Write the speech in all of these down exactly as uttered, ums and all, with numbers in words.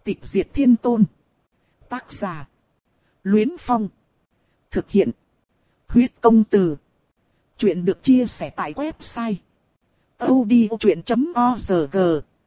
Tịch diệt thiên tôn. Tác giả. Luyến Phong. Thực hiện. Huyết công từ. Chuyện được chia sẻ tại website audiochuyện chấm org.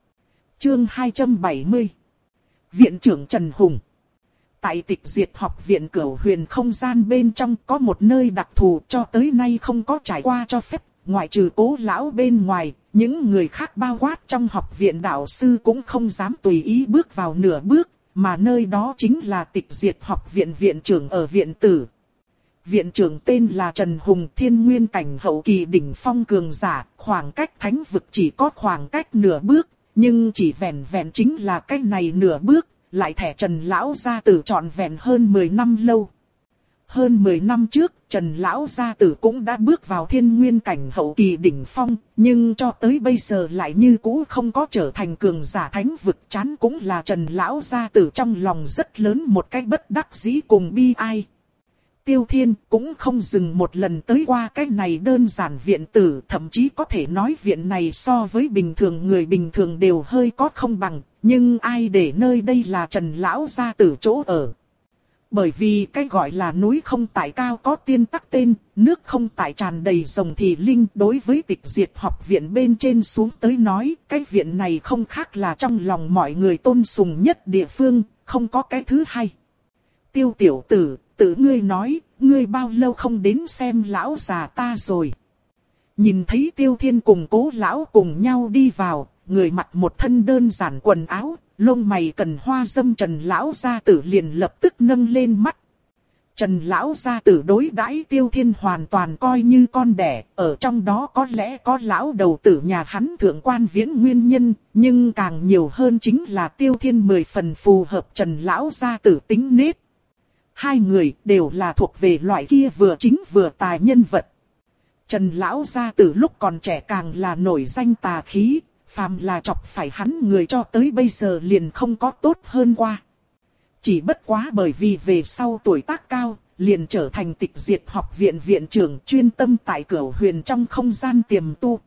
Chương hai trăm bảy mươi. Viện trưởng Trần Hùng. Tại Tịch Diệt học viện Cửu Huyền không gian bên trong có một nơi đặc thù cho tới nay không có trải qua cho phép, ngoại trừ Cố lão bên ngoài, những người khác bao quát trong học viện đạo sư cũng không dám tùy ý bước vào nửa bước, mà nơi đó chính là Tịch Diệt học viện viện trưởng ở viện tử. Viện trưởng tên là Trần Hùng, thiên nguyên cảnh hậu kỳ đỉnh phong cường giả, khoảng cách thánh vực chỉ có khoảng cách nửa bước, nhưng chỉ vẹn vẹn chính là cách này nửa bước, lại thẻ Trần lão gia tử trọn vẹn hơn mười năm lâu. Hơn mười năm trước, Trần lão gia tử cũng đã bước vào thiên nguyên cảnh hậu kỳ đỉnh phong, nhưng cho tới bây giờ lại như cũ không có trở thành cường giả thánh vực, chán cũng là Trần lão gia tử trong lòng rất lớn một cái bất đắc dĩ cùng bi ai. Tiêu Thiên cũng không dừng một lần tới qua cái này đơn giản viện tử, thậm chí có thể nói viện này so với bình thường người bình thường đều hơi có không bằng, nhưng ai để nơi đây là Trần lão gia tử chỗ ở. Bởi vì cái gọi là núi không tại cao có tiên tắc tên, nước không tại tràn đầy rồng thì linh, đối với Tịch Diệt học viện bên trên xuống tới nói, cái viện này không khác là trong lòng mọi người tôn sùng nhất địa phương, không có cái thứ hai. Tiêu tiểu tử, tự ngươi nói, ngươi bao lâu không đến xem lão già ta rồi. Nhìn thấy Tiêu Thiên cùng Cố lão cùng nhau đi vào, người mặc một thân đơn giản quần áo, lông mày cần hoa dâm Trần lão gia tử liền lập tức nâng lên mắt. Trần lão gia tử đối đãi Tiêu Thiên hoàn toàn coi như con đẻ, ở trong đó có lẽ có lão đầu tử nhà hắn thượng quan Viễn nguyên nhân, nhưng càng nhiều hơn chính là Tiêu Thiên mười phần phù hợp Trần lão gia tử tính nết. Hai người đều là thuộc về loại kia vừa chính vừa tài nhân vật. Trần lão gia tử lúc còn trẻ càng là nổi danh tà khí, phàm là chọc phải hắn người cho tới bây giờ liền không có tốt hơn qua. Chỉ bất quá bởi vì về sau tuổi tác cao, liền trở thành Tịch Diệt học viện viện trưởng chuyên tâm tại Cửu Huyền trong không gian tiềm tu.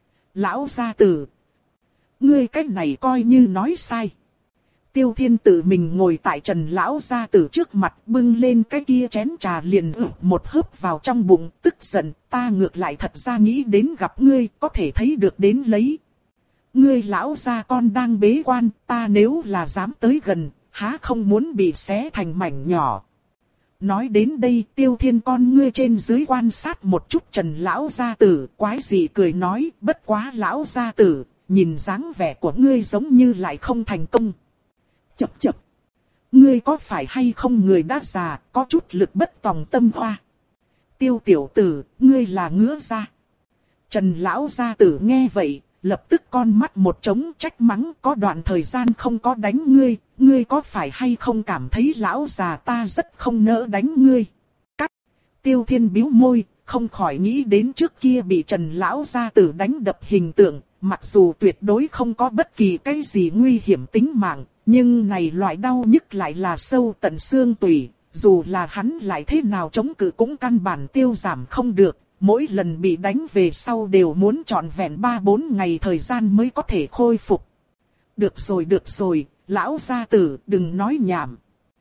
Lão gia tử, ngươi cách này coi như nói sai. Tiêu Thiên tự mình ngồi tại Trần lão gia tử trước mặt, bưng lên cái kia chén trà liền ực một hớp vào trong bụng, tức giận, ta ngược lại thật ra nghĩ đến gặp ngươi, có thể thấy được đến lấy. Ngươi lão gia con đang bế quan, ta nếu là dám tới gần, há không muốn bị xé thành mảnh nhỏ. Nói đến đây, Tiêu Thiên con ngươi trên dưới quan sát một chút Trần lão gia tử, quái dị cười nói, bất quá lão gia tử, nhìn dáng vẻ của ngươi giống như lại không thành công. Chập chập. Ngươi có phải hay không người đã già, có chút lực bất tòng tâm hoa. Tiêu tiểu tử, ngươi là ngứa ra. Trần lão gia tử nghe vậy, lập tức con mắt một trống trách mắng, có đoạn thời gian không có đánh ngươi, ngươi có phải hay không cảm thấy lão già ta rất không nỡ đánh ngươi. Cắt. Tiêu Thiên bĩu môi, không khỏi nghĩ đến trước kia bị Trần lão gia tử đánh đập hình tượng, mặc dù tuyệt đối không có bất kỳ cái gì nguy hiểm tính mạng. Nhưng này loại đau nhức lại là sâu tận xương tủy, dù là hắn lại thế nào chống cự cũng căn bản tiêu giảm không được, mỗi lần bị đánh về sau đều muốn trọn vẹn ba bốn ngày thời gian mới có thể khôi phục. Được rồi được rồi, lão gia tử đừng nói nhảm.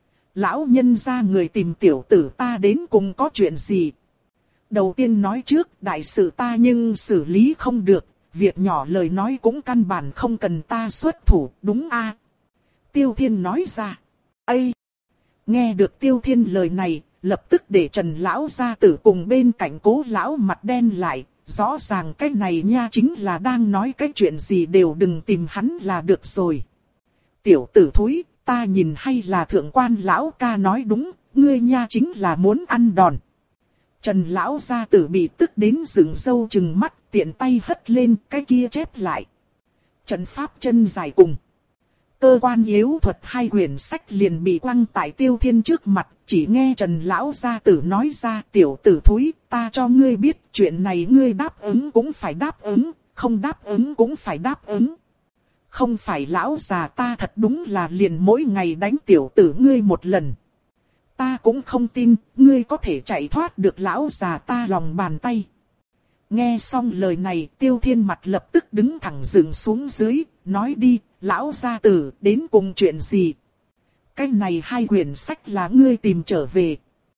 Lão nhân gia người tìm tiểu tử ta đến cùng có chuyện gì? Đầu tiên nói trước, đại sự ta nhưng xử lý không được, việc nhỏ lời nói cũng căn bản không cần ta xuất thủ, đúng a? Tiêu Thiên nói ra. Ây! Nghe được Tiêu Thiên lời này, lập tức để Trần lão gia tử cùng bên cạnh Cố lão mặt đen lại. Rõ ràng cái này nha chính là đang nói cái chuyện gì đều đừng tìm hắn là được rồi. Tiểu tử thúi, ta nhìn hay là thượng quan lão ca nói đúng, ngươi nha chính là muốn ăn đòn. Trần lão gia tử bị tức đến dựng râu trừng mắt, tiện tay hất lên cái kia chép lại. Trần pháp chân dài cùng. Cơ quan yếu thuật hai quyển sách liền bị quăng tại Tiêu Thiên trước mặt, chỉ nghe Trần lão gia tử nói ra, tiểu tử thúi, ta cho ngươi biết chuyện này ngươi đáp ứng cũng phải đáp ứng, không đáp ứng cũng phải đáp ứng. Không phải lão già ta thật đúng là liền mỗi ngày đánh tiểu tử ngươi một lần. Ta cũng không tin, ngươi có thể chạy thoát được lão già ta lòng bàn tay. Nghe xong lời này, Tiêu Thiên mặt lập tức đứng thẳng dựng xuống dưới, nói đi, lão gia tử, đến cùng chuyện gì? Cái này hai quyển sách là ngươi tìm trở về.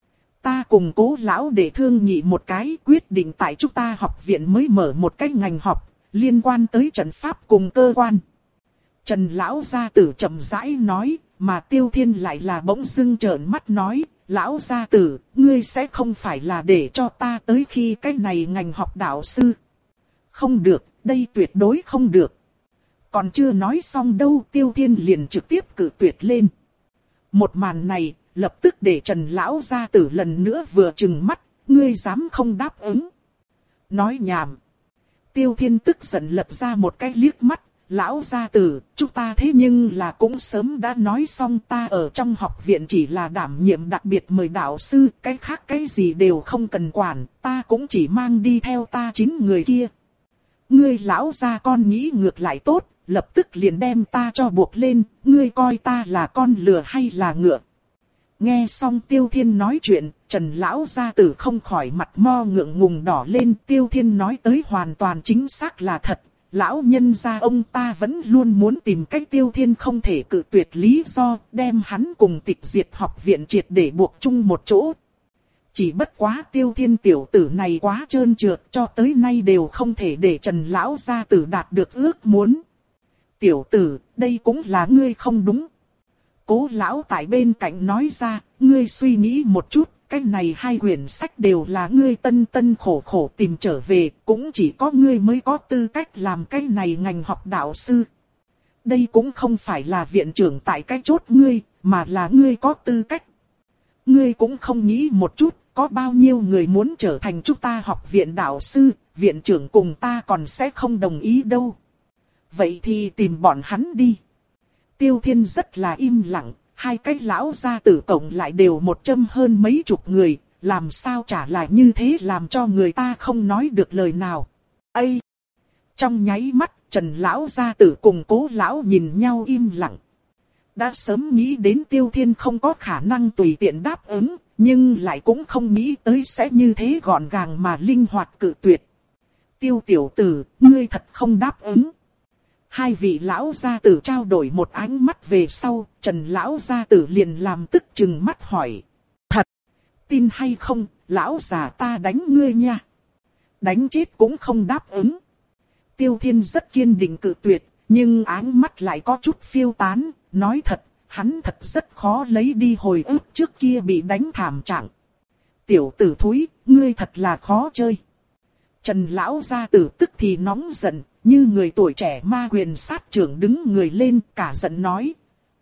Ta cùng Cố lão để thương nghị một cái, quyết định tại chúng ta học viện mới mở một cái ngành học, liên quan tới trận pháp cùng cơ quan. Trần lão gia tử chậm rãi nói, mà Tiêu Thiên lại là bỗng dưng trợn mắt nói, lão gia tử, ngươi sẽ không phải là để cho ta tới khi cái này ngành học đạo sư. Không được, đây tuyệt đối không được. Còn chưa nói xong đâu, Tiêu Thiên liền trực tiếp cự tuyệt lên. Một màn này, lập tức để Trần lão gia tử lần nữa vừa trừng mắt, ngươi dám không đáp ứng. Nói nhảm. Tiêu Thiên tức giận lật ra một cái liếc mắt, lão gia tử, chúng ta thế nhưng là cũng sớm đã nói xong, ta ở trong học viện chỉ là đảm nhiệm đặc biệt mời đạo sư, cái khác cái gì đều không cần quản, ta cũng chỉ mang đi theo ta chín người kia. Ngươi lão gia con nghĩ ngược lại tốt, lập tức liền đem ta cho buộc lên, ngươi coi ta là con lừa hay là ngựa. Nghe xong Tiêu Thiên nói chuyện, Trần lão gia tử không khỏi mặt mo ngượng ngùng đỏ lên. Tiêu Thiên nói tới hoàn toàn chính xác là thật. Lão nhân gia ông ta vẫn luôn muốn tìm cách Tiêu Thiên không thể cự tuyệt lý do, đem hắn cùng tịch diệt học viện triệt để buộc chung một chỗ. Chỉ bất quá Tiêu Thiên tiểu tử này quá trơn trượt, cho tới nay đều không thể để Trần lão gia tử đạt được ước muốn. Tiểu tử, đây cũng là ngươi không đúng. Cố lão tại bên cạnh nói ra, ngươi suy nghĩ một chút, cái này hai quyển sách đều là ngươi tân tân khổ khổ tìm trở về, cũng chỉ có ngươi mới có tư cách làm cái này ngành học đạo sư. Đây cũng không phải là viện trưởng tại cái chốt ngươi, mà là ngươi có tư cách. Ngươi cũng không nghĩ một chút, có bao nhiêu người muốn trở thành chúng ta học viện đạo sư, viện trưởng cùng ta còn sẽ không đồng ý đâu. Vậy thì tìm bọn hắn đi. Tiêu Thiên rất là im lặng, hai cái lão gia tử cộng lại đều một trăm hơn mấy chục người, làm sao trả lại như thế làm cho người ta không nói được lời nào. Ây! Trong nháy mắt, Trần lão gia tử cùng Cố lão nhìn nhau im lặng. Đã sớm nghĩ đến Tiêu Thiên không có khả năng tùy tiện đáp ứng, nhưng lại cũng không nghĩ tới sẽ như thế gọn gàng mà linh hoạt cự tuyệt. Tiêu tiểu tử, ngươi thật không đáp ứng. Hai vị lão gia tử trao đổi một ánh mắt về sau, Trần lão gia tử liền làm tức chừng mắt hỏi. Thật, tin hay không, lão già ta đánh ngươi nha. Đánh chết cũng không đáp ứng. Tiêu Thiên rất kiên định cự tuyệt, nhưng ánh mắt lại có chút phiêu tán, nói thật, hắn thật rất khó lấy đi hồi ức trước kia bị đánh thảm trạng. Tiểu tử thúi, ngươi thật là khó chơi. Trần lão gia tử tức thì nóng giận, như người tuổi trẻ ma quyền sát trưởng đứng người lên cả giận nói.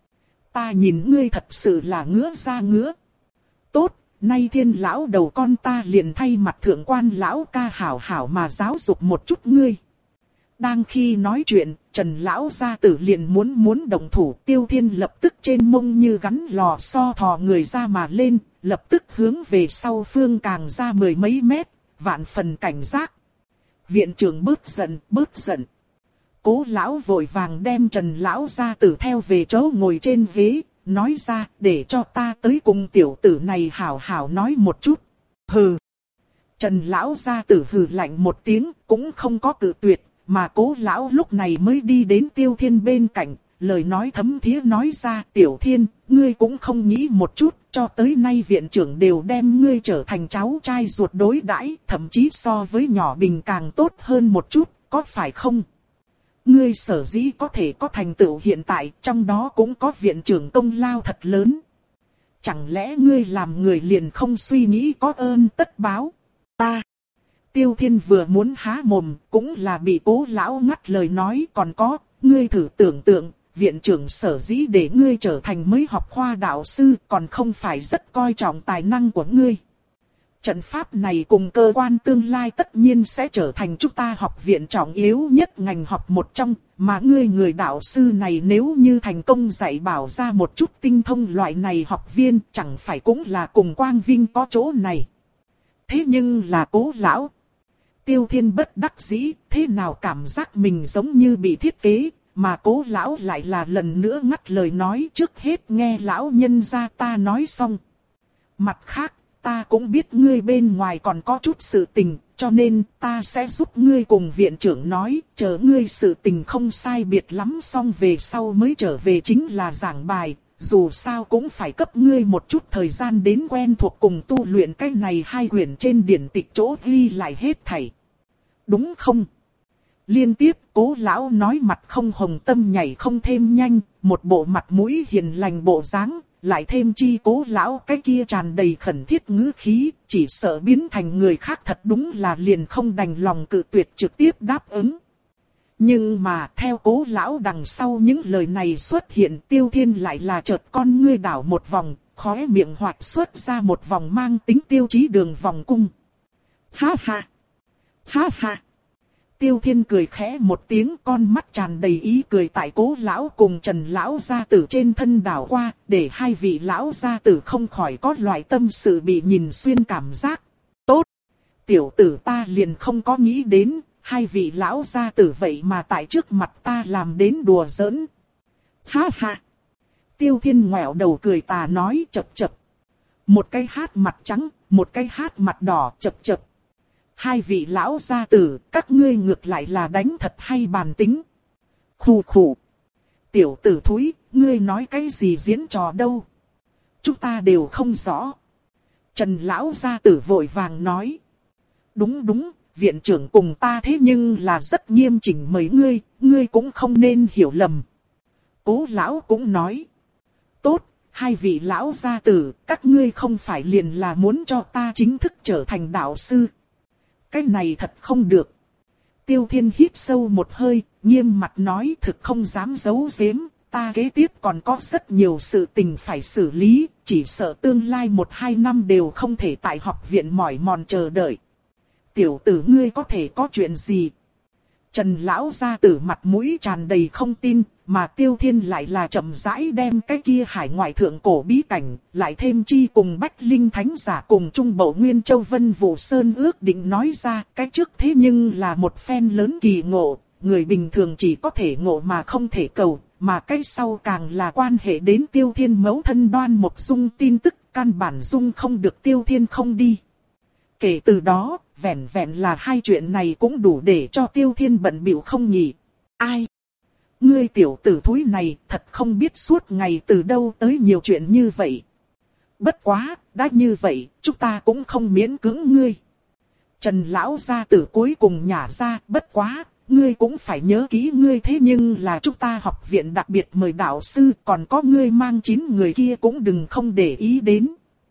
Ta nhìn ngươi thật sự là ngứa ra ngứa. Tốt, nay Thiên lão đầu con ta liền thay mặt thượng quan lão ca hảo hảo mà giáo dục một chút ngươi. Đang khi nói chuyện, Trần lão gia tử liền muốn muốn động thủ, Tiêu Thiên lập tức trên mông như gắn lò xo thò người ra mà lên, lập tức hướng về sau phương càng ra mười mấy mét, vạn phần cảnh giác. Viện trưởng bớt giận, bớt giận. Cố lão vội vàng đem Trần lão gia tử theo về chỗ ngồi trên ghế, nói ra để cho ta tới cùng tiểu tử này hảo hảo nói một chút. Hừ. Trần lão gia tử hừ lạnh một tiếng, cũng không có cự tuyệt, mà Cố lão lúc này mới đi đến Tiêu Thiên bên cạnh, lời nói thấm thía nói ra, Tiểu Thiên, ngươi cũng không nghĩ một chút, cho tới nay viện trưởng đều đem ngươi trở thành cháu trai ruột đối đãi, thậm chí so với nhỏ bình càng tốt hơn một chút, có phải không? Ngươi sở dĩ có thể có thành tựu hiện tại, trong đó cũng có viện trưởng công lao thật lớn. Chẳng lẽ ngươi làm người liền không suy nghĩ có ơn tất báo? Ta! Tiêu Thiên vừa muốn há mồm, cũng là bị Cố lão ngắt lời nói, còn có, ngươi thử tưởng tượng, viện trưởng sở dĩ để ngươi trở thành mới học khoa đạo sư, còn không phải rất coi trọng tài năng của ngươi. Trận pháp này cùng cơ quan tương lai tất nhiên sẽ trở thành chúng ta học viện trọng yếu nhất ngành học một trong, mà ngươi người đạo sư này nếu như thành công dạy bảo ra một chút tinh thông loại này học viên, chẳng phải cũng là cùng quang vinh có chỗ này. Thế nhưng là Cố lão. Tiêu Thiên bất đắc dĩ, thế nào cảm giác mình giống như bị thiết kế, mà Cố lão lại là lần nữa ngắt lời nói, trước hết nghe lão nhân gia ta nói xong. Mặt khác, ta cũng biết ngươi bên ngoài còn có chút sự tình, cho nên ta sẽ giúp ngươi cùng viện trưởng nói, chờ ngươi sự tình không sai biệt lắm xong về sau mới trở về chính là giảng bài, dù sao cũng phải cấp ngươi một chút thời gian đến quen thuộc cùng tu luyện cái này hai quyển trên điển tịch chỗ ghi lại hết thảy. Đúng không? Liên tiếp Cố lão nói mặt không hồng tâm nhảy không thêm nhanh, một bộ mặt mũi hiền lành bộ dáng, lại thêm chi Cố lão cái kia tràn đầy khẩn thiết ngữ khí, chỉ sợ biến thành người khác thật đúng là liền không đành lòng cự tuyệt trực tiếp đáp ứng. Nhưng mà theo Cố lão đằng sau những lời này xuất hiện, Tiêu Thiên lại là chợt con ngươi đảo một vòng, khóe miệng hoạt xuất ra một vòng mang tính tiêu chí đường vòng cung. Ha ha! Ha ha! Tiêu Thiên cười khẽ một tiếng, con mắt tràn đầy ý cười tại Cố lão cùng Trần lão gia tử trên thân đảo qua, để hai vị lão gia tử không khỏi có loại tâm sự bị nhìn xuyên cảm giác. Tốt! Tiểu tử ta liền không có nghĩ đến, hai vị lão gia tử vậy mà tại trước mặt ta làm đến đùa giỡn. Ha ha! Tiêu Thiên ngoẹo đầu cười tà nói chập chập. Một cái hát mặt trắng, một cái hát mặt đỏ chập chập. Hai vị lão gia tử, các ngươi ngược lại là đánh thật hay bàn tính. Khù khù. Tiểu tử thúi, ngươi nói cái gì diễn trò đâu? Chúng ta đều không rõ. Trần lão gia tử vội vàng nói. Đúng đúng, viện trưởng cùng ta thế nhưng là rất nghiêm chỉnh mấy ngươi, ngươi cũng không nên hiểu lầm. Cố lão cũng nói. Tốt, hai vị lão gia tử, các ngươi không phải liền là muốn cho ta chính thức trở thành đạo sư. Cái này thật không được. Tiêu Thiên hít sâu một hơi, nghiêm mặt nói thực không dám giấu giếm, ta kế tiếp còn có rất nhiều sự tình phải xử lý, chỉ sợ tương lai một hai năm đều không thể tại học viện mỏi mòn chờ đợi. Tiểu tử ngươi có thể có chuyện gì? Trần lão gia tử mặt mũi tràn đầy không tin, mà Tiêu Thiên lại là chậm rãi đem cái kia hải ngoại thượng cổ bí cảnh, lại thêm chi cùng Bách Linh Thánh giả cùng Trung Bộ Nguyên Châu Vân Vũ Sơn ước định nói ra, cái trước thế nhưng là một phen lớn kỳ ngộ, người bình thường chỉ có thể ngộ mà không thể cầu, mà cái sau càng là quan hệ đến Tiêu Thiên mẫu thân Đoan Mộc Dung tin tức, căn bản Dung không được Tiêu Thiên không đi. Kể từ đó, vẹn vẹn là hai chuyện này cũng đủ để cho Tiêu Thiên bận bịu không nhỉ. Ai? Ngươi tiểu tử thúi này thật không biết suốt ngày từ đâu tới nhiều chuyện như vậy. Bất quá, đã như vậy, chúng ta cũng không miễn cưỡng ngươi. Trần lão gia tử cuối cùng nhả ra, bất quá, ngươi cũng phải nhớ kỹ ngươi thế nhưng là chúng ta học viện đặc biệt mời đạo sư, còn có ngươi mang chín người kia cũng đừng không để ý đến.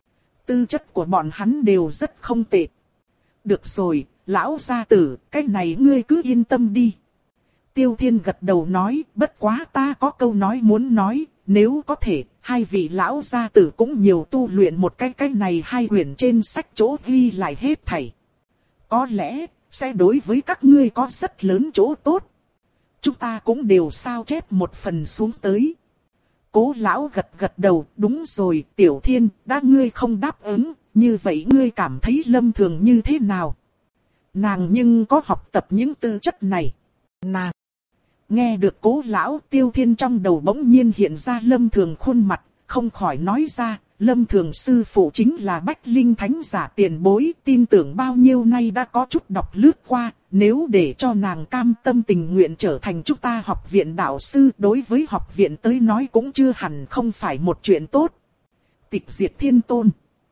Tư chất của bọn hắn đều rất không tệ. Được rồi, lão gia tử, cái này ngươi cứ yên tâm đi. Tiêu Thiên gật đầu nói, bất quá ta có câu nói muốn nói, nếu có thể, hai vị lão gia tử cũng nhiều tu luyện một cái cái này hai quyển trên sách chỗ ghi lại hết thảy. Có lẽ, sẽ đối với các ngươi có rất lớn chỗ tốt. Chúng ta cũng đều sao chép một phần xuống tới. Cố lão gật gật đầu, đúng rồi, Tiểu Thiên, đã ngươi không đáp ứng, như vậy ngươi cảm thấy Lâm Thường như thế nào? Nàng nhưng có học tập những tư chất này. Nàng! Nghe được Cố lão, Tiêu Thiên trong đầu bỗng nhiên hiện ra Lâm Thường khuôn mặt, không khỏi nói ra, Lâm Thường sư phụ chính là Bách Linh Thánh giả tiền bối, tin tưởng bao nhiêu nay đã có chút đọc lướt qua, nếu để cho nàng cam tâm tình nguyện trở thành chúng ta học viện đạo sư, đối với học viện tới nói cũng chưa hẳn không phải một chuyện tốt. Tịch Diệt Thiên Tôn.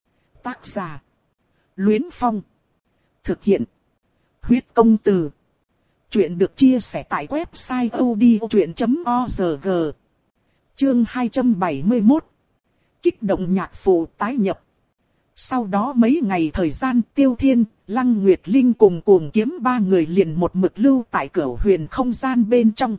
Tác giả: Luyến Phong. Thực hiện: Huyết Công Từ. Chuyện được chia sẻ tại website odchuyện chấm org. Chương hai trăm bảy mươi mốt. Kích động nhạc phụ tái nhập. Sau đó mấy ngày thời gian, Tiêu Thiên, Lăng Nguyệt Linh cùng Cuồng Kiếm ba người liền một mực lưu tại Cửu Huyền không gian bên trong.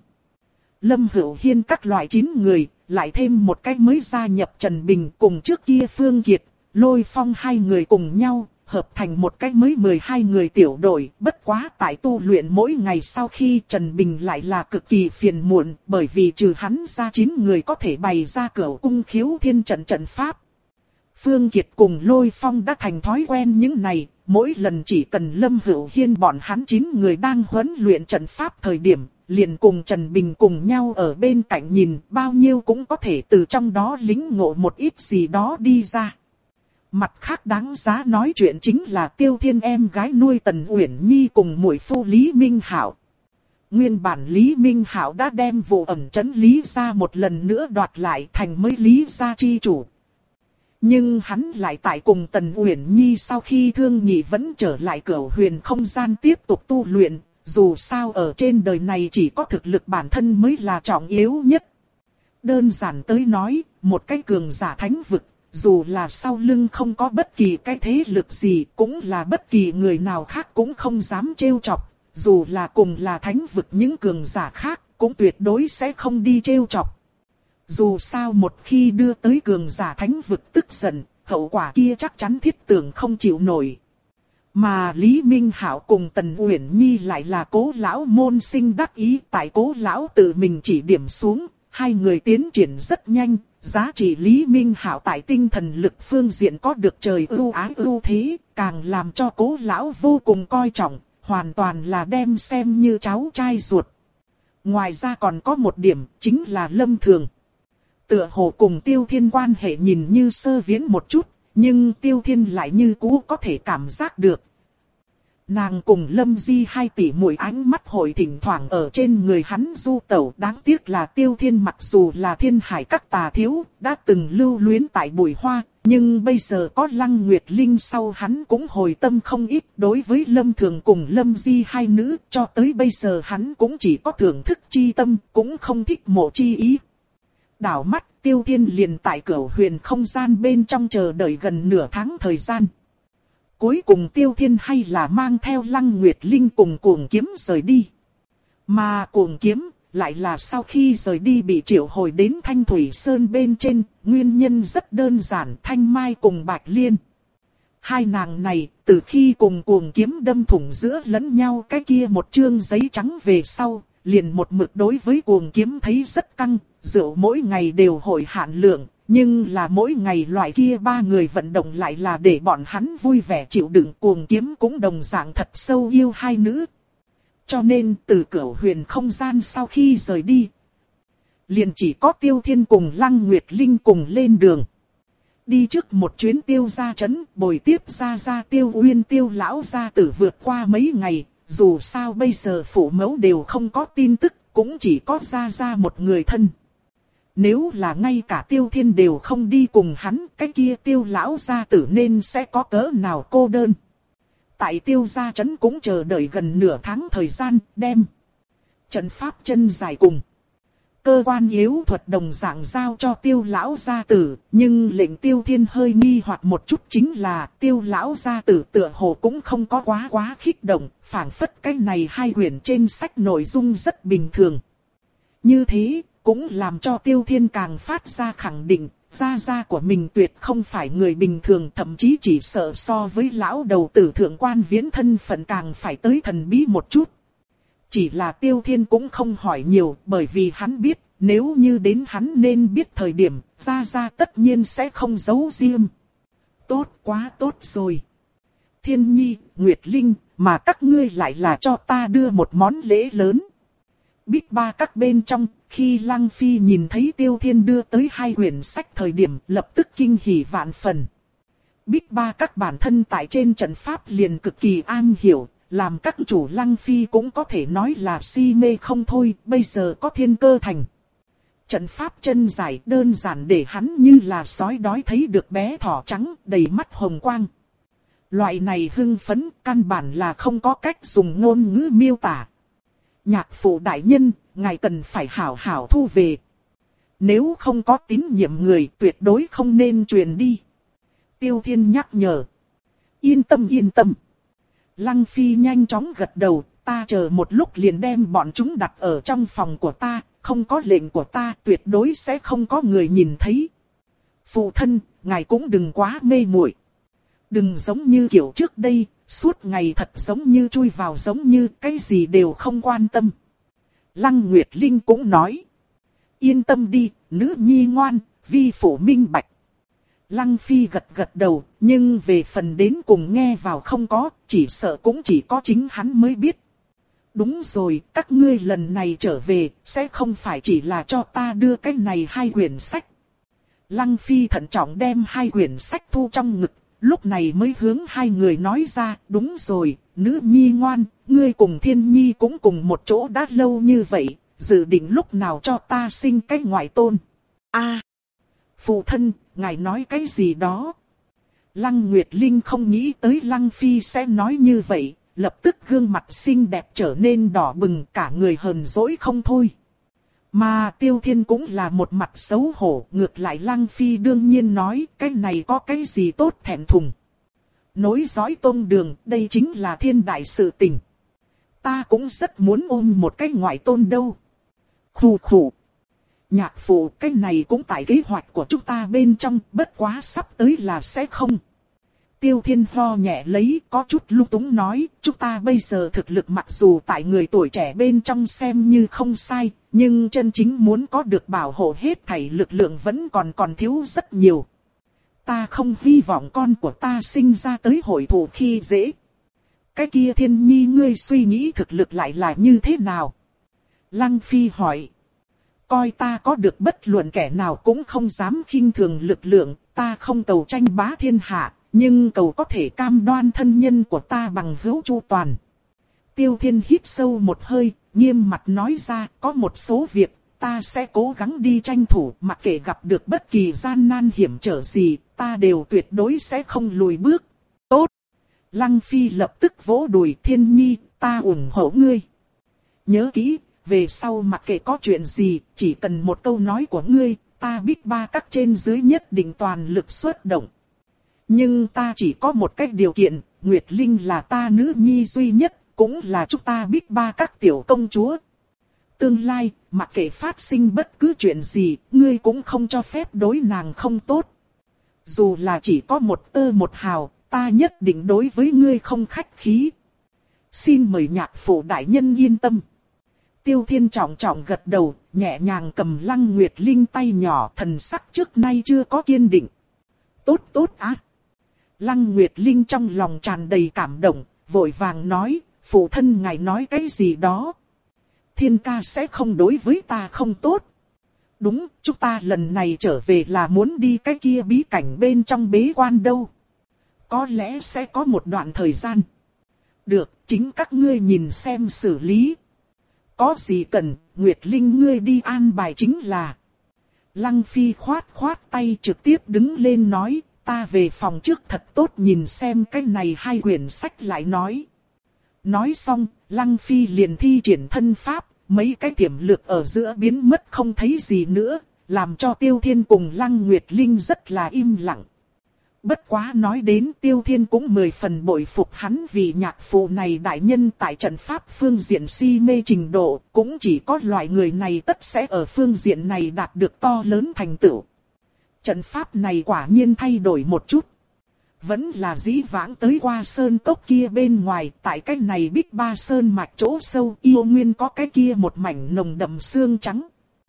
Lâm Hữu Hiên các loại chín người, lại thêm một cái mới gia nhập Trần Bình cùng trước kia Phương Kiệt, Lôi Phong hai người cùng nhau, hợp thành một cái mới mười hai người tiểu đội. Bất quá tại tu luyện mỗi ngày sau khi Trần Bình lại là cực kỳ phiền muộn, bởi vì trừ hắn ra chín người có thể bày ra Cửu Cung Khiếu Thiên trận trận pháp. Phương Kiệt cùng Lôi Phong đã thành thói quen những này, mỗi lần chỉ cần Lâm Hữu Hiên bọn hắn chín người đang huấn luyện trận pháp thời điểm, liền cùng Trần Bình cùng nhau ở bên cạnh nhìn, bao nhiêu cũng có thể từ trong đó lĩnh ngộ một ít gì đó đi ra. Mặt khác đáng giá nói chuyện chính là Tiêu Thiên em gái nuôi Tần Uyển Nhi cùng muội phu Lý Minh Hạo. Nguyên bản Lý Minh Hạo đã đem vụ ẩn trấn Lý gia một lần nữa đoạt lại thành mới Lý gia chi chủ. Nhưng hắn lại tại cùng Tần Uyển Nhi sau khi thương nhị vẫn trở lại Cửu Huyền không gian tiếp tục tu luyện. Dù sao ở trên đời này chỉ có thực lực bản thân mới là trọng yếu nhất. Đơn giản tới nói, một cái cường giả thánh vực, dù là sau lưng không có bất kỳ cái thế lực gì, cũng là bất kỳ người nào khác cũng không dám trêu chọc. Dù là cùng là thánh vực những cường giả khác, cũng tuyệt đối sẽ không đi trêu chọc. Dù sao một khi đưa tới cường giả thánh vực tức giận, hậu quả kia chắc chắn thiết tưởng không chịu nổi. Mà Lý Minh Hạo cùng Tần Uyển Nhi lại là Cố lão môn sinh đắc ý, tại Cố lão tự mình chỉ điểm xuống, hai người tiến triển rất nhanh, giá trị Lý Minh Hạo tại tinh thần lực phương diện có được trời ưu ái ưu thế, càng làm cho Cố lão vô cùng coi trọng, hoàn toàn là đem xem như cháu trai ruột. Ngoài ra còn có một điểm, chính là Lâm Thường. Tựa hồ cùng Tiêu Thiên quan hệ nhìn như sơ viễn một chút, nhưng Tiêu Thiên lại như cũ có thể cảm giác được. Nàng cùng Lâm Di hai tỷ muội ánh mắt hội thỉnh thoảng ở trên người hắn du tẩu. Đáng tiếc là Tiêu Thiên mặc dù là thiên hải các tà thiếu, đã từng lưu luyến tại bụi hoa, nhưng bây giờ có Lăng Nguyệt Linh sau hắn cũng hồi tâm không ít. Đối với Lâm Thường cùng Lâm Di hai nữ, cho tới bây giờ hắn cũng chỉ có thưởng thức chi tâm, cũng không thích mộ chi ý. Đảo mắt, Tiêu Thiên liền tại Cửu Huyền không gian bên trong chờ đợi gần nửa tháng thời gian. Cuối cùng Tiêu Thiên hay là mang theo Lăng Nguyệt Linh cùng Cuồng Kiếm rời đi. Mà Cuồng Kiếm lại là sau khi rời đi bị triệu hồi đến Thanh Thủy Sơn bên trên, nguyên nhân rất đơn giản, Thanh Mai cùng Bạch Liên. Hai nàng này, từ khi cùng Cuồng Kiếm đâm thủng giữa lẫn nhau cái kia một chương giấy trắng về sau, liền một mực đối với Cuồng Kiếm thấy rất căng, rượu mỗi ngày đều hội hạn lượng. Nhưng là mỗi ngày loại kia ba người vận động lại là để bọn hắn vui vẻ chịu đựng. Cuồng Kiếm cũng đồng dạng thật sâu yêu hai nữ. Cho nên từ Cửu Huyền không gian sau khi rời đi, liền chỉ có Tiêu Thiên cùng Lăng Nguyệt Linh cùng lên đường. Đi trước một chuyến Tiêu gia trấn, bồi tiếp gia gia Tiêu Uyên Tiêu lão gia tử vượt qua mấy ngày. Dù sao bây giờ phụ mẫu đều không có tin tức, cũng chỉ có gia gia một người thân. Nếu là ngay cả Tiêu Thiên đều không đi cùng hắn, cái kia Tiêu lão gia tử nên sẽ có cỡ nào cô đơn. Tại Tiêu gia trấn cũng chờ đợi gần nửa tháng thời gian, đem trận pháp chân dài cùng cơ quan yếu thuật đồng dạng giao cho Tiêu lão gia tử, nhưng lệnh Tiêu Thiên hơi nghi hoặc một chút chính là Tiêu lão gia tử tựa hồ cũng không có quá quá kích động, phảng phất cái này hai quyển trên sách nội dung rất bình thường. Như thế cũng làm cho Tiêu Thiên càng phát ra khẳng định, gia gia của mình tuyệt không phải người bình thường, thậm chí chỉ sợ so với lão đầu tử thượng quan Viễn thân phận càng phải tới thần bí một chút. Chỉ là Tiêu Thiên cũng không hỏi nhiều, bởi vì hắn biết, nếu như đến hắn nên biết thời điểm, gia gia tất nhiên sẽ không giấu riêng. Tốt quá tốt rồi. Thiên Nhi, Nguyệt Linh, mà các ngươi lại là cho ta đưa một món lễ lớn. Bích Ba các bên trong, khi Lăng Phi nhìn thấy Tiêu Thiên đưa tới hai quyển sách thời điểm, lập tức kinh hỉ vạn phần. Bích Ba các bản thân tại trên trận pháp liền cực kỳ am hiểu, làm các chủ Lăng Phi cũng có thể nói là si mê không thôi, bây giờ có Thiên Cơ Thành. Trận pháp chân dài đơn giản để hắn như là sói đói thấy được bé thỏ trắng, đầy mắt hồng quang. Loại này hưng phấn, căn bản là không có cách dùng ngôn ngữ miêu tả. Nhạc phụ đại nhân, ngài cần phải hảo hảo thu về. Nếu không có tín nhiệm người, tuyệt đối không nên truyền đi. Tiêu Thiên nhắc nhở. Yên tâm yên tâm. Lăng Phi nhanh chóng gật đầu, ta chờ một lúc liền đem bọn chúng đặt ở trong phòng của ta, không có lệnh của ta tuyệt đối sẽ không có người nhìn thấy. Phụ thân, ngài cũng đừng quá mê muội. Đừng giống như kiểu trước đây, suốt ngày thật giống như chui vào giống như cái gì đều không quan tâm. Lăng Nguyệt Linh cũng nói. Yên tâm đi, nữ nhi ngoan, vi phụ minh bạch. Lăng Phi gật gật đầu, nhưng về phần đến cùng nghe vào không có, chỉ sợ cũng chỉ có chính hắn mới biết. Đúng rồi, các ngươi lần này trở về, sẽ không phải chỉ là cho ta đưa cái này hai quyển sách. Lăng Phi thận trọng đem hai quyển sách thu trong ngực, lúc này mới hướng hai người nói ra, đúng rồi, nữ nhi ngoan, ngươi cùng Thiên Nhi cũng cùng một chỗ đã lâu như vậy, dự định lúc nào cho ta sinh cái ngoại tôn. A, phụ thân, ngài nói cái gì đó? Lăng Nguyệt Linh không nghĩ tới Lăng Phi sẽ nói như vậy, lập tức gương mặt xinh đẹp trở nên đỏ bừng, cả người hờn dỗi không thôi. Mà Tiêu Thiên cũng là một mặt xấu hổ, ngược lại Lăng Phi đương nhiên nói, cái này có cái gì tốt thẹn thùng. Nối dõi tôn đường, đây chính là thiên đại sự tình. Ta cũng rất muốn ôm một cái ngoại tôn đâu. Khù khù. Nhạc phụ, cái này cũng tại kế hoạch của chúng ta bên trong, bất quá sắp tới là sẽ không. Tiêu Thiên ho nhẹ lấy, có chút lung túng nói, chúng ta bây giờ thực lực mặc dù tại người tuổi trẻ bên trong xem như không sai, nhưng chân chính muốn có được bảo hộ hết thảy lực lượng vẫn còn còn thiếu rất nhiều. Ta không hy vọng con của ta sinh ra tới hội thủ khi dễ. Cái kia Thiên Nhi ngươi suy nghĩ thực lực lại là như thế nào? Lăng Phi hỏi. Coi ta có được bất luận kẻ nào cũng không dám khinh thường lực lượng, ta không cầu tranh bá thiên hạ, nhưng cầu có thể cam đoan thân nhân của ta bằng hữu chu toàn. Tiêu Thiên hít sâu một hơi, nghiêm mặt nói ra, có một số việc, ta sẽ cố gắng đi tranh thủ, mặc kệ gặp được bất kỳ gian nan hiểm trở gì, ta đều tuyệt đối sẽ không lùi bước. Tốt! Lăng Phi lập tức vỗ đùi, Thiên Nhi, ta ủng hộ ngươi. Nhớ kỹ, về sau mặc kệ có chuyện gì, chỉ cần một câu nói của ngươi, ta Bích Ba các trên dưới nhất định toàn lực xuất động. Nhưng ta chỉ có một cách điều kiện, Nguyệt Linh là ta nữ nhi duy nhất, cũng là chúng ta Bích Ba các tiểu công chúa. Tương lai, mặc kệ phát sinh bất cứ chuyện gì, ngươi cũng không cho phép đối nàng không tốt. Dù là chỉ có một tơ một hào, ta nhất định đối với ngươi không khách khí. Xin mời nhạc phụ đại nhân yên tâm. Tiêu Thiên trọng trọng gật đầu, nhẹ nhàng cầm Lăng Nguyệt Linh tay nhỏ, thần sắc trước nay chưa có kiên định. Tốt tốt á. Lăng Nguyệt Linh trong lòng tràn đầy cảm động, vội vàng nói, phụ thân ngài nói cái gì đó. Thiên ca sẽ không đối với ta không tốt. Đúng, chúng ta lần này trở về là muốn đi cái kia bí cảnh bên trong bế quan đâu. Có lẽ sẽ có một đoạn thời gian. Được, chính các ngươi nhìn xem xử lý. Có gì cần, Nguyệt Linh ngươi đi an bài chính là. Lăng Phi khoát khoát tay trực tiếp đứng lên nói, ta về phòng trước thật tốt nhìn xem cái này hai quyển sách lại nói. Nói xong, Lăng Phi liền thi triển thân pháp, mấy cái tiềm lực ở giữa biến mất không thấy gì nữa, làm cho Tiêu Thiên cùng Lăng Nguyệt Linh rất là im lặng. Bất quá nói đến Tiêu Thiên cũng mười phần bội phục hắn vì nhạc phụ này đại nhân tại trận pháp phương diện si mê trình độ, cũng chỉ có loại người này tất sẽ ở phương diện này đạt được to lớn thành tựu. Trận pháp này quả nhiên thay đổi một chút. Vẫn là dĩ vãng tới qua sơn cốc kia bên ngoài, tại cái này Bích Ba sơn mạch chỗ sâu yêu nguyên có cái kia một mảnh nồng đậm xương trắng.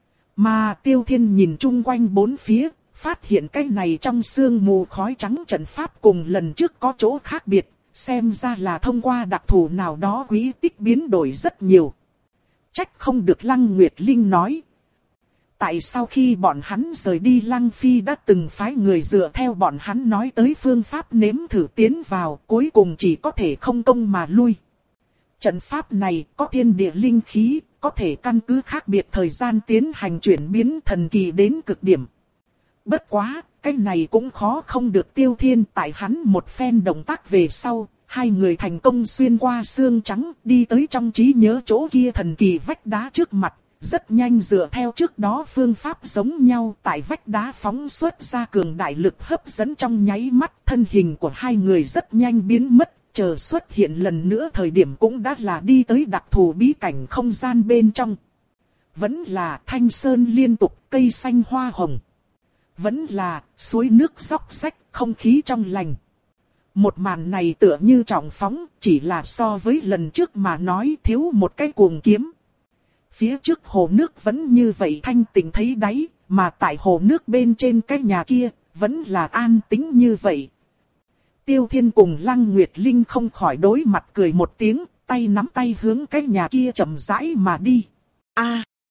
Mà Tiêu Thiên nhìn chung quanh bốn phía, phát hiện cái này trong sương mù khói trắng trận pháp cùng lần trước có chỗ khác biệt, xem ra là thông qua đặc thù nào đó quý tích biến đổi rất nhiều. Trách không được Lăng Nguyệt Linh nói. Tại sao khi bọn hắn rời đi Lăng Phi đã từng phái người dựa theo bọn hắn nói tới phương pháp nếm thử tiến vào, cuối cùng chỉ có thể không công mà lui. Trận pháp này có thiên địa linh khí, có thể căn cứ khác biệt thời gian tiến hành chuyển biến thần kỳ đến cực điểm. Bất quá, cái này cũng khó không được Tiêu Thiên, tại hắn một phen động tác về sau, hai người thành công xuyên qua xương trắng, đi tới trong trí nhớ chỗ kia thần kỳ vách đá trước mặt, rất nhanh dựa theo trước đó phương pháp giống nhau, tại vách đá phóng xuất ra cường đại lực hấp dẫn trong nháy mắt, thân hình của hai người rất nhanh biến mất, chờ xuất hiện lần nữa thời điểm cũng đã là đi tới đặc thù bí cảnh không gian bên trong. Vẫn là thanh sơn liên tục, cây xanh hoa hồng. Vẫn là suối nước róc rách, không khí trong lành. Một màn này tựa như trọng phóng, chỉ là so với lần trước mà nói thiếu một cái cuồng kiếm. Phía trước hồ nước vẫn như vậy thanh tịnh thấy đáy, mà tại hồ nước bên trên cái nhà kia, vẫn là an tĩnh như vậy. Tiêu Thiên cùng Lăng Nguyệt Linh không khỏi đối mặt cười một tiếng, tay nắm tay hướng cái nhà kia chậm rãi mà đi. A,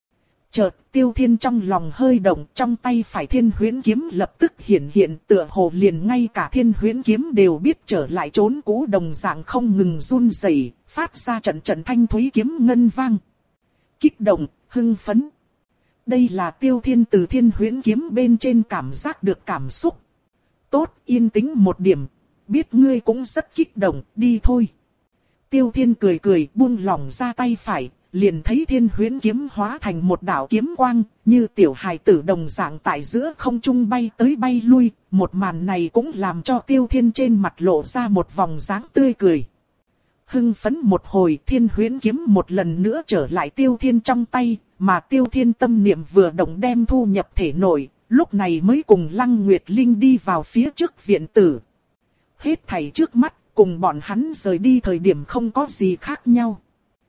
Chợt Tiêu Thiên trong lòng hơi động, trong tay phải Thiên Huyễn kiếm lập tức hiển hiện, tựa hồ liền ngay cả Thiên Huyễn kiếm đều biết trở lại trốn cũ đồng dạng không ngừng run rẩy, phát ra trận trận thanh thúy kiếm ngân vang. Kích động, hưng phấn. Đây là Tiêu Thiên từ Thiên Huyễn kiếm bên trên cảm giác được cảm xúc. Tốt, yên tĩnh một điểm, biết ngươi cũng rất kích động, đi thôi. Tiêu Thiên cười cười buông lỏng ra tay phải, liền thấy Thiên Huyễn kiếm hóa thành một đạo kiếm quang, như tiểu hài tử đồng dạng tại giữa không trung bay tới bay lui, một màn này cũng làm cho Tiêu Thiên trên mặt lộ ra một vòng dáng tươi cười. Hưng phấn một hồi, Thiên Huyễn kiếm một lần nữa trở lại Tiêu Thiên trong tay, mà Tiêu Thiên tâm niệm vừa động đem thu nhập thể nội, lúc này mới cùng Lăng Nguyệt Linh đi vào phía trước viện tử. Hết thảy trước mắt, cùng bọn hắn rời đi thời điểm không có gì khác nhau.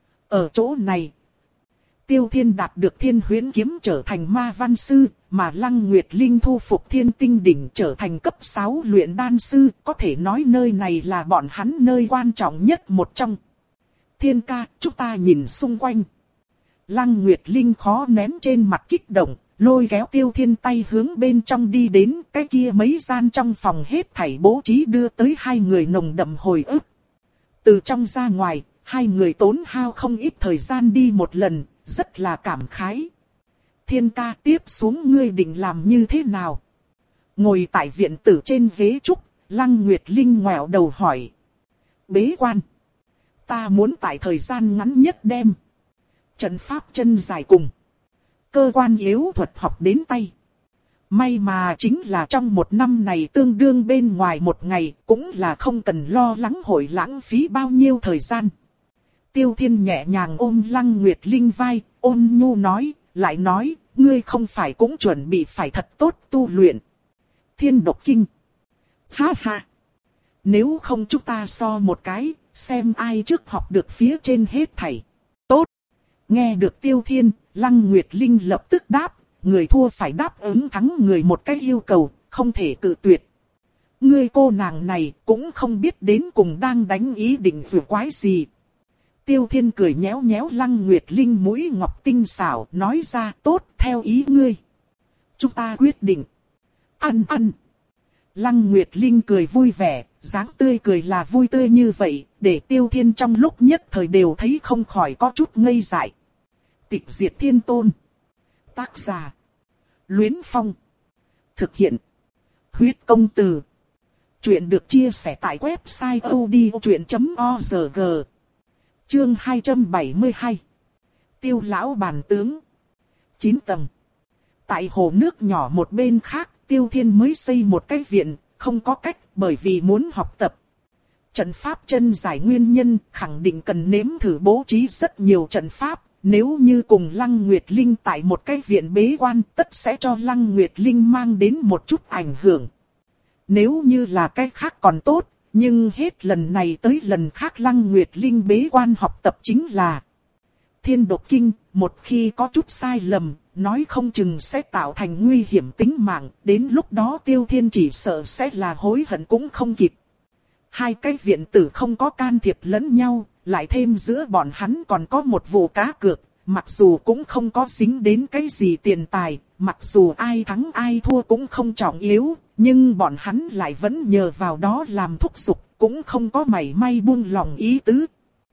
Ở chỗ này, Tiêu Thiên đạt được Thiên Huyễn kiếm trở thành ma văn sư, mà Lăng Nguyệt Linh thu phục Thiên Tinh đỉnh trở thành cấp sáu luyện đan sư, có thể nói nơi này là bọn hắn nơi quan trọng nhất một trong. Thiên ca, chúng ta nhìn xung quanh. Lăng Nguyệt Linh khó nén trên mặt kích động, lôi kéo Tiêu Thiên tay hướng bên trong đi đến, cái kia mấy gian trong phòng hết thảy bố trí đưa tới hai người nồng đậm hồi ức. Từ trong ra ngoài, hai người tốn hao không ít thời gian đi một lần, rất là cảm khái. Thiên ca, tiếp xuống ngươi định làm như thế nào? Ngồi tại viện tử trên ghế trúc, Lăng Nguyệt Linh ngoẹo đầu hỏi. Bế quan. Ta muốn tại thời gian ngắn nhất đem trận pháp chân dài cùng cơ quan yếu thuật học đến tay. May mà chính là trong một năm này tương đương bên ngoài một ngày, cũng là không cần lo lắng hội lãng phí bao nhiêu thời gian. Tiêu Thiên nhẹ nhàng ôm Lăng Nguyệt Linh vai, ôn nhu nói, lại nói, ngươi không phải cũng chuẩn bị phải thật tốt tu luyện Thiên Độc Kinh. Ha ha! Nếu không chúng ta so một cái, xem ai trước học được phía trên hết thảy. Tốt! Nghe được Tiêu Thiên, Lăng Nguyệt Linh lập tức đáp, người thua phải đáp ứng thắng người một cái yêu cầu, không thể cự tuyệt. Ngươi cô nàng này cũng không biết đến cùng đang đánh ý định vừa quái gì. Tiêu Thiên cười nhéo nhéo Lăng Nguyệt Linh mũi ngọc tinh xảo, nói ra tốt theo ý ngươi. Chúng ta quyết định. Ăn ăn. Lăng Nguyệt Linh cười vui vẻ, dáng tươi cười là vui tươi như vậy, để Tiêu Thiên trong lúc nhất thời đều thấy không khỏi có chút ngây dại. Tịch Diệt Thiên Tôn. Tác giả. Luyến Phong. Thực hiện. Huyết Công Từ. Chuyện được chia sẻ tại website odchuyện chấm org. Chương hai trăm bảy mươi hai. Tiêu lão bàn tướng. chín tầng. Tại hồ nước nhỏ một bên khác, Tiêu Thiên mới xây một cái viện, không có cách bởi vì muốn học tập trận pháp chân giải nguyên nhân, khẳng định cần nếm thử bố trí rất nhiều trận pháp. Nếu như cùng Lăng Nguyệt Linh tại một cái viện bế quan, tất sẽ cho Lăng Nguyệt Linh mang đến một chút ảnh hưởng. Nếu như là cái khác còn tốt, nhưng hết lần này tới lần khác Lăng Nguyệt Linh bế quan học tập chính là Thiên Độc Kinh, một khi có chút sai lầm, nói không chừng sẽ tạo thành nguy hiểm tính mạng, đến lúc đó Tiêu Thiên chỉ sợ sẽ là hối hận cũng không kịp. Hai cái viện tử không có can thiệp lẫn nhau, lại thêm giữa bọn hắn còn có một vụ cá cược, mặc dù cũng không có dính đến cái gì tiền tài, mặc dù ai thắng ai thua cũng không trọng yếu, nhưng bọn hắn lại vẫn nhờ vào đó làm thúc giục, cũng không có mảy may buông lòng ý tứ.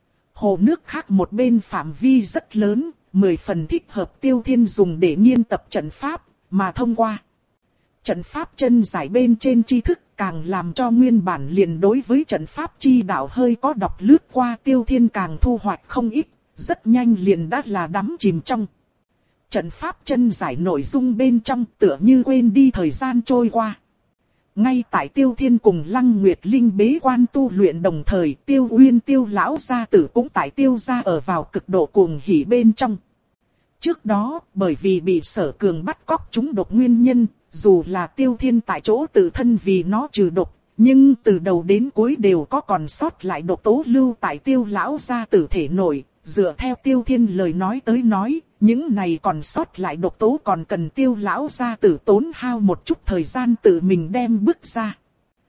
Hồ nước khác một bên phạm vi rất lớn, mười phần thích hợp Tiêu Thiên dùng để nghiên tập trận pháp, mà thông qua trận pháp chân giải bên trên tri thức, càng làm cho nguyên bản liền đối với trận pháp chi đạo hơi có đọc lướt qua Tiêu Thiên càng thu hoạch không ít, rất nhanh liền đã là đắm chìm trong trận pháp chân giải nội dung bên trong, tựa như quên đi thời gian trôi qua. Ngay tại Tiêu Thiên cùng Lăng Nguyệt Linh bế quan tu luyện đồng thời, Tiêu Uyên Tiêu lão gia tử cũng tại Tiêu gia ở vào cực độ cuồng hỉ bên trong. Trước đó, bởi vì bị Sở Cường bắt cóc trúng độc nguyên nhân, dù là Tiêu Thiên tại chỗ tự thân vì nó trừ độc, nhưng từ đầu đến cuối đều có còn sót lại độc tố lưu tại Tiêu lão gia tử thể nội. Dựa theo Tiêu Thiên lời nói tới nói, những này còn sót lại độc tố còn cần Tiêu lão gia tử tốn hao một chút thời gian tự mình đem bước ra.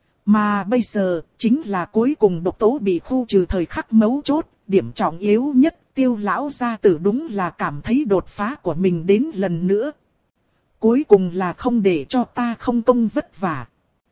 Mà bây giờ, chính là cuối cùng độc tố bị khu trừ thời khắc mấu chốt, điểm trọng yếu nhất, Tiêu lão gia tử đúng là cảm thấy đột phá của mình đến lần nữa. Cuối cùng là không để cho ta không công vất vả.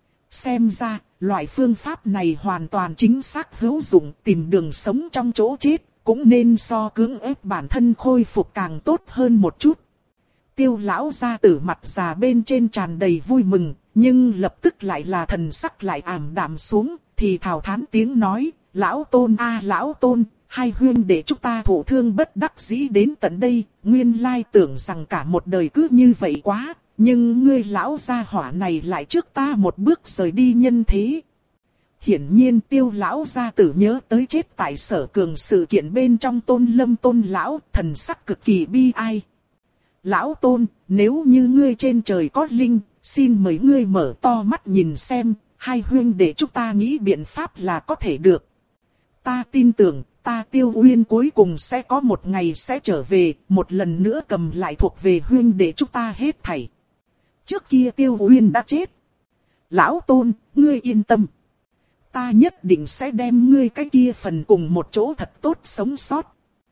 Xem ra, loại phương pháp này hoàn toàn chính xác hữu dụng, tìm đường sống trong chỗ chết, cũng nên so cưỡng ép bản thân khôi phục càng tốt hơn một chút. Tiêu lão gia tử mặt già bên trên tràn đầy vui mừng, nhưng lập tức lại là thần sắc lại ảm đạm xuống, thì thào thán tiếng nói, lão tôn a lão tôn, hai huynh để chúng ta thụ thương bất đắc dĩ đến tận đây, nguyên lai tưởng rằng cả một đời cứ như vậy quá, nhưng ngươi lão gia hỏa này lại trước ta một bước rời đi nhân thế. Hiển nhiên Tiêu lão gia tử nhớ tới chết tại Sở Cường sự kiện bên trong Tôn Lâm Tôn lão, thần sắc cực kỳ bi ai. Lão Tôn, nếu như ngươi trên trời có linh, xin mời ngươi mở to mắt nhìn xem, hai huynh để chúng ta nghĩ biện pháp là có thể được. Ta tin tưởng, ta Tiêu Uyên cuối cùng sẽ có một ngày sẽ trở về, một lần nữa cầm lại thuộc về huynh để chúng ta hết thảy. Trước kia Tiêu Uyên đã chết. Lão Tôn, ngươi yên tâm. Ta nhất định sẽ đem ngươi cái kia phần cùng một chỗ thật tốt sống sót.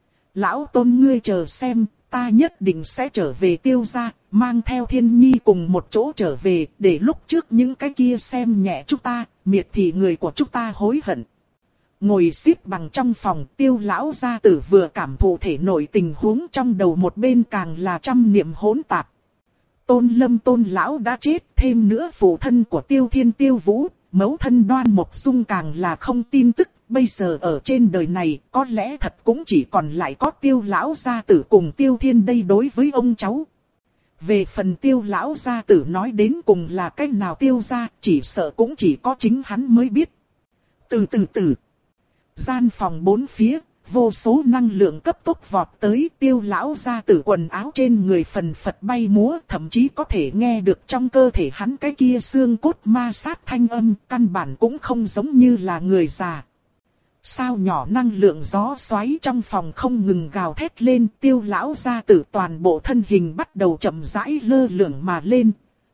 Lão Tôn ngươi chờ xem, ta nhất định sẽ trở về Tiêu gia, mang theo Thiên Nhi cùng một chỗ trở về, để lúc trước những cái kia xem nhẹ chúng ta, miệt thị người của chúng ta hối hận. Ngồi xếp bằng trong phòng, Tiêu lão gia tử vừa cảm thụ thể nội tình huống trong đầu, một bên càng là trăm niệm hỗn tạp. Tôn Lâm Tôn lão đã chết, thêm nữa phụ thân của Tiêu Thiên Tiêu Vũ, mẫu thân Đoan Mộc Dung càng là không tin tức, bây giờ ở trên đời này có lẽ thật cũng chỉ còn lại có Tiêu lão gia tử cùng Tiêu Thiên đây đối với ông cháu. Về phần Tiêu lão gia tử nói đến cùng là cách nào Tiêu gia, chỉ sợ cũng chỉ có chính hắn mới biết. Từ từ từ, gian phòng bốn phía, vô số năng lượng cấp tốc vọt tới, Tiêu lão gia tử quần áo trên người phần phật bay múa, thậm chí có thể nghe được trong cơ thể hắn cái kia xương cốt ma sát thanh âm, căn bản cũng không giống như là người già. Sao nhỏ năng lượng gió xoáy trong phòng không ngừng gào thét lên, Tiêu lão gia tử toàn bộ thân hình bắt đầu chậm rãi lơ lửng mà lên.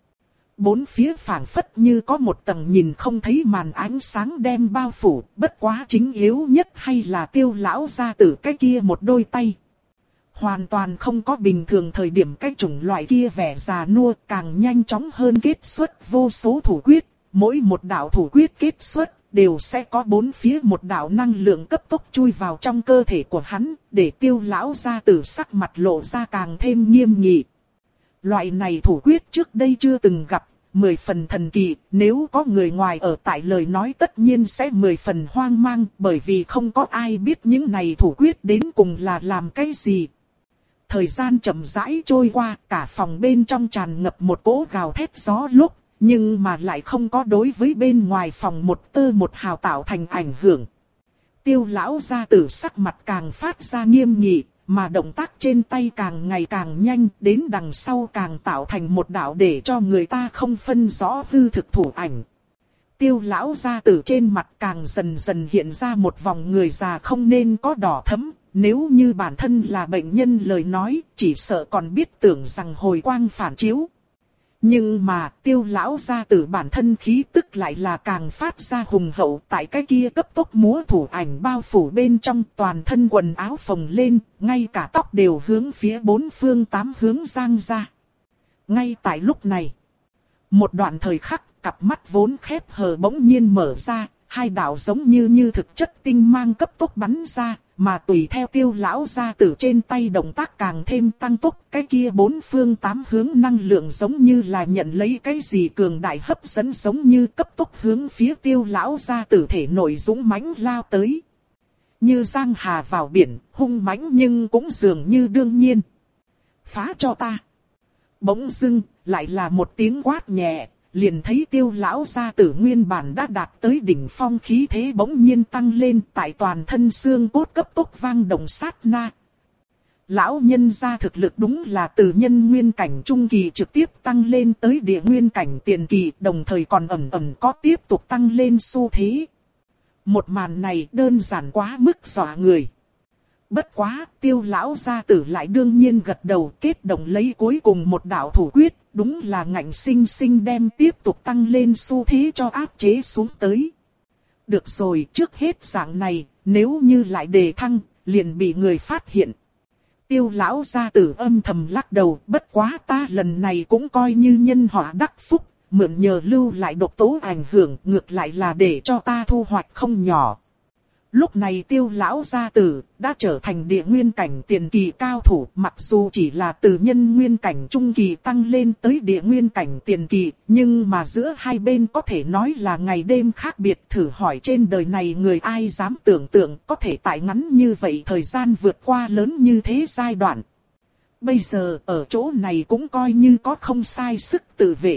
Bốn phía phảng phất như có một tầng nhìn không thấy màn ánh sáng đem bao phủ, bất quá chính yếu nhất hay là Tiêu lão gia tử cái kia một đôi tay. Hoàn toàn không có bình thường thời điểm cái chủng loại kia vẻ già nua, càng nhanh chóng hơn kết xuất vô số thủ quyết, mỗi một đạo thủ quyết kết xuất đều sẽ có bốn phía một đạo năng lượng cấp tốc chui vào trong cơ thể của hắn, để Tiêu lão gia tử sắc mặt lộ ra càng thêm nghiêm nghị. Loại này thủ quyết trước đây chưa từng gặp, mười phần thần kỳ, nếu có người ngoài ở tại lời nói tất nhiên sẽ mười phần hoang mang, bởi vì không có ai biết những này thủ quyết đến cùng là làm cái gì. Thời gian chậm rãi trôi qua, cả phòng bên trong tràn ngập một cỗ gào thét gió lúc, nhưng mà lại không có đối với bên ngoài phòng một tơ một hào tạo thành ảnh hưởng. Tiêu lão gia tử sắc mặt càng phát ra nghiêm nghị, mà động tác trên tay càng ngày càng nhanh, đến đằng sau càng tạo thành một đạo để cho người ta không phân rõ hư thực thủ ảnh. Tiêu lão gia tử trên mặt càng dần dần hiện ra một vòng người già không nên có đỏ thẫm, nếu như bản thân là bệnh nhân lời nói, chỉ sợ còn biết tưởng rằng hồi quang phản chiếu. Nhưng mà Tiêu lão gia tử bản thân khí tức lại là càng phát ra hùng hậu, tại cái kia cấp tốc múa thủ ảnh bao phủ bên trong, toàn thân quần áo phồng lên, ngay cả tóc đều hướng phía bốn phương tám hướng giang ra. Ngay tại lúc này, một đoạn thời khắc, cặp mắt vốn khép hờ bỗng nhiên mở ra, hai đạo giống như như thực chất tinh mang cấp tốc bắn ra, mà tùy theo Tiêu lão gia tử trên tay động tác càng thêm tăng tốc, cái kia bốn phương tám hướng năng lượng giống như là nhận lấy cái gì cường đại hấp dẫn, giống như cấp tốc hướng phía Tiêu lão gia tử thể nội dũng mãnh lao tới. Như giang hà vào biển, hung mãnh nhưng cũng dường như đương nhiên. Phá cho ta. Bỗng dưng, lại là một tiếng quát nhẹ. Liền thấy Tiêu lão gia tử nguyên bản đã đạt tới đỉnh phong khí thế bỗng nhiên tăng lên, tại toàn thân xương cốt cấp tốc vang động sát na. Lão nhân gia thực lực đúng là từ nhân nguyên cảnh trung kỳ trực tiếp tăng lên tới địa nguyên cảnh tiền kỳ, đồng thời còn ẩn ẩn có tiếp tục tăng lên xu thế. Một màn này đơn giản quá mức dọa người. Bất quá, Tiêu lão gia tử lại đương nhiên gật đầu, kết động lấy cuối cùng một đạo thủ quyết, đúng là ngạnh sinh sinh đem tiếp tục tăng lên xu thế cho áp chế xuống tới. Được rồi, trước hết dạng này, nếu như lại đề thăng, liền bị người phát hiện. Tiêu lão gia tử âm thầm lắc đầu, bất quá ta lần này cũng coi như nhân họa đắc phúc, mượn nhờ lưu lại độc tố ảnh hưởng, ngược lại là để cho ta thu hoạch không nhỏ. Lúc này Tiêu lão gia tử đã trở thành địa nguyên cảnh tiền kỳ cao thủ, mặc dù chỉ là từ nhân nguyên cảnh trung kỳ tăng lên tới địa nguyên cảnh tiền kỳ, nhưng mà giữa hai bên có thể nói là ngày đêm khác biệt. Thử hỏi trên đời này người ai dám tưởng tượng có thể tại ngắn như vậy thời gian vượt qua lớn như thế giai đoạn. Bây giờ ở chỗ này cũng coi như có không sai sức tự vệ.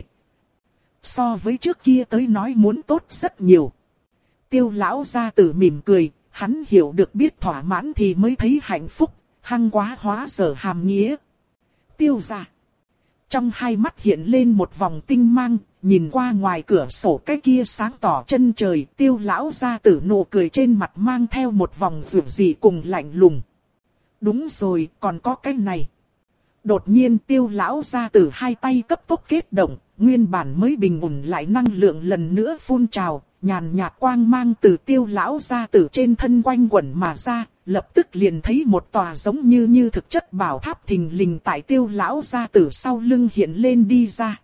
So với trước kia tới nói muốn tốt rất nhiều. Tiêu lão gia tử mỉm cười, hắn hiểu được biết thỏa mãn thì mới thấy hạnh phúc, hăng quá hóa dở hàm nghĩa. Tiêu gia. Trong hai mắt hiện lên một vòng tinh mang, nhìn qua ngoài cửa sổ cái kia sáng tỏ chân trời, tiêu lão gia tử nụ cười trên mặt mang theo một vòng dịu dị cùng lạnh lùng. Đúng rồi, còn có cái này. Đột nhiên tiêu lão gia tử hai tay cấp tốc kết động, nguyên bản mới bình ổn lại năng lượng lần nữa phun trào, nhàn nhạt quang mang từ tiêu lão gia tử trên thân quanh quẩn mà ra, lập tức liền thấy một tòa giống như như thực chất bảo tháp thình lình tại tiêu lão gia tử sau lưng hiện lên đi ra.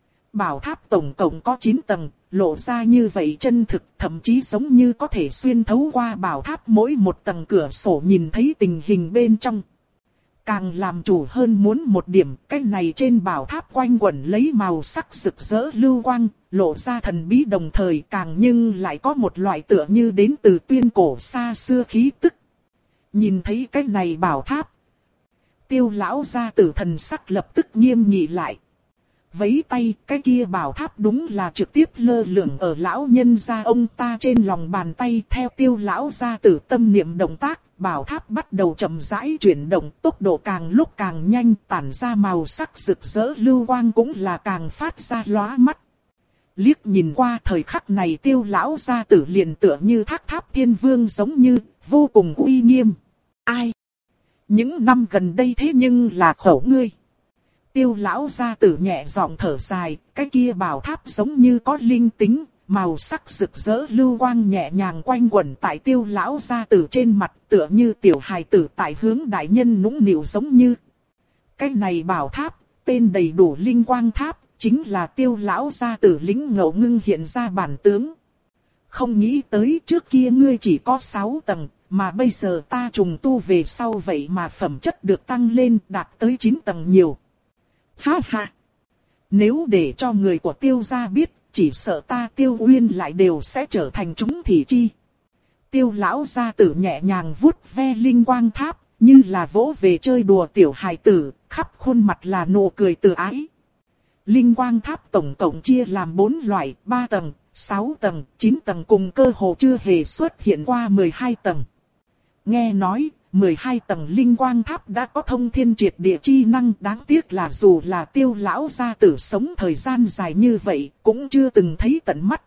Bảo tháp tổng cộng có chín tầng, lộ ra như vậy chân thực, thậm chí giống như có thể xuyên thấu qua bảo tháp mỗi một tầng cửa sổ nhìn thấy tình hình bên trong. Càng làm chủ hơn muốn một điểm, cái này trên bảo tháp quanh quẩn lấy màu sắc rực rỡ lưu quang, lộ ra thần bí đồng thời càng nhưng lại có một loại tựa như đến từ tuyên cổ xa xưa khí tức. Nhìn thấy cái này bảo tháp, tiêu lão gia tử thần sắc lập tức nghiêm nghị lại. Vấy tay, cái kia bảo tháp đúng là trực tiếp lơ lửng ở lão nhân gia ông ta trên lòng bàn tay. Theo tiêu lão gia tử tâm niệm động tác, bảo tháp bắt đầu chậm rãi chuyển động, tốc độ càng lúc càng nhanh, tản ra màu sắc rực rỡ lưu quang cũng là càng phát ra lóa mắt. Liếc nhìn qua thời khắc này tiêu lão gia tử liền tựa như thác tháp thiên vương giống như, vô cùng uy nghiêm. Ai? Những năm gần đây thế nhưng là khổ ngươi. Tiêu lão gia tử nhẹ giọng thở dài, cái kia bảo tháp giống như có linh tính, màu sắc rực rỡ lưu quang nhẹ nhàng quanh quẩn tại tiêu lão gia tử trên mặt, tựa như tiểu hài tử tại hướng đại nhân nũng nịu giống như. Cái này bảo tháp, tên đầy đủ linh quang tháp, chính là tiêu lão gia tử lĩnh ngộ ngưng hiện ra bản tướng. Không nghĩ tới trước kia ngươi chỉ có sáu tầng, mà bây giờ ta trùng tu về sau vậy mà phẩm chất được tăng lên đạt tới chín tầng nhiều. Ha ha! Nếu để cho người của tiêu gia biết, chỉ sợ ta tiêu uyên lại đều sẽ trở thành chúng thị chi. Tiêu lão gia tử nhẹ nhàng vuốt ve linh quang tháp, như là vỗ về chơi đùa tiểu hài tử, khắp khuôn mặt là nụ cười từ ái. Linh quang tháp tổng cộng chia làm bốn loại, ba tầng, sáu tầng, chín tầng cùng cơ hồ chưa hề xuất hiện qua mười hai tầng. Nghe nói, mười hai tầng linh quang tháp đã có thông thiên triệt địa chi năng, đáng tiếc là dù là tiêu lão gia tử sống thời gian dài như vậy, cũng chưa từng thấy tận mắt.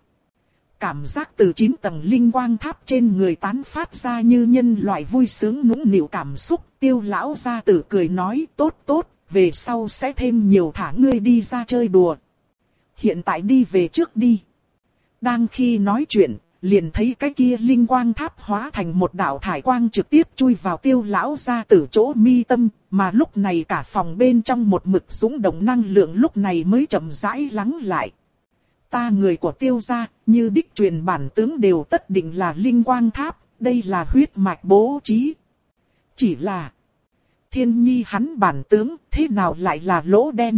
Cảm giác từ chín tầng linh quang tháp trên người tán phát ra như nhân loại vui sướng nũng nịu cảm xúc, tiêu lão gia tử cười nói tốt tốt, về sau sẽ thêm nhiều thả ngươi đi ra chơi đùa. Hiện tại đi về trước đi. Đang khi nói chuyện, liền thấy cái kia linh quang tháp hóa thành một đạo thải quang trực tiếp chui vào tiêu lão gia tử chỗ mi tâm, mà lúc này cả phòng bên trong một mực dũng động năng lượng lúc này mới chậm rãi lắng lại. Ta người của tiêu gia, như đích truyền bản tướng đều tất định là linh quang tháp, đây là huyết mạch bố trí. Chỉ là Thiên Nhi hắn bản tướng thế nào lại là lỗ đen?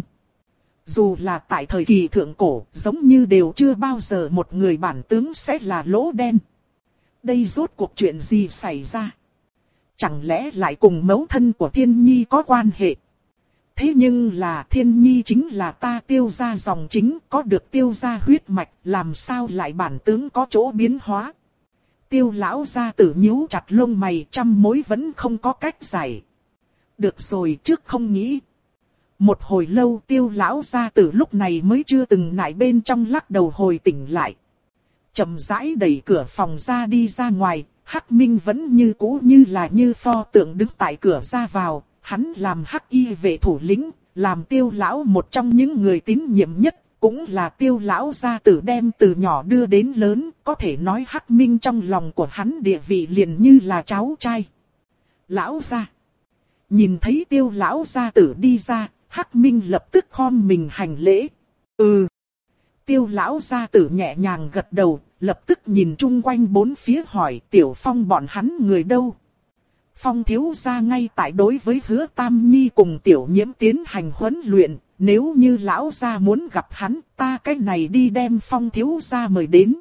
Dù là tại thời kỳ thượng cổ, giống như đều chưa bao giờ một người bản tướng sẽ là lỗ đen. Đây rốt cuộc chuyện gì xảy ra? Chẳng lẽ lại cùng mẫu thân của Thiên Nhi có quan hệ? Thế nhưng là Thiên Nhi chính là ta tiêu gia dòng chính, có được tiêu gia huyết mạch, làm sao lại bản tướng có chỗ biến hóa? Tiêu lão gia tử nhíu chặt lông mày, trăm mối vẫn không có cách giải. Được rồi, trước không nghĩ. Một hồi lâu tiêu lão gia tử lúc này mới chưa từng nại bên trong lắc đầu hồi tỉnh lại. Chậm rãi đẩy cửa phòng ra đi ra ngoài, Hắc Minh vẫn như cũ như là như pho tượng đứng tại cửa ra vào, hắn làm Hắc Y vệ thủ lĩnh, làm tiêu lão một trong những người tín nhiệm nhất, cũng là tiêu lão gia tử đem từ nhỏ đưa đến lớn, có thể nói Hắc Minh trong lòng của hắn địa vị liền như là cháu trai. Lão gia. Nhìn thấy Tiêu lão gia tử đi ra, Hắc Minh lập tức khom mình hành lễ. Ừ. Tiêu lão gia tử nhẹ nhàng gật đầu, lập tức nhìn chung quanh bốn phía hỏi Tiểu Phong bọn hắn người đâu. Phong thiếu gia ngay tại đối với Hứa Tam Nhi cùng Tiểu Nhiễm tiến hành huấn luyện, nếu như lão gia muốn gặp hắn, ta cái này đi đem Phong thiếu gia mời đến.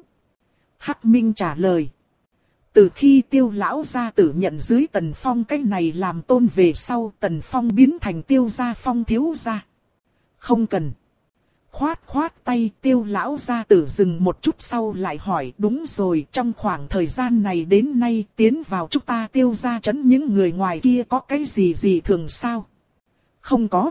Hắc Minh trả lời. Từ khi Tiêu lão gia tử nhận dưới Tần Phong cái này làm tôn về sau, Tần Phong biến thành Tiêu gia Phong thiếu gia. Không cần. Khoát khoát tay, Tiêu lão gia tử dừng một chút sau lại hỏi, đúng rồi, trong khoảng thời gian này đến nay tiến vào chúng ta Tiêu gia trấn những người ngoài kia có cái gì gì thường sao? Không có.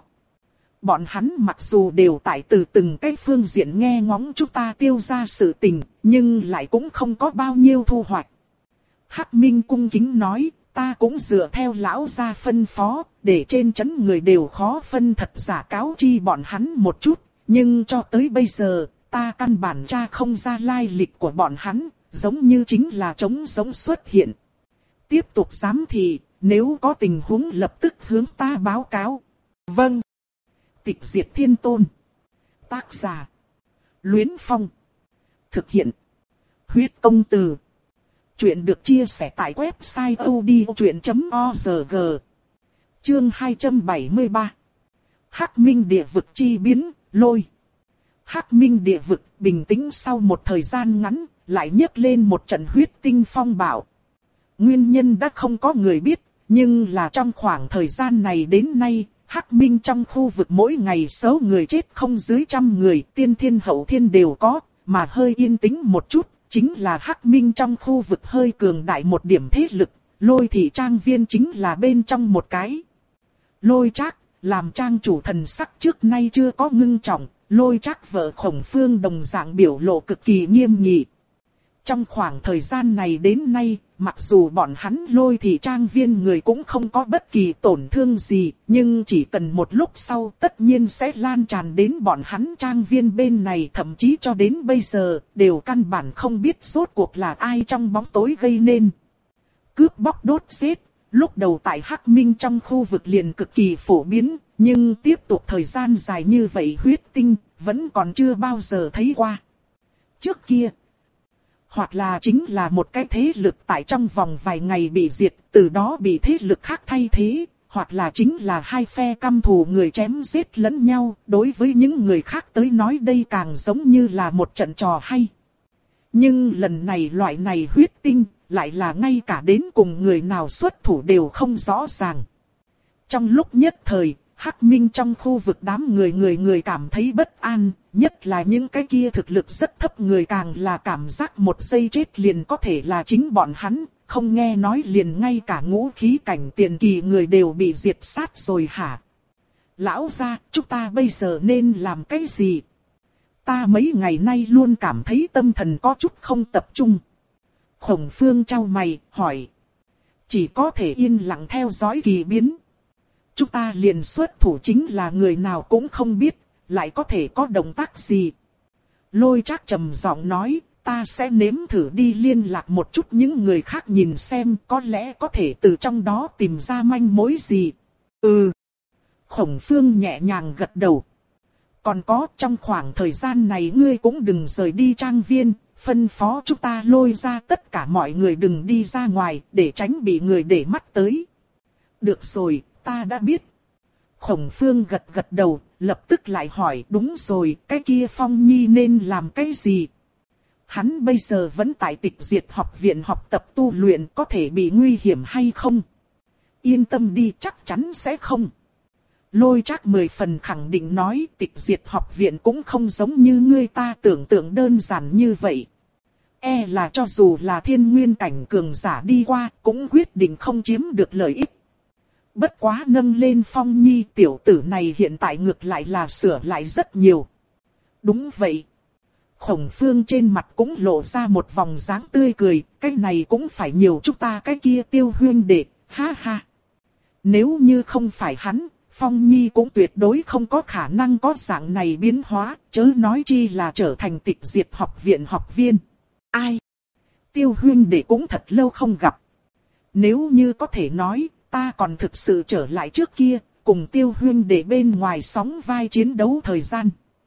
Bọn hắn mặc dù đều tại từ từng cái phương diện nghe ngóng chúng ta Tiêu gia sự tình, nhưng lại cũng không có bao nhiêu thu hoạch. Hắc Minh cung kính nói, ta cũng dựa theo lão gia phân phó, để trên trấn người đều khó phân thật giả cáo chi bọn hắn một chút. Nhưng cho tới bây giờ, ta căn bản tra không ra lai lịch của bọn hắn, giống như chính là trống giống xuất hiện. Tiếp tục giám thị, nếu có tình huống lập tức hướng ta báo cáo. Vâng. Tịch diệt thiên tôn. Tác giả. Luyến Phong. Thực hiện. Huyết công từ. Chuyện được chia sẻ tại website odchuyện chấm org. Chương hai trăm bảy mươi ba. Hắc Minh địa vực chi biến. Lôi. Hắc Minh địa vực bình tĩnh sau một thời gian ngắn, lại nhấc lên một trận huyết tinh phong bạo. Nguyên nhân đã không có người biết, nhưng là trong khoảng thời gian này đến nay, Hắc Minh trong khu vực mỗi ngày số người chết không dưới trăm người, tiên thiên hậu thiên đều có, mà hơi yên tĩnh một chút, chính là Hắc Minh trong khu vực hơi cường đại một điểm thế lực, Lôi thị trang viên chính là bên trong một cái. Lôi Trác làm trang chủ thần sắc trước nay chưa có ngưng trọng, Lôi Trác vợ Khổng Phương đồng dạng biểu lộ cực kỳ nghiêm nghị. Trong khoảng thời gian này đến nay, mặc dù bọn hắn Lôi thị trang viên người cũng không có bất kỳ tổn thương gì, nhưng chỉ cần một lúc sau tất nhiên sẽ lan tràn đến bọn hắn trang viên bên này, thậm chí cho đến bây giờ, đều căn bản không biết rốt cuộc là ai trong bóng tối gây nên. Cướp bóc đốt giết. Lúc đầu tại Hắc Minh trong khu vực liền cực kỳ phổ biến, nhưng tiếp tục thời gian dài như vậy huyết tinh, vẫn còn chưa bao giờ thấy qua. Trước kia, hoặc là chính là một cái thế lực tại trong vòng vài ngày bị diệt, từ đó bị thế lực khác thay thế, hoặc là chính là hai phe căm thù người chém giết lẫn nhau, đối với những người khác tới nói đây càng giống như là một trận trò hay. Nhưng lần này loại này huyết tinh, lại là ngay cả đến cùng người nào xuất thủ đều không rõ ràng. Trong lúc nhất thời, Hắc Minh trong khu vực đám người người người cảm thấy bất an, nhất là những cái kia thực lực rất thấp người càng là cảm giác một giây chết liền có thể là chính bọn hắn, không nghe nói liền ngay cả ngũ khí cảnh tiền kỳ người đều bị diệt sát rồi hả? Lão gia, chúng ta bây giờ nên làm cái gì? Ta mấy ngày nay luôn cảm thấy tâm thần có chút không tập trung. Khổng Phương chau mày, hỏi. Chỉ có thể yên lặng theo dõi kỳ biến. Chúng ta liền xuất thủ chính là người nào cũng không biết, lại có thể có động tác gì. Lôi Trác trầm giọng nói, ta sẽ nếm thử đi liên lạc một chút những người khác nhìn xem có lẽ có thể từ trong đó tìm ra manh mối gì. Ừ. Khổng Phương nhẹ nhàng gật đầu. Còn có trong khoảng thời gian này ngươi cũng đừng rời đi trang viên, phân phó chúng ta lôi ra tất cả mọi người đừng đi ra ngoài để tránh bị người để mắt tới. Được rồi, ta đã biết. Khổng Phương gật gật đầu, lập tức lại hỏi đúng rồi, cái kia Phong Nhi nên làm cái gì? Hắn bây giờ vẫn tại Tịch Diệt học viện học tập tu luyện, có thể bị nguy hiểm hay không? Yên tâm đi, chắc chắn sẽ không. Lôi Trác mười phần khẳng định nói, Tịch Diệt học viện cũng không giống như người ta tưởng tượng đơn giản như vậy. E là cho dù là thiên nguyên cảnh cường giả đi qua, cũng quyết định không chiếm được lợi ích. Bất quá nâng lên Phong Nhi, tiểu tử này hiện tại ngược lại là sửa lại rất nhiều. Đúng vậy. Khổng Phương trên mặt cũng lộ ra một vòng dáng tươi cười, cái này cũng phải nhiều chúng ta cái kia Tiêu huynh đệ, ha ha. Nếu như không phải hắn, Phong Nhi cũng tuyệt đối không có khả năng có dạng này biến hóa, chớ nói chi là trở thành Tịch Diệt học viện học viên. Ai? Tiêu huynh đệ cũng thật lâu không gặp. Nếu như có thể nói, ta còn thực sự trở lại trước kia, cùng Tiêu huynh để bên ngoài sóng vai chiến đấu thời gian.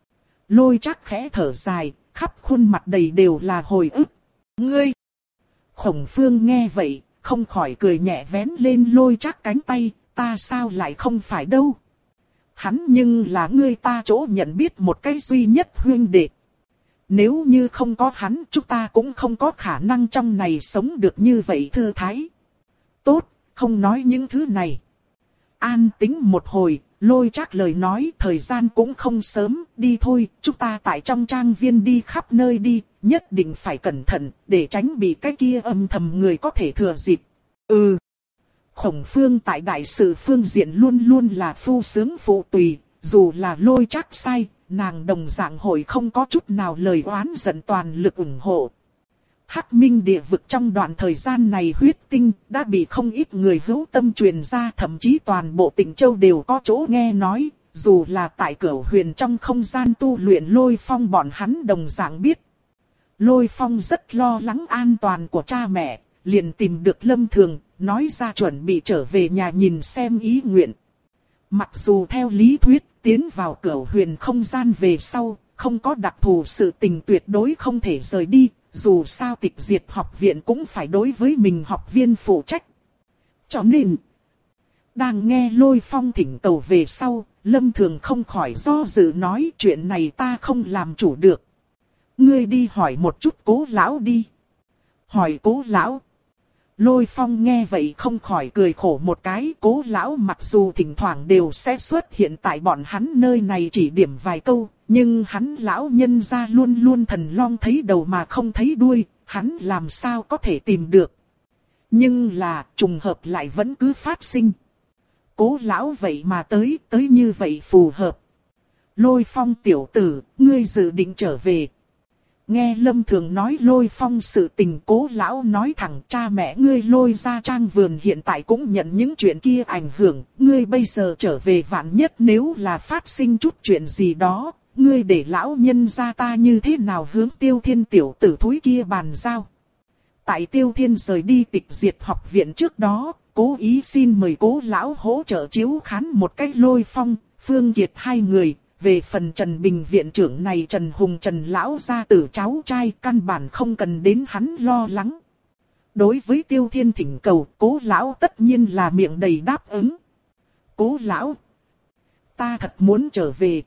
Lôi Trác khẽ thở dài, khắp khuôn mặt đầy đều là hồi ức. Ngươi! Khổng Phương nghe vậy, không khỏi cười nhẹ vén lên Lôi Trác cánh tay, ta sao lại không phải đâu. Hắn nhưng là ngươi ta chỗ nhận biết một cái duy nhất huynh đệ. Nếu như không có hắn, chúng ta cũng không có khả năng trong này sống được như vậy thư thái. Tốt, không nói những thứ này. An tĩnh một hồi, Lôi Trác lời nói, thời gian cũng không sớm, đi thôi, chúng ta tại trong trang viên đi khắp nơi đi, nhất định phải cẩn thận, để tránh bị cái kia âm thầm người có thể thừa dịp. Ừ. Khổng Phương tại đại sự phương diện luôn luôn là phu sướng phụ tùy, dù là Lôi Trác sai, nàng đồng dạng hội không có chút nào lời oán giận, toàn lực ủng hộ. Hắc Minh địa vực trong đoạn thời gian này huyết tinh đã bị không ít người hữu tâm truyền ra, thậm chí toàn bộ Tịnh Châu đều có chỗ nghe nói, dù là tại Cửu Huyền trong không gian tu luyện Lôi Phong bọn hắn đồng dạng biết. Lôi Phong rất lo lắng an toàn của cha mẹ, liền tìm được Lâm Thường, nói ra chuẩn bị trở về nhà nhìn xem ý nguyện. Mặc dù theo lý thuyết, tiến vào Cửu Huyền không gian về sau, không có đặc thù sự tình tuyệt đối không thể rời đi, dù sao Tịch Diệt học viện cũng phải đối với mình học viên phụ trách. Cho nên, đang nghe Lôi Phong thỉnh cầu về sau, Lâm Thường không khỏi do dự nói chuyện này ta không làm chủ được. Ngươi đi hỏi một chút Cố lão đi. Hỏi Cố lão. Lôi Phong nghe vậy không khỏi cười khổ một cái. Cố lão mặc dù thỉnh thoảng đều sẽ xuất hiện tại bọn hắn nơi này chỉ điểm vài câu, nhưng hắn lão nhân gia luôn luôn thần long thấy đầu mà không thấy đuôi, hắn làm sao có thể tìm được. Nhưng là trùng hợp lại vẫn cứ phát sinh. Cố lão vậy mà tới, tới như vậy phù hợp. Lôi Phong tiểu tử, ngươi dự định trở về. Nghe Lâm Thường nói Lôi Phong sự tình, Cố lão nói thẳng cha mẹ ngươi Lôi ra trang vườn hiện tại cũng nhận những chuyện kia ảnh hưởng, ngươi bây giờ trở về vạn nhất nếu là phát sinh chút chuyện gì đó, ngươi để lão nhân gia ta như thế nào hướng Tiêu Thiên tiểu tử thúi kia bàn giao. Tại Tiêu Thiên rời đi Tịch Diệt học viện trước đó, cố ý xin mời Cố lão hỗ trợ chiếu khán một cách Lôi Phong, Phương Kiệt hai người. Về phần Trần Bình viện trưởng này Trần Hùng Trần lão gia tử cháu trai căn bản không cần đến hắn lo lắng. Đối với Tiêu Thiên thỉnh cầu, Cố lão tất nhiên là miệng đầy đáp ứng. Cố lão, ta thật muốn trở về.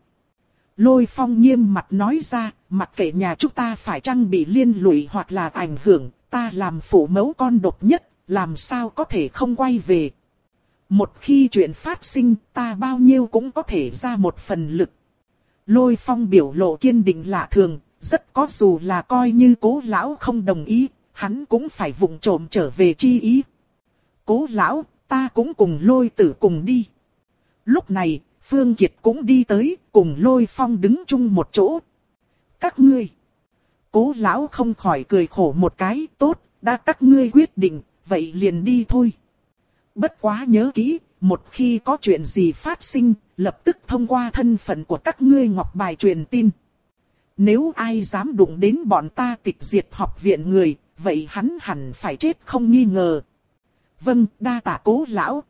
Lôi Phong nghiêm mặt nói ra, mặc kệ nhà chúng ta phải chăng bị liên lụy hoặc là ảnh hưởng, ta làm phụ mẫu con độc nhất, làm sao có thể không quay về. Một khi chuyện phát sinh, ta bao nhiêu cũng có thể ra một phần lực. Lôi Phong biểu lộ kiên định lạ thường, rất có dù là coi như Cố lão không đồng ý, hắn cũng phải vụng trộm trở về chi ý. Cố lão, ta cũng cùng Lôi tử cùng đi. Lúc này, Phương Kiệt cũng đi tới, cùng Lôi Phong đứng chung một chỗ. Các ngươi. Cố lão không khỏi cười khổ một cái, tốt, đã các ngươi quyết định, vậy liền đi thôi. Bất quá nhớ kỹ, một khi có chuyện gì phát sinh, lập tức thông qua thân phận của các ngươi ngọc bài truyền tin. Nếu ai dám đụng đến bọn ta Tịch Diệt học viện người, vậy hắn hẳn phải chết không nghi ngờ. Vâng, đa tạ Cố lão.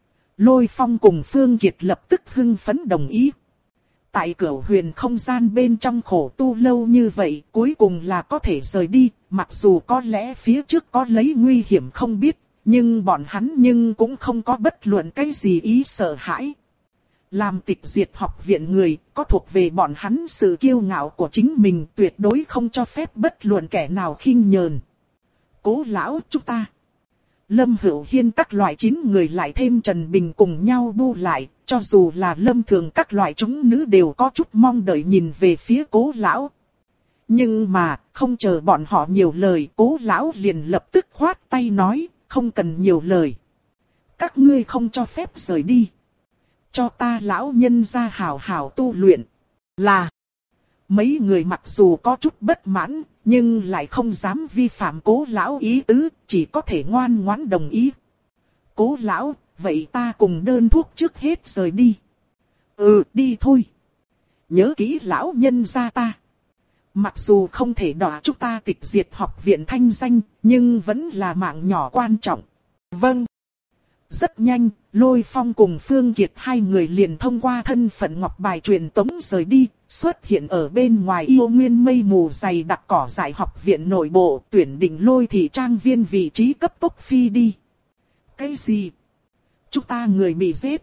Lôi Phong cùng Phương Kiệt lập tức hưng phấn đồng ý. Tại Cửu Huyền không gian bên trong khổ tu lâu như vậy, cuối cùng là có thể rời đi, mặc dù có lẽ phía trước có lấy nguy hiểm không biết, nhưng bọn hắn nhưng cũng không có bất luận cái gì ý sợ hãi. Làm Tịch Diệt học viện người, có thuộc về bọn hắn sự kiêu ngạo của chính mình, tuyệt đối không cho phép bất luận kẻ nào khinh nhờn. Cố lão chúng ta. Lâm Hữu Hiên các loại chín người lại thêm Trần Bình cùng nhau bu lại, cho dù là Lâm Thường các loại chúng nữ đều có chút mong đợi nhìn về phía Cố lão. Nhưng mà, không chờ bọn họ nhiều lời, Cố lão liền lập tức khoát tay nói, không cần nhiều lời. Các ngươi không cho phép rời đi. Cho ta lão nhân ra hảo hảo tu luyện. Là, mấy người mặc dù có chút bất mãn, nhưng lại không dám vi phạm Cố lão ý tứ, chỉ có thể ngoan ngoãn đồng ý. Cố lão, vậy ta cùng đơn thuốc trước hết rời đi. Ừ, đi thôi. Nhớ kỹ lão nhân gia ta. Mặc dù không thể đọa chúng ta Tịch Diệt học viện thanh danh, nhưng vẫn là mạng nhỏ quan trọng. Vâng. Rất nhanh, Lôi Phong cùng Phương Kiệt hai người liền thông qua thân phận ngọc bài truyền tống rời đi, xuất hiện ở bên ngoài yêu nguyên mây mù dày đặc cỏ dại học viện nội bộ, tuyển định Lôi thị trang viên vị trí cấp tốc phi đi. Cái gì? Chúng ta người bị giết.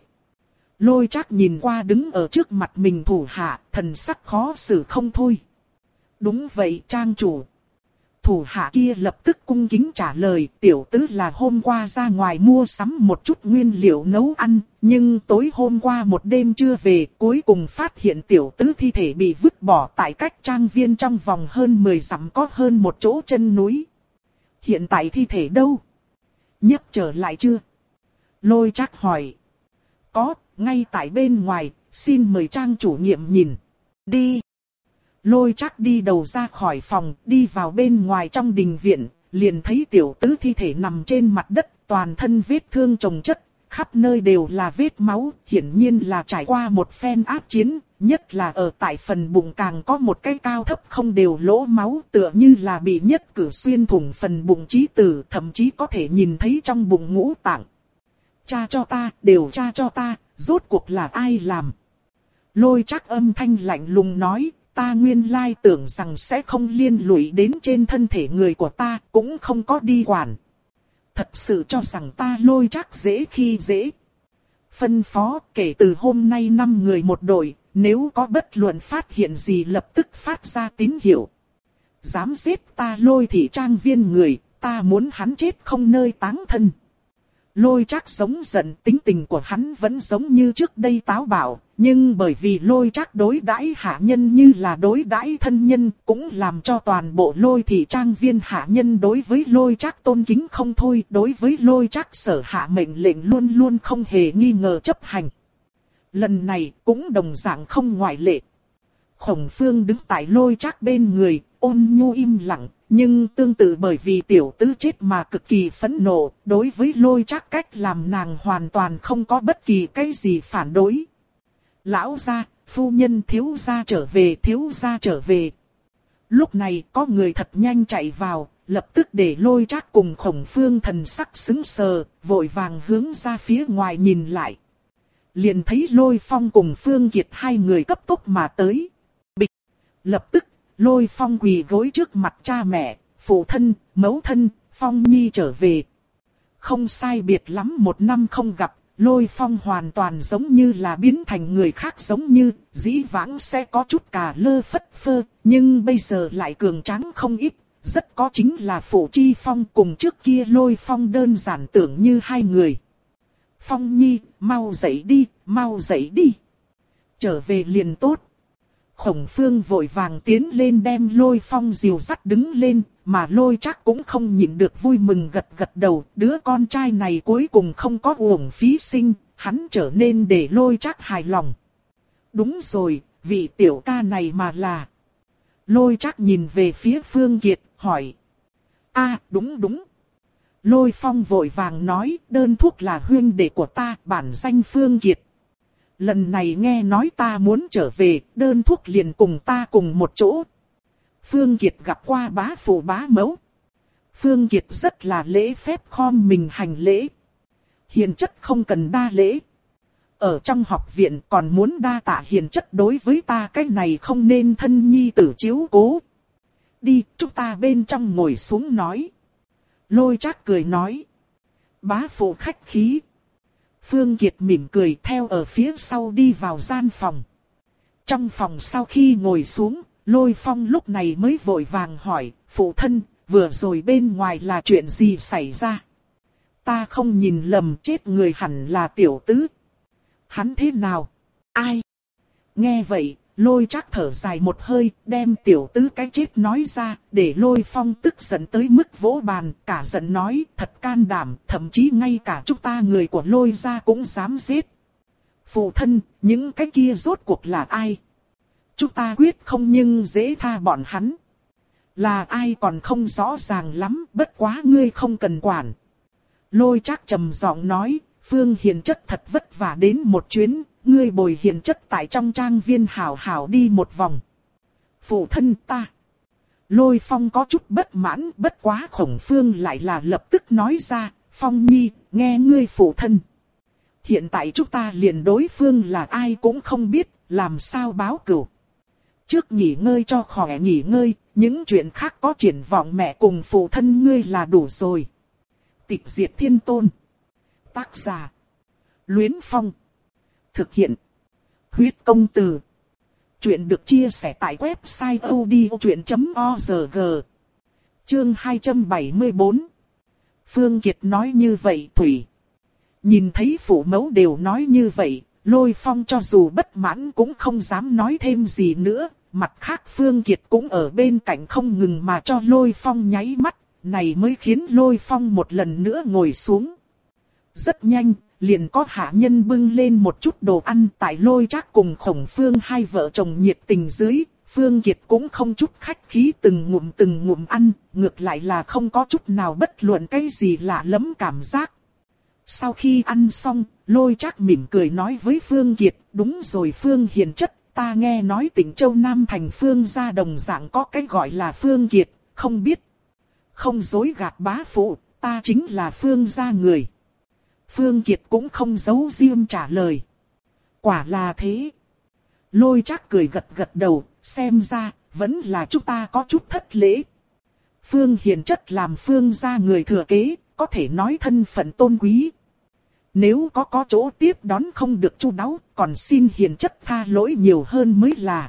Lôi Trác nhìn qua đứng ở trước mặt mình thủ hạ, thần sắc khó xử không thôi. Đúng vậy trang chủ. Thủ hạ kia lập tức cung kính trả lời, tiểu tứ là hôm qua ra ngoài mua sắm một chút nguyên liệu nấu ăn, nhưng tối hôm qua một đêm chưa về, cuối cùng phát hiện tiểu tứ thi thể bị vứt bỏ tại cách trang viên trong vòng hơn mười dặm có hơn một chỗ chân núi. Hiện tại thi thể đâu? Nhấc trở lại chưa? Lôi Trác hỏi. Có, ngay tại bên ngoài, xin mời trang chủ nhiệm nhìn. Đi. Lôi Trác đi đầu ra khỏi phòng, đi vào bên ngoài trong đình viện, liền thấy tiểu tứ thi thể nằm trên mặt đất, toàn thân vết thương chồng chất, khắp nơi đều là vết máu, hiển nhiên là trải qua một phen ác chiến, nhất là ở tại phần bụng càng có một cái cao thấp không đều lỗ máu, tựa như là bị nhất cử xuyên thủng phần bụng chí tử, thậm chí có thể nhìn thấy trong bụng ngũ tạng. Cha cho ta, đều cha cho ta, rốt cuộc là ai làm? Lôi Trác âm thanh lạnh lùng nói. Ta nguyên lai tưởng rằng sẽ không liên lụy đến trên thân thể người của ta, cũng không có đi quản. Thật sự cho rằng ta Lôi Trác dễ khi dễ. Phân phó, kể từ hôm nay năm người một đội, nếu có bất luận phát hiện gì lập tức phát ra tín hiệu. Dám giết ta Lôi thị trang viên người, ta muốn hắn chết không nơi táng thân. Lôi Trác giống giận, tính tình của hắn vẫn giống như trước đây táo bạo, nhưng bởi vì Lôi Trác đối đãi hạ nhân như là đối đãi thân nhân, cũng làm cho toàn bộ Lôi thị trang viên hạ nhân đối với Lôi Trác tôn kính không thôi, đối với Lôi Trác sở hạ mệnh lệnh luôn luôn không hề nghi ngờ chấp hành. Lần này cũng đồng dạng không ngoại lệ. Khổng Phương đứng tại Lôi Trác bên người, ôn nhu im lặng. Nhưng tương tự bởi vì tiểu tứ chết mà cực kỳ phẫn nộ, đối với Lôi Trác cách làm nàng hoàn toàn không có bất kỳ cái gì phản đối. Lão gia, phu nhân thiếu gia trở về, thiếu gia trở về. Lúc này có người thật nhanh chạy vào, lập tức để Lôi Trác cùng Khổng Phương thần sắc sững sờ, vội vàng hướng ra phía ngoài nhìn lại. Liền thấy Lôi Phong cùng Phương Kiệt hai người cấp tốc mà tới. Bịch, lập tức. Lôi Phong quỳ gối trước mặt cha mẹ, phụ thân, mẫu thân, Phong Nhi trở về. Không sai biệt lắm một năm không gặp, Lôi Phong hoàn toàn giống như là biến thành người khác, giống như dĩ vãng sẽ có chút cà lơ phất phơ, nhưng bây giờ lại cường tráng không ít, rất có chính là Phụ Chi Phong cùng trước kia Lôi Phong đơn giản tưởng như hai người. Phong Nhi, mau dậy đi, mau dậy đi. Trở về liền tốt. Khổng Phương vội vàng tiến lên đem Lôi Phong dìu dắt đứng lên, mà Lôi Trác cũng không nhịn được vui mừng gật gật đầu, đứa con trai này cuối cùng không có uổng phí sinh, hắn trở nên để Lôi Trác hài lòng. Đúng rồi, vị tiểu ca này mà là... Lôi Trác nhìn về phía Phương Kiệt, hỏi. A, đúng đúng. Lôi Phong vội vàng nói, đơn thuốc là huynh đệ của ta, bản danh Phương Kiệt. Lần này nghe nói ta muốn trở về, đơn thuốc liền cùng ta cùng một chỗ. Phương Kiệt gặp qua bá phụ bá mẫu. Phương Kiệt rất là lễ phép khom mình hành lễ. Hiền chất không cần đa lễ. Ở trong học viện còn muốn đa tạ hiền chất đối với ta, cái này không nên thân nhi tử chiếu cố. Đi, chúng ta bên trong ngồi xuống nói. Lôi Trác cười nói. Bá phụ khách khí. Phương Kiệt mỉm cười theo ở phía sau đi vào gian phòng. Trong phòng sau khi ngồi xuống, Lôi Phong lúc này mới vội vàng hỏi, phụ thân, vừa rồi bên ngoài là chuyện gì xảy ra? Ta không nhìn lầm, chết người hẳn là tiểu tứ. Hắn thế nào? Ai? Nghe vậy, Lôi Trác thở dài một hơi, đem tiểu tứ cái chết nói ra, để Lôi Phong tức giận tới mức vỗ bàn, cả giận nói, thật can đảm, thậm chí ngay cả chúng ta người của Lôi gia cũng dám giết. Phụ thân, những cái kia rốt cuộc là ai? Chúng ta quyết không nhưng dễ tha bọn hắn. Là ai còn không rõ ràng lắm, bất quá ngươi không cần quản. Lôi Trác trầm giọng nói, Phương Hiền chất thật vất vả đến một chuyến, ngươi bồi hiền chất tại trong trang viên hảo hảo đi một vòng. Phụ thân ta. Lôi Phong có chút bất mãn, bất quá Khổng Phương lại là lập tức nói ra, Phong Nhi, nghe ngươi phụ thân. Hiện tại chúng ta liền đối phương là ai cũng không biết, làm sao báo cửu. Trước nghỉ ngơi cho khỏe nghỉ ngơi, những chuyện khác có triển vọng mẹ cùng phụ thân ngươi là đủ rồi. Tịch diệt thiên tôn. Tác giả. Luyến Phong. Thực hiện. Huyết công từ. Chuyện được chia sẻ tại website odchuyện chấm org. Chương hai trăm bảy mươi tư. Phương Kiệt nói như vậy Thủy. Nhìn thấy phụ mẫu đều nói như vậy, Lôi Phong cho dù bất mãn cũng không dám nói thêm gì nữa. Mặt khác Phương Kiệt cũng ở bên cạnh không ngừng mà cho Lôi Phong nháy mắt, này mới khiến Lôi Phong một lần nữa ngồi xuống. Rất nhanh, liền có hạ nhân bưng lên một chút đồ ăn tại Lôi Trác cùng Khổng Phương hai vợ chồng nhiệt tình dưới. Phương Kiệt cũng không chút khách khí từng ngụm từng ngụm ăn, ngược lại là không có chút nào bất luận cái gì lạ lẫm cảm giác. Sau khi ăn xong, Lôi Trác mỉm cười nói với Phương Kiệt, đúng rồi Phương hiền chất, ta nghe nói tỉnh Châu Nam thành Phương gia đồng dạng có cái gọi là Phương Kiệt, không biết. Không dối gạt bá phụ, ta chính là Phương gia người. Phương Kiệt cũng không giấu riêng trả lời. Quả là thế. Lôi Trác cười gật gật đầu, xem ra, vẫn là chúng ta có chút thất lễ. Phương hiền chất làm Phương gia người thừa kế, có thể nói thân phận tôn quý. Nếu có có chỗ tiếp đón không được chu đáo, còn xin hiền chất tha lỗi nhiều hơn mới là.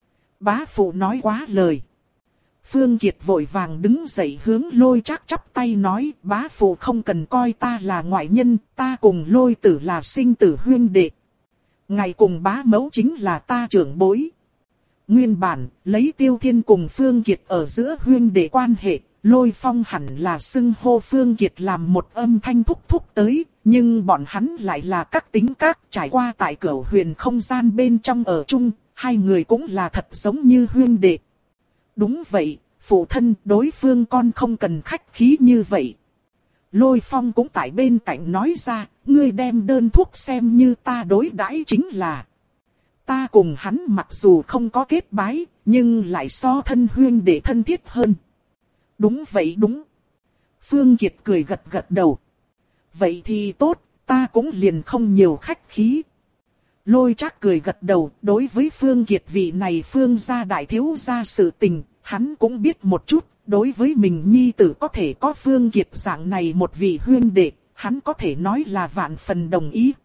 Bá phụ nói quá lời. Phương Kiệt vội vàng đứng dậy hướng Lôi Trác chắp tay nói, bá phụ không cần coi ta là ngoại nhân, ta cùng Lôi tử là sinh tử huynh đệ. Ngài cùng bá mẫu chính là ta trưởng bối. Nguyên bản, lấy Tiêu Thiên cùng Phương Kiệt ở giữa huynh đệ quan hệ, Lôi Phong hẳn là xưng hô Phương Kiệt làm một âm thanh thúc thúc tới, nhưng bọn hắn lại là các tính các trải qua tại cửu huyền không gian bên trong ở chung, hai người cũng là thật giống như huynh đệ. Đúng vậy, phụ thân đối phương con không cần khách khí như vậy. Lôi Phong cũng tại bên cạnh nói ra, ngươi đem đơn thuốc xem như ta đối đãi chính là. Ta cùng hắn mặc dù không có kết bái, nhưng lại so thân huynh đệ thân thiết hơn. Đúng vậy đúng. Phương Kiệt cười gật gật đầu. Vậy thì tốt, ta cũng liền không nhiều khách khí. Lôi Trác cười gật đầu, đối với Phương Kiệt vị này Phương gia đại thiếu gia sự tình, hắn cũng biết một chút. Đối với mình nhi tử có thể có Phương Kiệt dạng này một vị huynh đệ, hắn có thể nói là vạn phần đồng ý.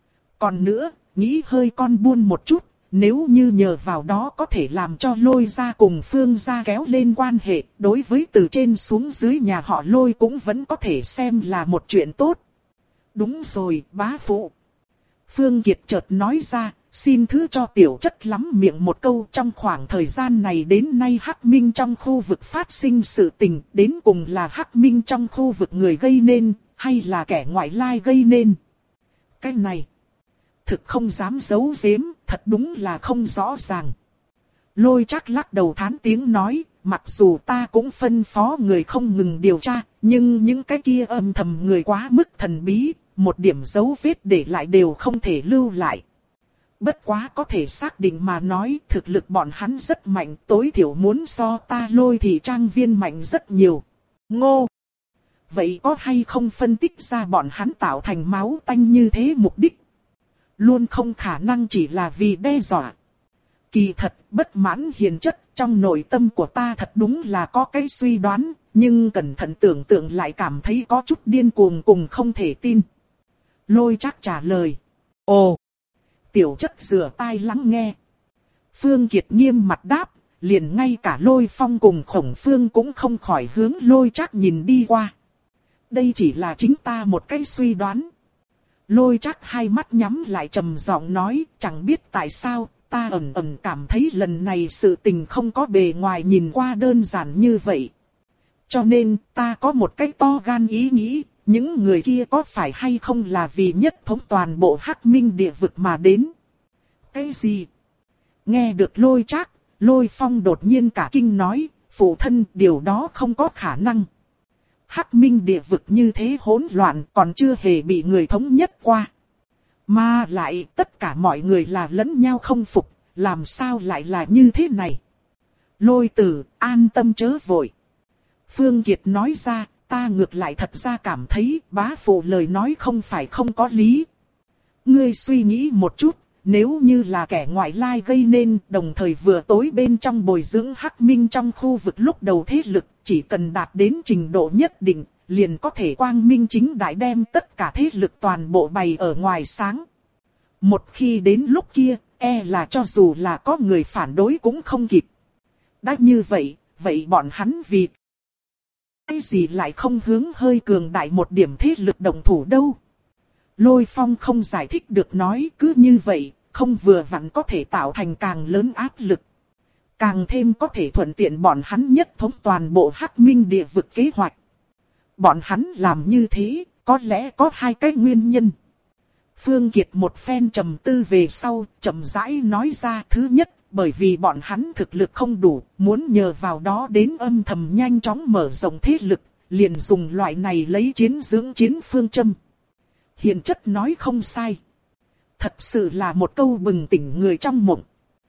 Còn nữa, nghĩ hơi con buôn một chút, nếu như nhờ vào đó có thể làm cho Lôi gia cùng Phương gia kéo lên quan hệ, đối với từ trên xuống dưới nhà họ Lôi cũng vẫn có thể xem là một chuyện tốt. Đúng rồi, bá phụ. Phương Kiệt chợt nói ra, xin thứ cho tiểu chất lắm miệng một câu, trong khoảng thời gian này đến nay Hắc Minh trong khu vực phát sinh sự tình, đến cùng là Hắc Minh trong khu vực người gây nên, hay là kẻ ngoại lai gây nên. Cái này, thực không dám giấu giếm, thật đúng là không rõ ràng. Lôi Trác lắc đầu thán tiếng nói, mặc dù ta cũng phân phó người không ngừng điều tra, nhưng những cái kia âm thầm người quá mức thần bí, một điểm dấu vết để lại đều không thể lưu lại. Bất quá có thể xác định mà nói thực lực bọn hắn rất mạnh, tối thiểu muốn so ta Lôi thị trang viên mạnh rất nhiều. Ngô! Vậy có hay không phân tích ra bọn hắn tạo thành máu tanh như thế mục đích? Luôn không khả năng chỉ là vì đe dọa. Kỳ thật, bất mãn hiền chất, trong nội tâm của ta thật đúng là có cái suy đoán, nhưng cẩn thận tưởng tượng lại cảm thấy có chút điên cuồng cùng không thể tin. Lôi Trác trả lời. Ồ! Tiểu chất rửa tai lắng nghe. Phương Kiệt nghiêm mặt đáp, liền ngay cả Lôi Phong cùng Khổng Phương cũng không khỏi hướng Lôi Trác nhìn đi qua. Đây chỉ là chính ta một cái suy đoán. Lôi Trác hai mắt nhắm lại trầm giọng nói, chẳng biết tại sao, ta ẩn ẩn cảm thấy lần này sự tình không có bề ngoài nhìn qua đơn giản như vậy. Cho nên, ta có một cái to gan ý nghĩ, những người kia có phải hay không là vì nhất thống toàn bộ Hắc Minh địa vực mà đến. Cái gì? Nghe được Lôi Trác, Lôi Phong đột nhiên cả kinh nói, phụ thân điều đó không có khả năng. Hắc Minh địa vực như thế hỗn loạn còn chưa hề bị người thống nhất qua. Mà lại tất cả mọi người là lẫn nhau không phục, làm sao lại là như thế này? Lôi Tử, an tâm chớ vội. Phương Kiệt nói ra, ta ngược lại thật ra cảm thấy bá phụ lời nói không phải không có lý. Ngươi suy nghĩ một chút, nếu như là kẻ ngoại lai gây nên đồng thời vừa tối bên trong bồi dưỡng Hắc Minh trong khu vực lúc đầu thế lực, chỉ cần đạt đến trình độ nhất định, liền có thể quang minh chính đại đem tất cả thế lực toàn bộ bày ở ngoài sáng. Một khi đến lúc kia, e là cho dù là có người phản đối cũng không kịp. Đã như vậy, vậy bọn hắn vì cái gì lại không hướng hơi cường đại một điểm thế lực đồng thủ đâu? Lôi Phong không giải thích được nói, cứ như vậy, không vừa vặn có thể tạo thành càng lớn áp lực. Càng thêm có thể thuận tiện bọn hắn nhất thống toàn bộ Hắc Minh địa vực kế hoạch. Bọn hắn làm như thế, có lẽ có hai cái nguyên nhân. Phương Kiệt một phen trầm tư về sau, chậm rãi nói ra. Thứ nhất, bởi vì bọn hắn thực lực không đủ, muốn nhờ vào đó đến âm thầm nhanh chóng mở rộng thế lực, liền dùng loại này lấy chiến dưỡng chiến phương châm. Hiền chất nói không sai. Thật sự là một câu bừng tỉnh người trong mộng.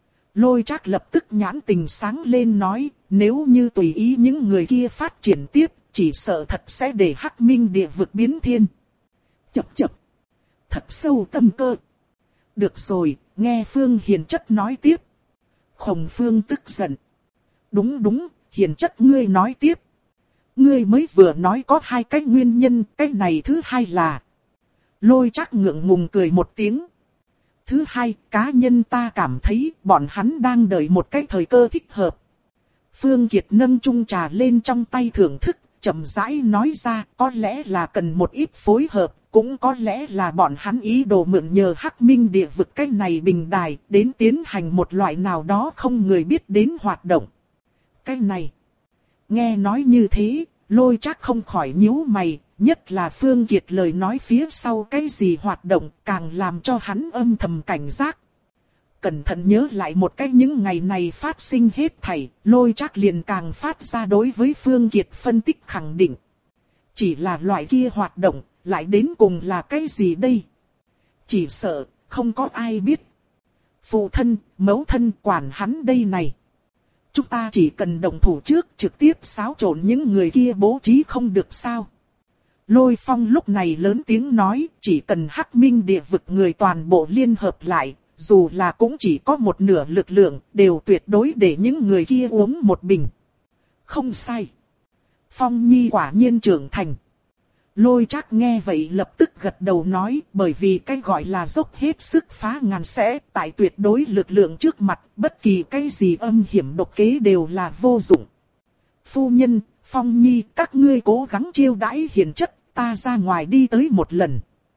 Lôi Trác lập tức nhãn tình sáng lên nói, nếu như tùy ý những người kia phát triển tiếp, chỉ sợ thật sẽ để Hắc Minh địa vực biến thiên. Chập chập. Thật sâu tâm cơ. Được rồi, nghe Phương Hiền chất nói tiếp. Khổng Phương tức giận. Đúng đúng, Hiền chất ngươi nói tiếp. Ngươi mới vừa nói có hai cái nguyên nhân, cái này thứ hai là. Lôi Trác ngượng ngùng cười một tiếng. Thứ hai, cá nhân ta cảm thấy bọn hắn đang đợi một cái thời cơ thích hợp. Phương Kiệt nâng chung trà lên trong tay thưởng thức, chậm rãi nói ra, có lẽ là cần một ít phối hợp, cũng có lẽ là bọn hắn ý đồ mượn nhờ Hắc Minh địa vực cái này bình đài, đến tiến hành một loại nào đó không người biết đến hoạt động. Cái này, nghe nói như thế, Lôi Trác không khỏi nhíu mày, nhất là Phương Kiệt lời nói phía sau cái gì hoạt động, càng làm cho hắn âm thầm cảnh giác. Cẩn thận nhớ lại một cách những ngày này phát sinh hết thảy, Lôi Trác liền càng phát ra đối với Phương Kiệt phân tích khẳng định. Chỉ là loại kia hoạt động, lại đến cùng là cái gì đây? Chỉ sợ, không có ai biết. Phụ thân, mẫu thân quản hắn đây này. Chúng ta chỉ cần động thủ trước trực tiếp xáo trộn những người kia bố trí không được sao? Lôi Phong lúc này lớn tiếng nói, chỉ cần Hắc Minh địa vực người toàn bộ liên hợp lại, dù là cũng chỉ có một nửa lực lượng, đều tuyệt đối để những người kia uống một bình. Không sai. Phong Nhi quả nhiên trưởng thành. Lôi Trác nghe vậy lập tức gật đầu nói, bởi vì cái gọi là dốc hết sức phá ngàn sẽ, tại tuyệt đối lực lượng trước mặt, bất kỳ cái gì âm hiểm độc kế đều là vô dụng. Phu nhân, Phong Nhi, các ngươi cố gắng chiêu đãi hiền chất, ta ra ngoài đi tới một lần.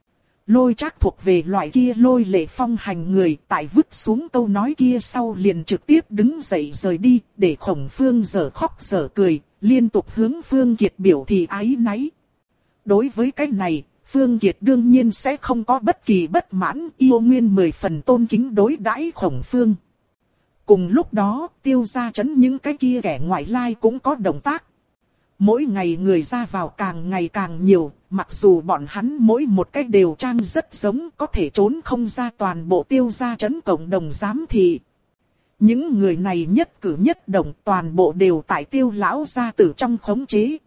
Lôi Trác thuộc về loại kia lôi lệ phong hành người, tại vứt xuống câu nói kia sau liền trực tiếp đứng dậy rời đi, để Khổng Phương dở khóc dở cười, liên tục hướng Phương Kiệt biểu thị áy náy. Đối với cái này, Phương Kiệt đương nhiên sẽ không có bất kỳ bất mãn, yêu nguyên mười phần tôn kính đối đãi Khổng Phương. Cùng lúc đó, Tiêu gia trấn những cái kia kẻ ngoại lai cũng có động tác. Mỗi ngày người ra vào càng ngày càng nhiều, mặc dù bọn hắn mỗi một cái đều trang rất giống, có thể trốn không ra toàn bộ Tiêu gia trấn cộng đồng giám thị. Những người này nhất cử nhất động toàn bộ đều tại Tiêu lão gia tử trong khống chế.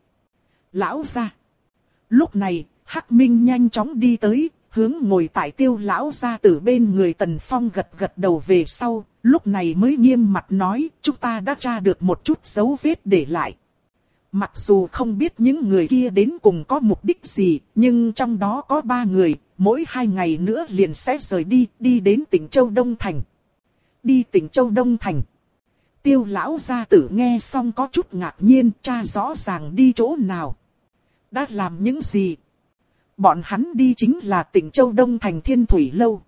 Lão gia. Lúc này, Hắc Minh nhanh chóng đi tới, hướng ngồi tại Tiêu lão gia tử bên người Tần Phong gật gật đầu về sau, lúc này mới nghiêm mặt nói, chúng ta đã tra được một chút dấu vết để lại. Mặc dù không biết những người kia đến cùng có mục đích gì, nhưng trong đó có ba người, mỗi hai ngày nữa liền sẽ rời đi, đi đến tỉnh Châu Đông Thành. Đi tỉnh Châu Đông Thành. Tiêu lão gia tử nghe xong có chút ngạc nhiên, tra rõ ràng đi chỗ nào. Đã làm những gì? Bọn hắn đi chính là tỉnh Châu Đông Thành Thiên Thủy Lâu.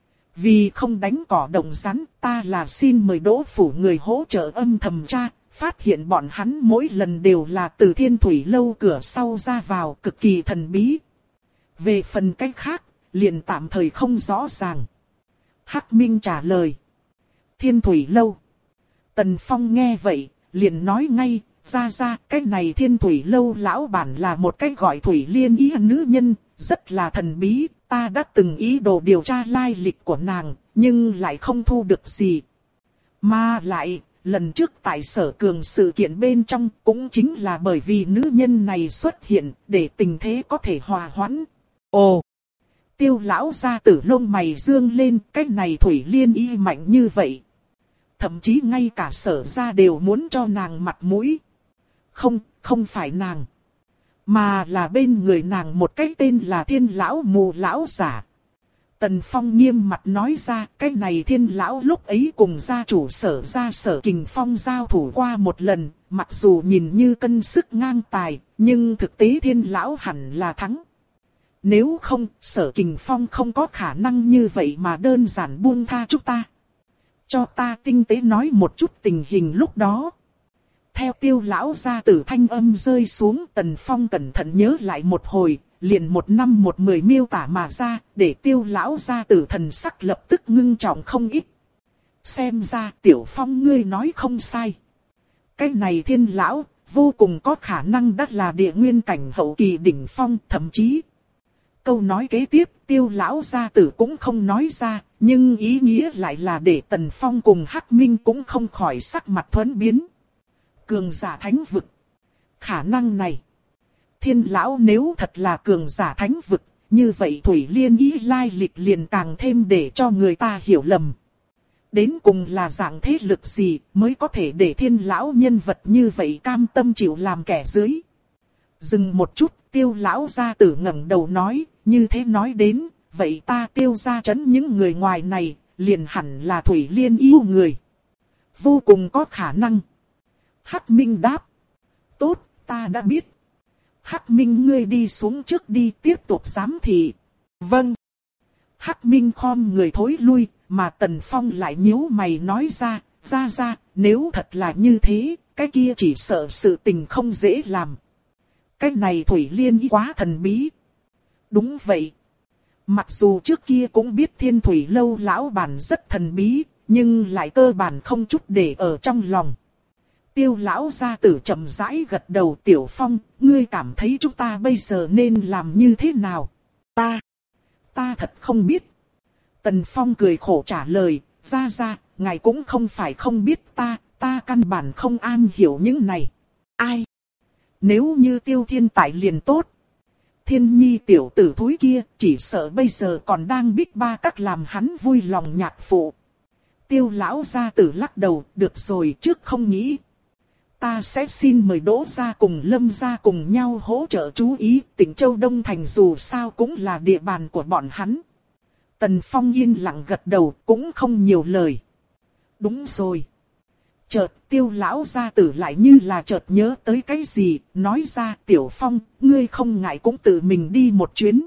Vì không đánh cỏ động rắn, ta là xin mời Đỗ phủ người hỗ trợ âm thầm tra, phát hiện bọn hắn mỗi lần đều là từ Thiên Thủy Lâu cửa sau ra vào, cực kỳ thần bí. Về phần cách khác, liền tạm thời không rõ ràng. Hắc Minh trả lời. Thiên Thủy Lâu. Tần Phong nghe vậy, liền nói ngay, ra ra, cái này Thiên Thủy Lâu lão bản là một cái gọi Thủy Liên Ý nữ nhân, rất là thần bí, ta đã từng ý đồ điều tra lai lịch của nàng, nhưng lại không thu được gì. Mà lại, lần trước tại Sở Cường sự kiện bên trong cũng chính là bởi vì nữ nhân này xuất hiện để tình thế có thể hòa hoãn. Ồ! Tiêu lão gia tử lông mày dương lên, cái này Thủy Liên Y mạnh như vậy. Thậm chí ngay cả Sở gia đều muốn cho nàng mặt mũi. Không, không phải nàng. Mà là bên người nàng một cái tên là Thiên Lão Mù Lão giả. Tần Phong nghiêm mặt nói ra, cái này Thiên Lão lúc ấy cùng gia chủ Sở gia Sở Kình Phong giao thủ qua một lần, mặc dù nhìn như cân sức ngang tài, nhưng thực tế Thiên Lão hẳn là thắng. Nếu không, Sở Kình Phong không có khả năng như vậy mà đơn giản buông tha chúng ta. Cho ta tinh tế nói một chút tình hình lúc đó. Theo Tiêu lão gia tử thanh âm rơi xuống, Tần Phong cẩn thận nhớ lại một hồi, liền một năm một mười miêu tả mà ra, để Tiêu lão gia tử thần sắc lập tức ngưng trọng không ít. Xem ra Tiểu Phong ngươi nói không sai. Cái này Thiên lão, vô cùng có khả năng đắt là địa nguyên cảnh hậu kỳ đỉnh phong, thậm chí. Câu nói kế tiếp, Tiêu lão gia tử cũng không nói ra, nhưng ý nghĩa lại là để Tần Phong cùng Hắc Minh cũng không khỏi sắc mặt thuẫn biến. Cường giả thánh vực. Khả năng này. Thiên lão nếu thật là cường giả thánh vực, như vậy Thủy Liên Y lai lịch liền càng thêm để cho người ta hiểu lầm. Đến cùng là dạng thế lực gì mới có thể để Thiên lão nhân vật như vậy cam tâm chịu làm kẻ dưới. Dừng một chút, Tiêu lão gia tử ngẩng đầu nói, như thế nói đến, vậy ta Tiêu gia trấn những người ngoài này, liền hẳn là Thủy Liên yêu người. Vô cùng có khả năng. Hắc Minh đáp. Tốt, ta đã biết. Hắc Minh ngươi đi xuống trước đi tiếp tục giám thị. Vâng. Hắc Minh khom người thối lui, mà Tần Phong lại nhíu mày nói ra, ra ra, nếu thật là như thế, cái kia chỉ sợ sự tình không dễ làm. Cái này Thủy Liên quá thần bí. Đúng vậy. Mặc dù trước kia cũng biết Thiên Thủy Lâu lão bản rất thần bí, nhưng lại cơ bản không chút để ở trong lòng. Tiêu lão gia tử chậm rãi gật đầu. Tiểu Phong, ngươi cảm thấy chúng ta bây giờ nên làm như thế nào? Ta, ta thật không biết. Tần Phong cười khổ trả lời, ra ra, ngài cũng không phải không biết ta, ta căn bản không am hiểu những này. Ai? Nếu như Tiêu Thiên Tài liền tốt. Thiên Nhi tiểu tử thúi kia, chỉ sợ bây giờ còn đang biết ba các làm hắn vui lòng nhạc phụ. Tiêu lão gia tử lắc đầu, được rồi, trước không nghĩ. Ta sẽ xin mời Đỗ gia cùng Lâm gia cùng nhau hỗ trợ chú ý, tỉnh Châu Đông Thành dù sao cũng là địa bàn của bọn hắn. Tần Phong yên lặng gật đầu, cũng không nhiều lời. Đúng rồi. Chợt Tiêu lão gia tử lại như là chợt nhớ tới cái gì, nói ra, Tiểu Phong, ngươi không ngại cũng tự mình đi một chuyến.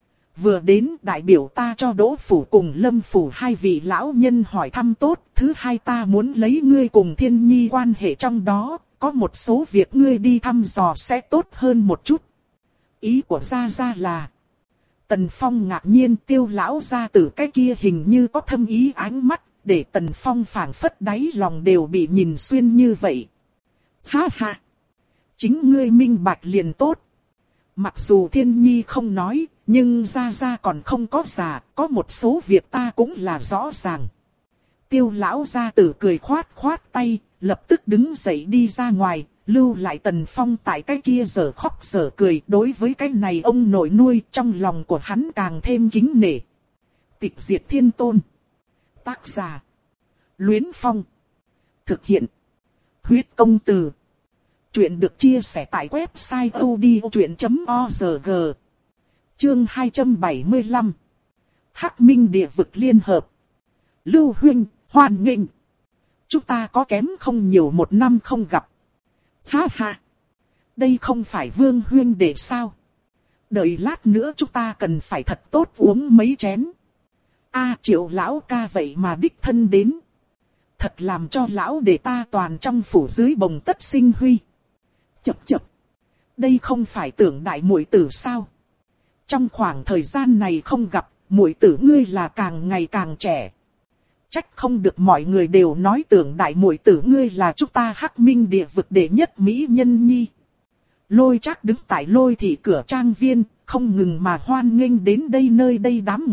Vừa đến đại biểu ta cho Đỗ Phủ cùng Lâm Phủ hai vị lão nhân hỏi thăm tốt. Thứ hai ta muốn lấy ngươi cùng Thiên Nhi quan hệ trong đó, có một số việc ngươi đi thăm dò sẽ tốt hơn một chút. Ý của gia gia là... Tần Phong ngạc nhiên, Tiêu lão gia tử cái kia hình như có thâm ý ánh mắt, để Tần Phong phảng phất đáy lòng đều bị nhìn xuyên như vậy. Ha ha! Chính ngươi minh bạch liền tốt. Mặc dù Thiên Nhi không nói, nhưng gia gia còn không có già, có một số việc ta cũng là rõ ràng. Tiêu lão gia tử cười khoát khoát tay, lập tức đứng dậy đi ra ngoài, lưu lại Tần Phong tại cái kia giờ khóc giờ cười. Đối với cái này ông nội nuôi, trong lòng của hắn càng thêm kính nể. Tịch diệt thiên tôn. Tác giả. Luyến Phong. Thực hiện. Huyết công từ. Chuyện được chia sẻ tại website odchuyện chấm org. Chương hai trăm bảy mươi lăm. Hắc Minh địa vực liên hợp. Lưu huynh, hoan nghênh. Chúng ta có kém không nhiều một năm không gặp. Ha ha. Đây không phải Vương huynh để sao? Đợi lát nữa chúng ta cần phải thật tốt uống mấy chén. A Triệu lão ca vậy mà đích thân đến. Thật làm cho lão để ta toàn trong phủ dưới bồng tất sinh huy. Chập chập. Đây không phải Tưởng đại muội tử sao? Trong khoảng thời gian này không gặp, muội tử ngươi là càng ngày càng trẻ. Trách không được mọi người đều nói Tưởng đại muội tử ngươi là chúng ta Hắc Minh địa vực đệ nhất mỹ nhân nhi. Lôi Trác đứng tại Lôi thị cửa trang viên, không ngừng mà hoan nghênh đến đây nơi đây đám người,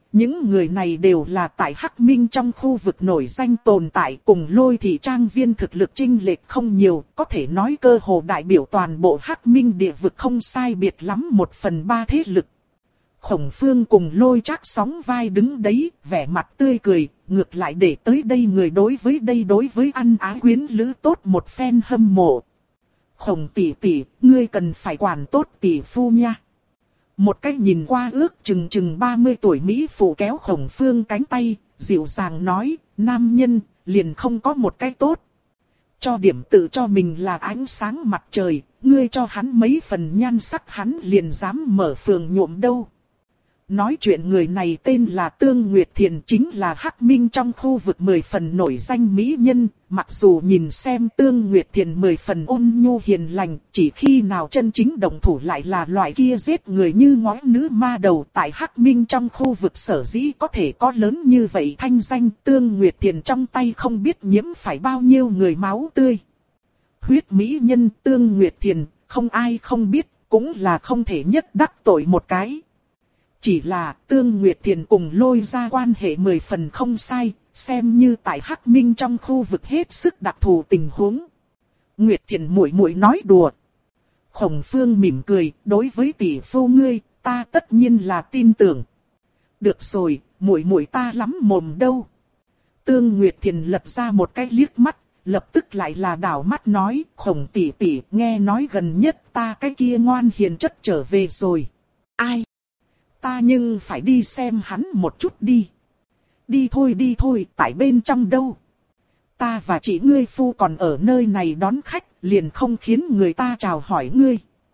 Những người này đều là tại Hắc Minh trong khu vực nổi danh tồn tại, cùng Lôi Thị Trang Viên thực lực chênh lệch không nhiều, có thể nói cơ hồ đại biểu toàn bộ Hắc Minh địa vực không sai biệt lắm một phần ba thế lực. Khổng Phương cùng Lôi Trác sóng vai đứng đấy, vẻ mặt tươi cười, ngược lại để tới đây người đối với đây đối với ăn ái quyến lữ tốt một phen hâm mộ. Khổng tỷ tỷ, ngươi cần phải quản tốt tỷ phu nha. Một cách nhìn qua ước chừng chừng ba mươi tuổi Mỹ phụ kéo Khổng Phương cánh tay, dịu dàng nói, nam nhân, liền không có một cái tốt. Cho điểm tự cho mình là ánh sáng mặt trời, ngươi cho hắn mấy phần nhan sắc hắn liền dám mở phường nhuộm đâu. Nói chuyện người này tên là Tương Nguyệt Thiền, chính là Hắc Minh trong khu vực mười phần nổi danh mỹ nhân. Mặc dù nhìn xem Tương Nguyệt Thiền mười phần ôn nhu hiền lành, chỉ khi nào chân chính động thủ lại là loại kia giết người như ngói nữ ma đầu. Tại Hắc Minh trong khu vực sở dĩ có thể có lớn như vậy thanh danh, Tương Nguyệt Thiền trong tay không biết nhiễm phải bao nhiêu người máu tươi. Huyết mỹ nhân Tương Nguyệt Thiền, không ai không biết, cũng là không thể nhất đắc tội một cái. Chỉ là Tương Nguyệt Thiền cùng Lôi ra quan hệ mười phần không sai, xem như tại Hắc Minh trong khu vực hết sức đặc thù tình huống. Nguyệt Thiền muội muội nói đùa. Khổng Phương mỉm cười, đối với tỷ phu ngươi, ta tất nhiên là tin tưởng. Được rồi, muội muội ta lắm mồm đâu. Tương Nguyệt Thiền lật ra một cái liếc mắt, lập tức lại là đảo mắt nói, Khổng tỷ tỷ, nghe nói gần nhất ta cái kia ngoan hiền chất trở về rồi. Ai? Ta nhưng phải đi xem hắn một chút đi. Đi thôi đi thôi, tại bên trong đâu. Ta và chị ngươi phu còn ở nơi này đón khách, liền không khiến người ta chào hỏi ngươi.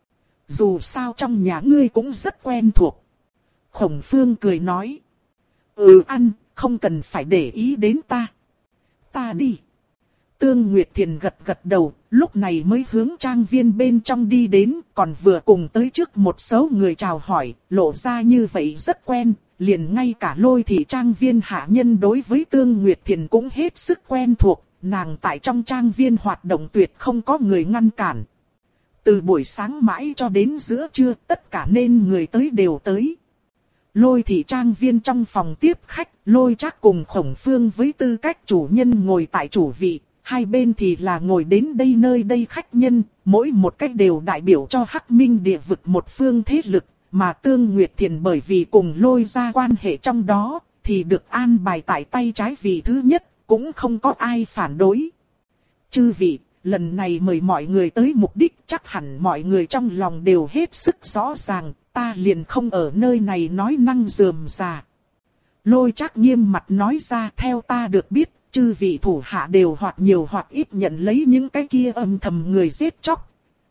Dù sao trong nhà ngươi cũng rất quen thuộc. Khổng Phương cười nói. Ừ ăn, không cần phải để ý đến ta. Ta đi. Tương Nguyệt Thiền gật gật đầu, lúc này mới hướng trang viên bên trong đi đến, còn vừa cùng tới trước một số người chào hỏi, lộ ra như vậy rất quen, liền ngay cả Lôi Thị Trang Viên hạ nhân đối với Tương Nguyệt Thiền cũng hết sức quen thuộc, nàng tại trong trang viên hoạt động tuyệt không có người ngăn cản. Từ buổi sáng mãi cho đến giữa trưa, tất cả nên người tới đều tới. Lôi Thị Trang Viên trong phòng tiếp khách, Lôi Trác cùng Khổng Phương với tư cách chủ nhân ngồi tại chủ vị. Hai bên thì là ngồi đến đây nơi đây khách nhân, mỗi một cách đều đại biểu cho Hắc Minh địa vực một phương thế lực, mà Tương Nguyệt Thiền bởi vì cùng Lôi ra quan hệ trong đó, thì được an bài tại tay trái vị thứ nhất, cũng không có ai phản đối. Chư vị, lần này mời mọi người tới mục đích chắc hẳn mọi người trong lòng đều hết sức rõ ràng, ta liền không ở nơi này nói năng rườm rà. Lôi Trác nghiêm mặt nói ra, theo ta được biết, chư vị thủ hạ đều hoặc nhiều hoặc ít nhận lấy những cái kia âm thầm người giết chóc.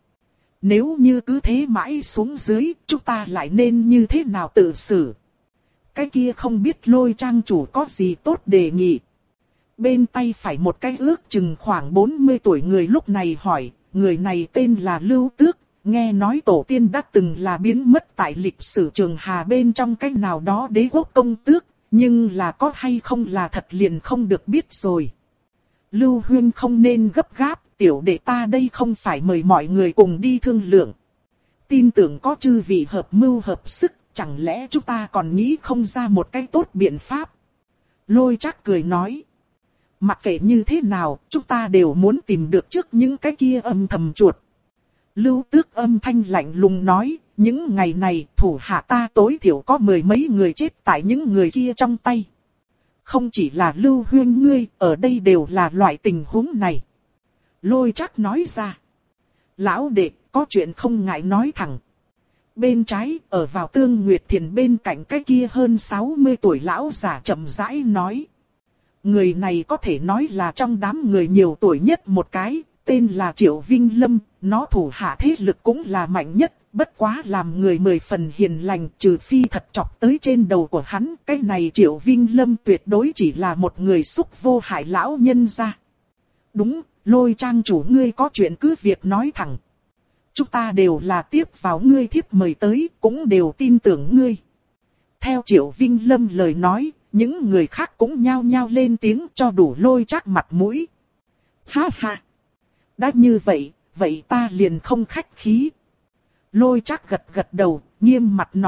Nếu như cứ thế mãi xuống dưới, chúng ta lại nên như thế nào tự xử? Cái kia không biết Lôi trang chủ có gì tốt đề nghị. Bên tay phải một cái ước chừng khoảng bốn mươi tuổi người lúc này hỏi, người này tên là Lưu Tước, nghe nói tổ tiên đã từng là biến mất tại lịch sử Trường Hà bên trong cái nào đó đế quốc công tước. Nhưng là có hay không là thật liền không được biết rồi. Lưu Huyên không nên gấp gáp, tiểu đệ ta đây không phải mời mọi người cùng đi thương lượng. Tin tưởng có chư vị hợp mưu hợp sức, chẳng lẽ chúng ta còn nghĩ không ra một cái tốt biện pháp. Lôi Trác cười nói. Mặc kệ như thế nào, chúng ta đều muốn tìm được trước những cái kia âm thầm chuột. Lưu Tước âm thanh lạnh lùng nói. Những ngày này thủ hạ ta tối thiểu có mười mấy người chết tại những người kia trong tay. Không chỉ là Lưu Huyên ngươi, ở đây đều là loại tình huống này. Lôi Trác nói ra. Lão đệ, có chuyện không ngại nói thẳng. Bên trái, ở vào Tương Nguyệt Thiền bên cạnh cái kia hơn sáu mươi tuổi lão giả chậm rãi nói. Người này có thể nói là trong đám người nhiều tuổi nhất một cái, tên là Triệu Vinh Lâm, nó thủ hạ thế lực cũng là mạnh nhất. Bất quá làm người mười phần hiền lành, trừ phi thật chọc tới trên đầu của hắn, cái này Triệu Vinh Lâm tuyệt đối chỉ là một người xúc vô hại lão nhân ra. Đúng, Lôi trang chủ ngươi có chuyện cứ việc nói thẳng. Chúng ta đều là tiếp vào ngươi thiếp mời tới, cũng đều tin tưởng ngươi. Theo Triệu Vinh Lâm lời nói, những người khác cũng nhao nhao lên tiếng cho đủ Lôi Trác mặt mũi. Ha ha! Đã như vậy, vậy ta liền không khách khí. Lôi Trác gật gật đầu, nghiêm mặt nói,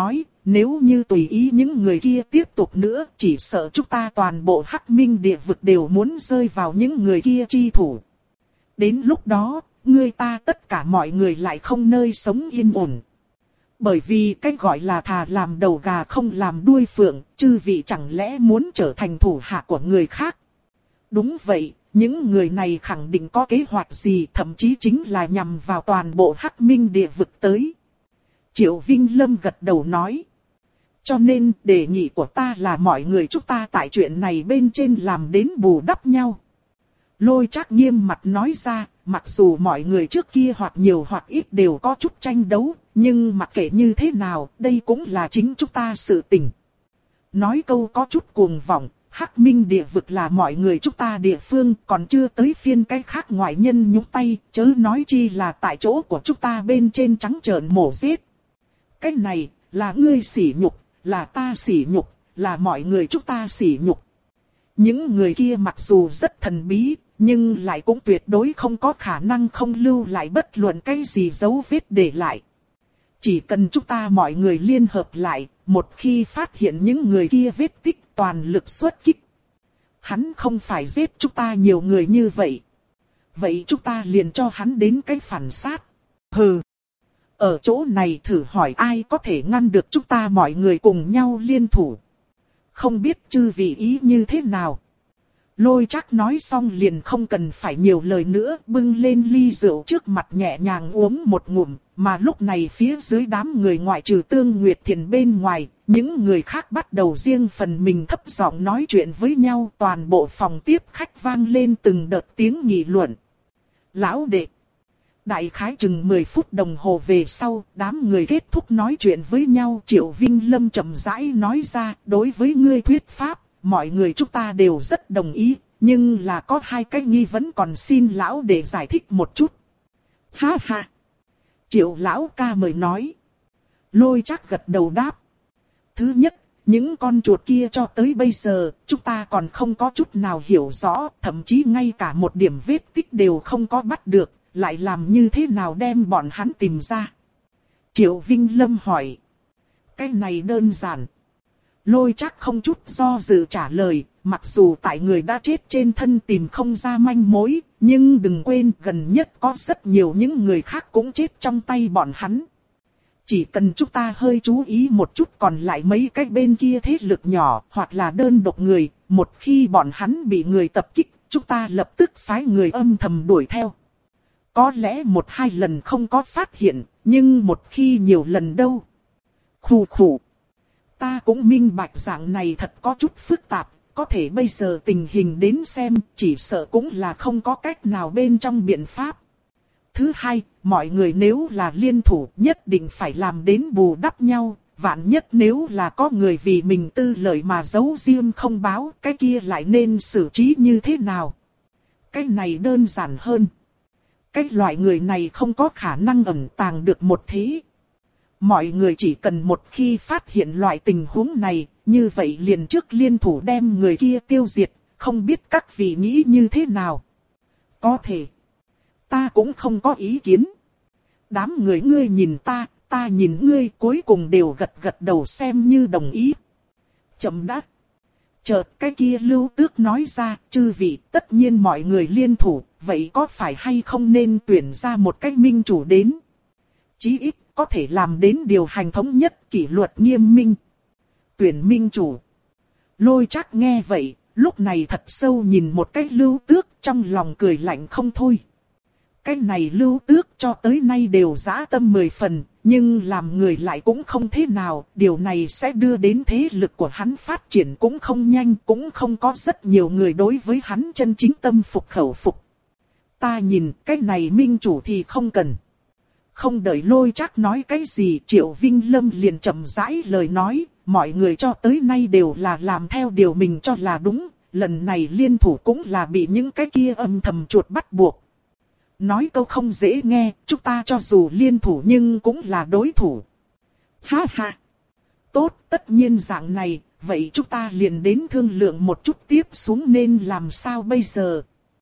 Nếu như tùy ý những người kia tiếp tục nữa, chỉ sợ chúng ta toàn bộ Hắc Minh địa vực đều muốn rơi vào những người kia chi thủ. Đến lúc đó, người ta tất cả mọi người lại không nơi sống yên ổn. Bởi vì cách gọi là thà làm đầu gà không làm đuôi phượng, chư vị chẳng lẽ muốn trở thành thủ hạ của người khác? Đúng vậy, những người này khẳng định có kế hoạch gì, thậm chí chính là nhằm vào toàn bộ Hắc Minh địa vực tới. Triệu Vinh Lâm gật đầu nói. Cho nên đề nghị của ta là mọi người chúng ta tại chuyện này bên trên làm đến bù đắp nhau. Lôi Trác nghiêm mặt nói ra, mặc dù mọi người trước kia hoặc nhiều hoặc ít đều có chút tranh đấu, nhưng mặc kệ như thế nào, đây cũng là chính chúng ta sự tình. Nói câu có chút cuồng vọng, Hắc Minh địa vực là mọi người chúng ta địa phương, còn chưa tới phiên cái khác ngoại nhân nhúng tay, chớ nói chi là tại chỗ của chúng ta bên trên trắng trợn mổ giết. Cái này, là ngươi sỉ nhục, là ta sỉ nhục, là mọi người chúng ta sỉ nhục. Những người kia mặc dù rất thần bí, nhưng lại cũng tuyệt đối không có khả năng không lưu lại bất luận cái gì dấu vết để lại. Chỉ cần chúng ta mọi người liên hợp lại, một khi phát hiện những người kia vết tích toàn lực xuất kích. Hắn không phải giết chúng ta nhiều người như vậy. Vậy chúng ta liền cho hắn đến cái phản sát. Hừ. Ở chỗ này thử hỏi ai có thể ngăn được chúng ta mọi người cùng nhau liên thủ. Không biết chư vị ý như thế nào. Lôi Trác nói xong liền không cần phải nhiều lời nữa, bưng lên ly rượu trước mặt nhẹ nhàng uống một ngụm, mà lúc này phía dưới đám người ngoại trừ Tương Nguyệt Thiền bên ngoài, những người khác bắt đầu riêng phần mình thấp giọng nói chuyện với nhau, toàn bộ phòng tiếp khách vang lên từng đợt tiếng nghị luận. Lão đệ. Đại khái chừng mười phút đồng hồ về sau, đám người kết thúc nói chuyện với nhau, Triệu Vinh Lâm chậm rãi nói ra, đối với ngươi thuyết pháp, mọi người chúng ta đều rất đồng ý, nhưng là có hai cái nghi vấn còn xin lão để giải thích một chút. Ha ha! Triệu lão ca mời nói. Lôi Trác gật đầu đáp. Thứ nhất, những con chuột kia cho tới bây giờ, chúng ta còn không có chút nào hiểu rõ, thậm chí ngay cả một điểm vết tích đều không có bắt được, lại làm như thế nào đem bọn hắn tìm ra? Triệu Vinh Lâm hỏi. Cái này đơn giản. Lôi Trác không chút do dự trả lời, mặc dù tại người đã chết trên thân tìm không ra manh mối, nhưng đừng quên gần nhất có rất nhiều những người khác cũng chết trong tay bọn hắn. Chỉ cần chúng ta hơi chú ý một chút còn lại mấy cái bên kia thế lực nhỏ hoặc là đơn độc người, một khi bọn hắn bị người tập kích, chúng ta lập tức phái người âm thầm đuổi theo. Có lẽ một hai lần không có phát hiện, nhưng một khi nhiều lần đâu. Khủ khủ. Ta cũng minh bạch dạng này thật có chút phức tạp, có thể bây giờ tình hình đến xem, chỉ sợ cũng là không có cách nào bên trong biện pháp. Thứ hai, mọi người nếu là liên thủ nhất định phải làm đến bù đắp nhau, vạn nhất nếu là có người vì mình tư lợi mà giấu riêng không báo, cái kia lại nên xử trí như thế nào? Cái này đơn giản hơn. Cái loại người này không có khả năng ẩn tàng được một thế. Mọi người chỉ cần một khi phát hiện loại tình huống này, như vậy liền trước liên thủ đem người kia tiêu diệt, không biết các vị nghĩ như thế nào. Có thể. Ta cũng không có ý kiến. Đám người ngươi nhìn ta, ta nhìn ngươi, cuối cùng đều gật gật đầu xem như đồng ý. Chậm đã. Chợt cái kia Lưu Tước nói ra, chư vị, tất nhiên mọi người liên thủ, vậy có phải hay không nên tuyển ra một cách minh chủ đến? Chí ít có thể làm đến điều hành thống nhất, kỷ luật nghiêm minh. Tuyển minh chủ. Lôi Trác nghe vậy, lúc này thật sâu nhìn một cái Lưu Tước, trong lòng cười lạnh không thôi. Cái này Lưu Tước cho tới nay đều dã tâm mười phần, nhưng làm người lại cũng không thế nào, điều này sẽ đưa đến thế lực của hắn phát triển cũng không nhanh, cũng không có rất nhiều người đối với hắn chân chính tâm phục khẩu phục. Ta nhìn cái này minh chủ thì không cần. Không đợi Lôi Trác nói cái gì, Triệu Vinh Lâm liền chậm rãi lời nói, mọi người cho tới nay đều là làm theo điều mình cho là đúng, lần này liên thủ cũng là bị những cái kia âm thầm chuột bắt buộc. Nói câu không dễ nghe, chúng ta cho dù liên thủ nhưng cũng là đối thủ. Ha ha! Tốt, tất nhiên dạng này, vậy chúng ta liền đến thương lượng một chút tiếp xuống nên làm sao bây giờ?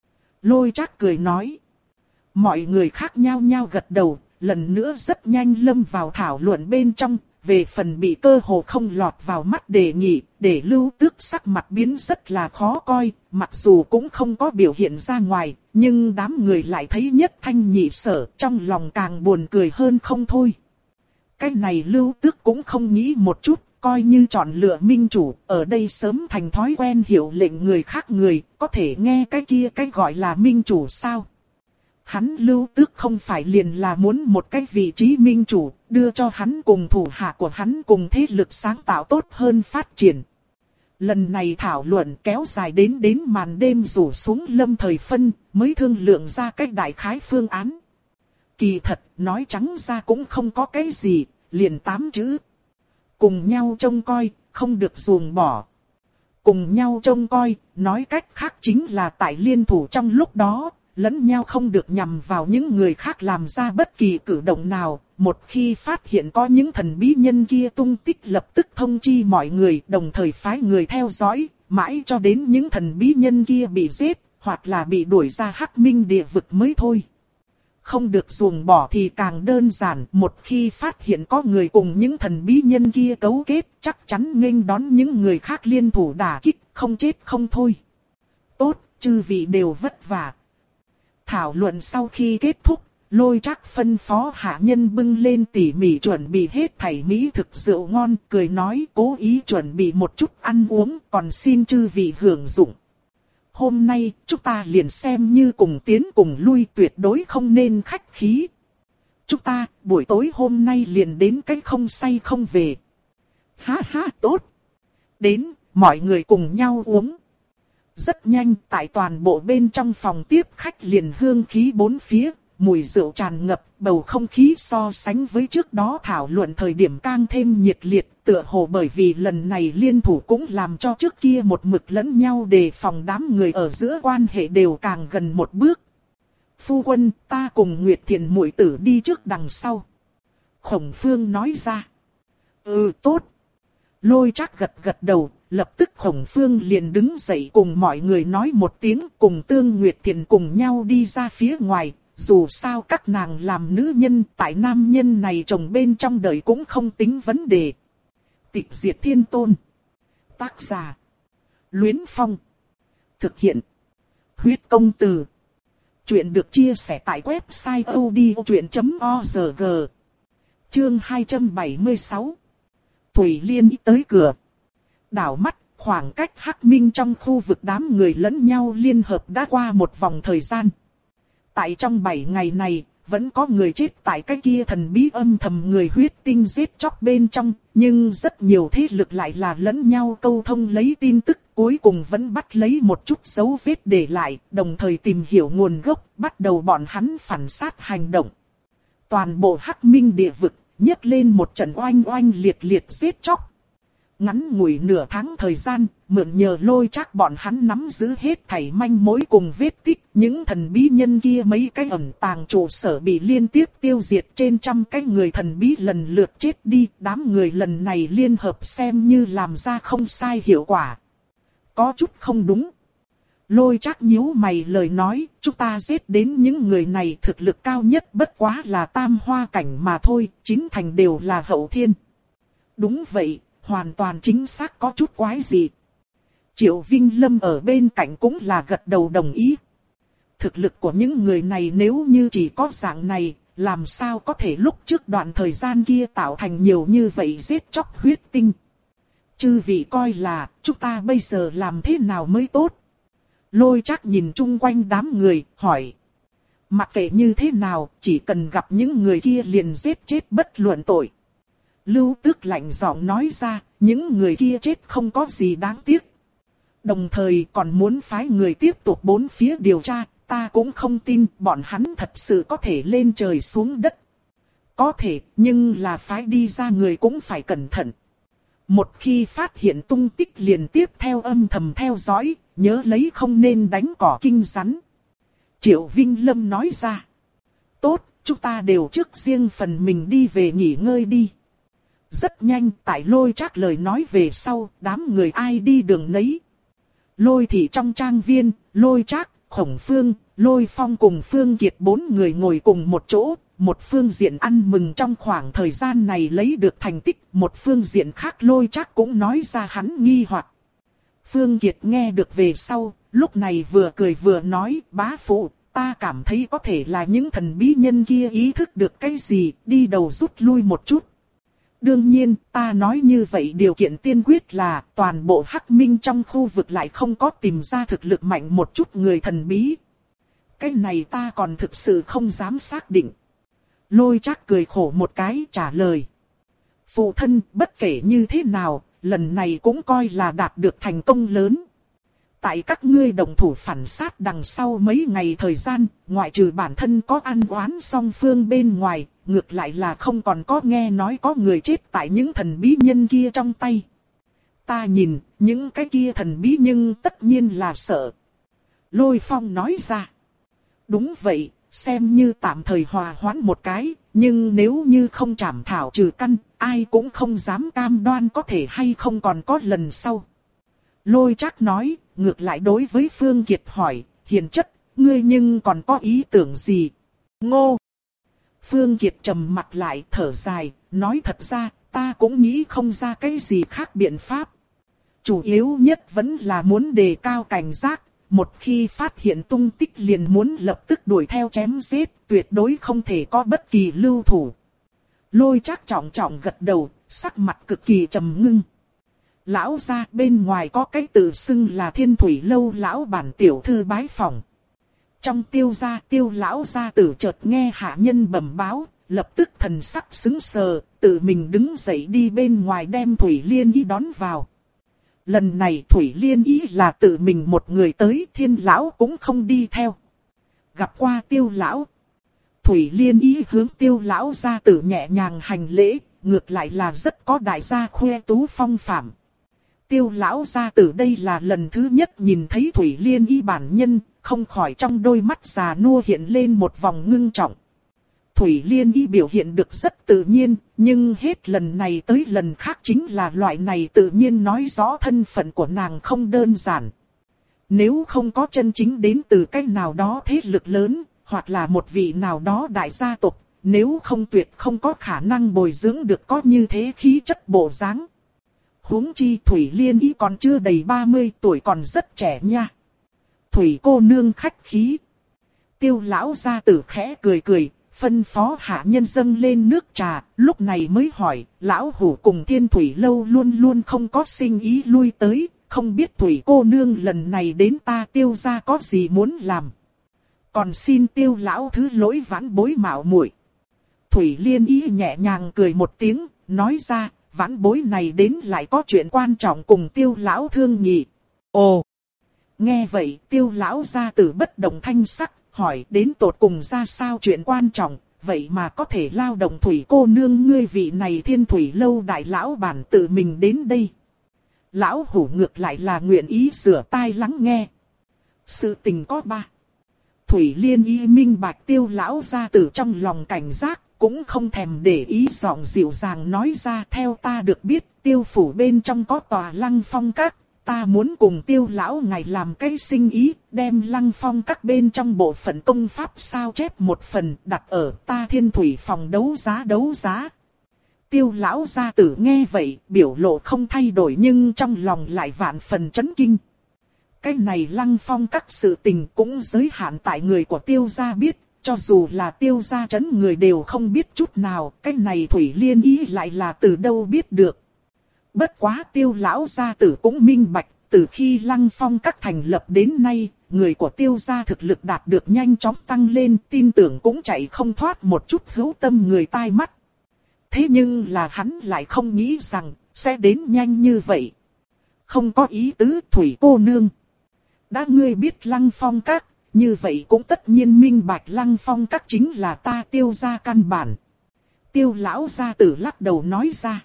Lôi Trác cười nói. Mọi người khác nhau nhau gật đầu, lần nữa rất nhanh lâm vào thảo luận bên trong, về phần bị cơ hồ không lọt vào mắt đề nghị, để Lưu Tước sắc mặt biến rất là khó coi, mặc dù cũng không có biểu hiện ra ngoài, nhưng đám người lại thấy nhất thanh nhị sở, trong lòng càng buồn cười hơn không thôi. Cái này Lưu Tước cũng không nghĩ một chút, coi như chọn lựa minh chủ, ở đây sớm thành thói quen hiệu lệnh người khác người, có thể nghe cái kia cái gọi là minh chủ sao? Hắn Lưu Tước không phải liền là muốn một cái vị trí minh chủ, đưa cho hắn cùng thủ hạ của hắn cùng thế lực sáng tạo tốt hơn phát triển. Lần này thảo luận kéo dài đến đến màn đêm rủ xuống lâm thời phân, mới thương lượng ra cách đại khái phương án. Kỳ thật, nói trắng ra cũng không có cái gì, liền tám chữ. Cùng nhau trông coi, không được ruồng bỏ. Cùng nhau trông coi, nói cách khác chính là tại liên thủ trong lúc đó, lẫn nhau không được nhằm vào những người khác làm ra bất kỳ cử động nào. Một khi phát hiện có những thần bí nhân kia tung tích lập tức thông chi mọi người, đồng thời phái người theo dõi, mãi cho đến những thần bí nhân kia bị giết, hoặc là bị đuổi ra Hắc Minh địa vực mới thôi. Không được ruồng bỏ thì càng đơn giản, một khi phát hiện có người cùng những thần bí nhân kia cấu kết, chắc chắn nghênh đón những người khác liên thủ đả kích, không chết không thôi. Tốt, chư vị đều vất vả. Thảo luận sau khi kết thúc, Lôi Trác phân phó hạ nhân bưng lên tỉ mỉ chuẩn bị hết thảy mỹ thực rượu ngon, cười nói cố ý chuẩn bị một chút ăn uống, còn xin chư vị hưởng dụng. Hôm nay, chúng ta liền xem như cùng tiến cùng lui, tuyệt đối không nên khách khí. Chúng ta, buổi tối hôm nay liền đến cái không say không về. Ha ha, tốt. Đến, mọi người cùng nhau uống. Rất nhanh, tại toàn bộ bên trong phòng tiếp khách liền hương khí bốn phía, mùi rượu tràn ngập, bầu không khí so sánh với trước đó thảo luận thời điểm càng thêm nhiệt liệt, tựa hồ bởi vì lần này liên thủ cũng làm cho trước kia một mực lẫn nhau đề phòng đám người ở giữa quan hệ đều càng gần một bước. Phu quân, ta cùng Nguyệt Thiền muội tử đi trước đằng sau. Khổng Phương nói ra. Ừ, tốt. Lôi Trác gật gật đầu, lập tức Khổng Phương liền đứng dậy cùng mọi người nói một tiếng, cùng Tương Nguyệt Thiền cùng nhau đi ra phía ngoài. Dù sao các nàng làm nữ nhân, tại nam nhân này chồng bên trong đời cũng không tính vấn đề. Tịch Diệt Thiên Tôn. Tác giả: Luyến Phong. Thực hiện: Huyết Công Từ. Chuyện được chia sẻ tại website odchuyện chấm org. Chương hai trăm bảy mươi sáu. Thủy Liên tới cửa. Đảo mắt, khoảng cách Hắc Minh trong khu vực đám người lẫn nhau liên hợp đã qua một vòng thời gian. Tại trong bảy ngày này, vẫn có người chết tại cái kia thần bí âm thầm người huyết tinh giết chóc bên trong, nhưng rất nhiều thế lực lại là lẫn nhau câu thông lấy tin tức, cuối cùng vẫn bắt lấy một chút dấu vết để lại, đồng thời tìm hiểu nguồn gốc, bắt đầu bọn hắn phản sát hành động. Toàn bộ Hắc Minh địa vực, nhấc lên một trận oanh oanh liệt liệt giết chóc. Ngắn ngủi nửa tháng thời gian, mượn nhờ Lôi Trác bọn hắn nắm giữ hết thảy manh mối cùng vết tích, những thần bí nhân kia mấy cái ẩn tàng trụ sở bị liên tiếp tiêu diệt, trên trăm cái người thần bí lần lượt chết đi, đám người lần này liên hợp xem như làm ra không sai hiệu quả. Có chút không đúng. Lôi Trác nhíu mày lời nói, chúng ta giết đến những người này thực lực cao nhất bất quá là tam hoa cảnh mà thôi, chín thành đều là hậu thiên. Đúng vậy. Hoàn toàn chính xác có chút quái gì. Triệu Vinh Lâm ở bên cạnh cũng là gật đầu đồng ý. Thực lực của những người này nếu như chỉ có dạng này, làm sao có thể lúc trước đoạn thời gian kia tạo thành nhiều như vậy giết chóc huyết tinh. Chư vị coi là, chúng ta bây giờ làm thế nào mới tốt? Lôi Trác nhìn chung quanh đám người, hỏi. Mặc kệ như thế nào, chỉ cần gặp những người kia liền giết chết bất luận tội. Lưu Tước lạnh giọng nói ra, những người kia chết không có gì đáng tiếc. Đồng thời còn muốn phái người tiếp tục bốn phía điều tra, ta cũng không tin bọn hắn thật sự có thể lên trời xuống đất. Có thể, nhưng là phái đi ra người cũng phải cẩn thận. Một khi phát hiện tung tích liền tiếp theo âm thầm theo dõi, nhớ lấy không nên đánh cỏ kinh rắn. Triệu Vinh Lâm nói ra. Tốt, chúng ta đều trước riêng phần mình đi về nghỉ ngơi đi. Rất nhanh, tại Lôi Trác lời nói về sau, đám người ai đi đường nấy. Lôi Thị trong trang viên, Lôi Trác, Khổng Phương, Lôi Phong cùng Phương Kiệt bốn người ngồi cùng một chỗ, một phương diện ăn mừng trong khoảng thời gian này lấy được thành tích, một phương diện khác Lôi Trác cũng nói ra hắn nghi hoặc. Phương Kiệt nghe được về sau, lúc này vừa cười vừa nói, bá phụ, ta cảm thấy có thể là những thần bí nhân kia ý thức được cái gì, đi đầu rút lui một chút. Đương nhiên, ta nói như vậy điều kiện tiên quyết là toàn bộ Hắc Minh trong khu vực lại không có tìm ra thực lực mạnh một chút người thần bí. Cái này ta còn thực sự không dám xác định. Lôi Trác cười khổ một cái trả lời. Phụ thân, bất kể như thế nào, lần này cũng coi là đạt được thành công lớn. Tại các ngươi đồng thủ phản sát đằng sau mấy ngày thời gian, ngoại trừ bản thân có ăn oán song phương bên ngoài, ngược lại là không còn có nghe nói có người chết tại những thần bí nhân kia trong tay. Ta nhìn, những cái kia thần bí nhưng tất nhiên là sợ. Lôi Phong nói ra. Đúng vậy, xem như tạm thời hòa hoãn một cái, nhưng nếu như không trảm thảo trừ căn, ai cũng không dám cam đoan có thể hay không còn có lần sau. Lôi Trác nói, ngược lại đối với Phương Kiệt hỏi, hiền chất, ngươi nhưng còn có ý tưởng gì? Ngô! Phương Kiệt trầm mặt lại thở dài, nói thật ra, ta cũng nghĩ không ra cái gì khác biện pháp. Chủ yếu nhất vẫn là muốn đề cao cảnh giác, một khi phát hiện tung tích liền muốn lập tức đuổi theo chém giết, tuyệt đối không thể có bất kỳ lưu thủ. Lôi Trác trọng trọng gật đầu, sắc mặt cực kỳ trầm ngưng. Lão gia bên ngoài có cái tự xưng là Thiên Thủy Lâu lão bản tiểu thư bái phòng. Trong Tiêu gia, Tiêu lão gia tử chợt nghe hạ nhân bẩm báo, lập tức thần sắc sững sờ, tự mình đứng dậy đi bên ngoài đem Thủy Liên Y đón vào. Lần này Thủy Liên Y là tự mình một người tới, Thiên lão cũng không đi theo. Gặp qua Tiêu lão, Thủy Liên Y hướng Tiêu lão gia tử nhẹ nhàng hành lễ, ngược lại là rất có đại gia khoe tú phong phạm. Tiêu lão gia tử đây là lần thứ nhất nhìn thấy Thủy Liên Y bản nhân, không khỏi trong đôi mắt già nua hiện lên một vòng ngưng trọng. Thủy Liên Y biểu hiện được rất tự nhiên, nhưng hết lần này tới lần khác chính là loại này tự nhiên nói rõ thân phận của nàng không đơn giản. Nếu không có chân chính đến từ cái nào đó thế lực lớn, hoặc là một vị nào đó đại gia tộc, nếu không tuyệt không có khả năng bồi dưỡng được có như thế khí chất bộ dáng. Huống chi Thủy Liên Y còn chưa đầy ba mươi tuổi còn rất trẻ nha. Thủy cô nương khách khí. Tiêu lão gia tử khẽ cười cười, phân phó hạ nhân dâng lên nước trà, lúc này mới hỏi, lão hủ cùng Thiên Thủy Lâu luôn luôn không có sinh ý lui tới, không biết Thủy cô nương lần này đến ta Tiêu gia có gì muốn làm. Còn xin Tiêu lão thứ lỗi vãn bối mạo muội. Thủy Liên Y nhẹ nhàng cười một tiếng, nói ra, vãn bối này đến lại có chuyện quan trọng cùng Tiêu lão thương nghị. Ồ! Nghe vậy Tiêu lão gia tử bất động thanh sắc, hỏi đến tột cùng ra sao chuyện quan trọng, vậy mà có thể lao động Thủy cô nương ngươi vị này Thiên Thủy Lâu đại lão bản tự mình đến đây. Lão hủ ngược lại là nguyện ý sửa tai lắng nghe. Sự tình có ba. Thủy Liên Y minh bạch Tiêu lão gia tử trong lòng cảnh giác, cũng không thèm để ý giọng dịu dàng nói ra, theo ta được biết Tiêu phủ bên trong có tòa Lăng Phong Các, ta muốn cùng Tiêu lão ngài làm cái sinh ý, đem Lăng Phong Các bên trong bộ phận công pháp sao chép một phần đặt ở ta Thiên Thủy phòng đấu giá đấu giá. Tiêu lão gia tử nghe vậy, biểu lộ không thay đổi nhưng trong lòng lại vạn phần chấn kinh. Cái này Lăng Phong Các sự tình cũng giới hạn tại người của Tiêu gia biết. Cho dù là Tiêu gia trấn người đều không biết chút nào, cái này Thủy Liên Y lại là từ đâu biết được. Bất quá Tiêu lão gia tử cũng minh bạch, từ khi Lăng Phong Các thành lập đến nay, người của Tiêu gia thực lực đạt được nhanh chóng tăng lên, tin tưởng cũng chạy không thoát một chút hữu tâm người tai mắt. Thế nhưng là hắn lại không nghĩ rằng, sẽ đến nhanh như vậy. Không có ý tứ Thủy cô nương. Đã ngươi biết Lăng Phong Các, như vậy cũng tất nhiên minh bạch Lăng Phong Các chính là ta Tiêu gia căn bản. Tiêu lão gia tử lắc đầu nói ra.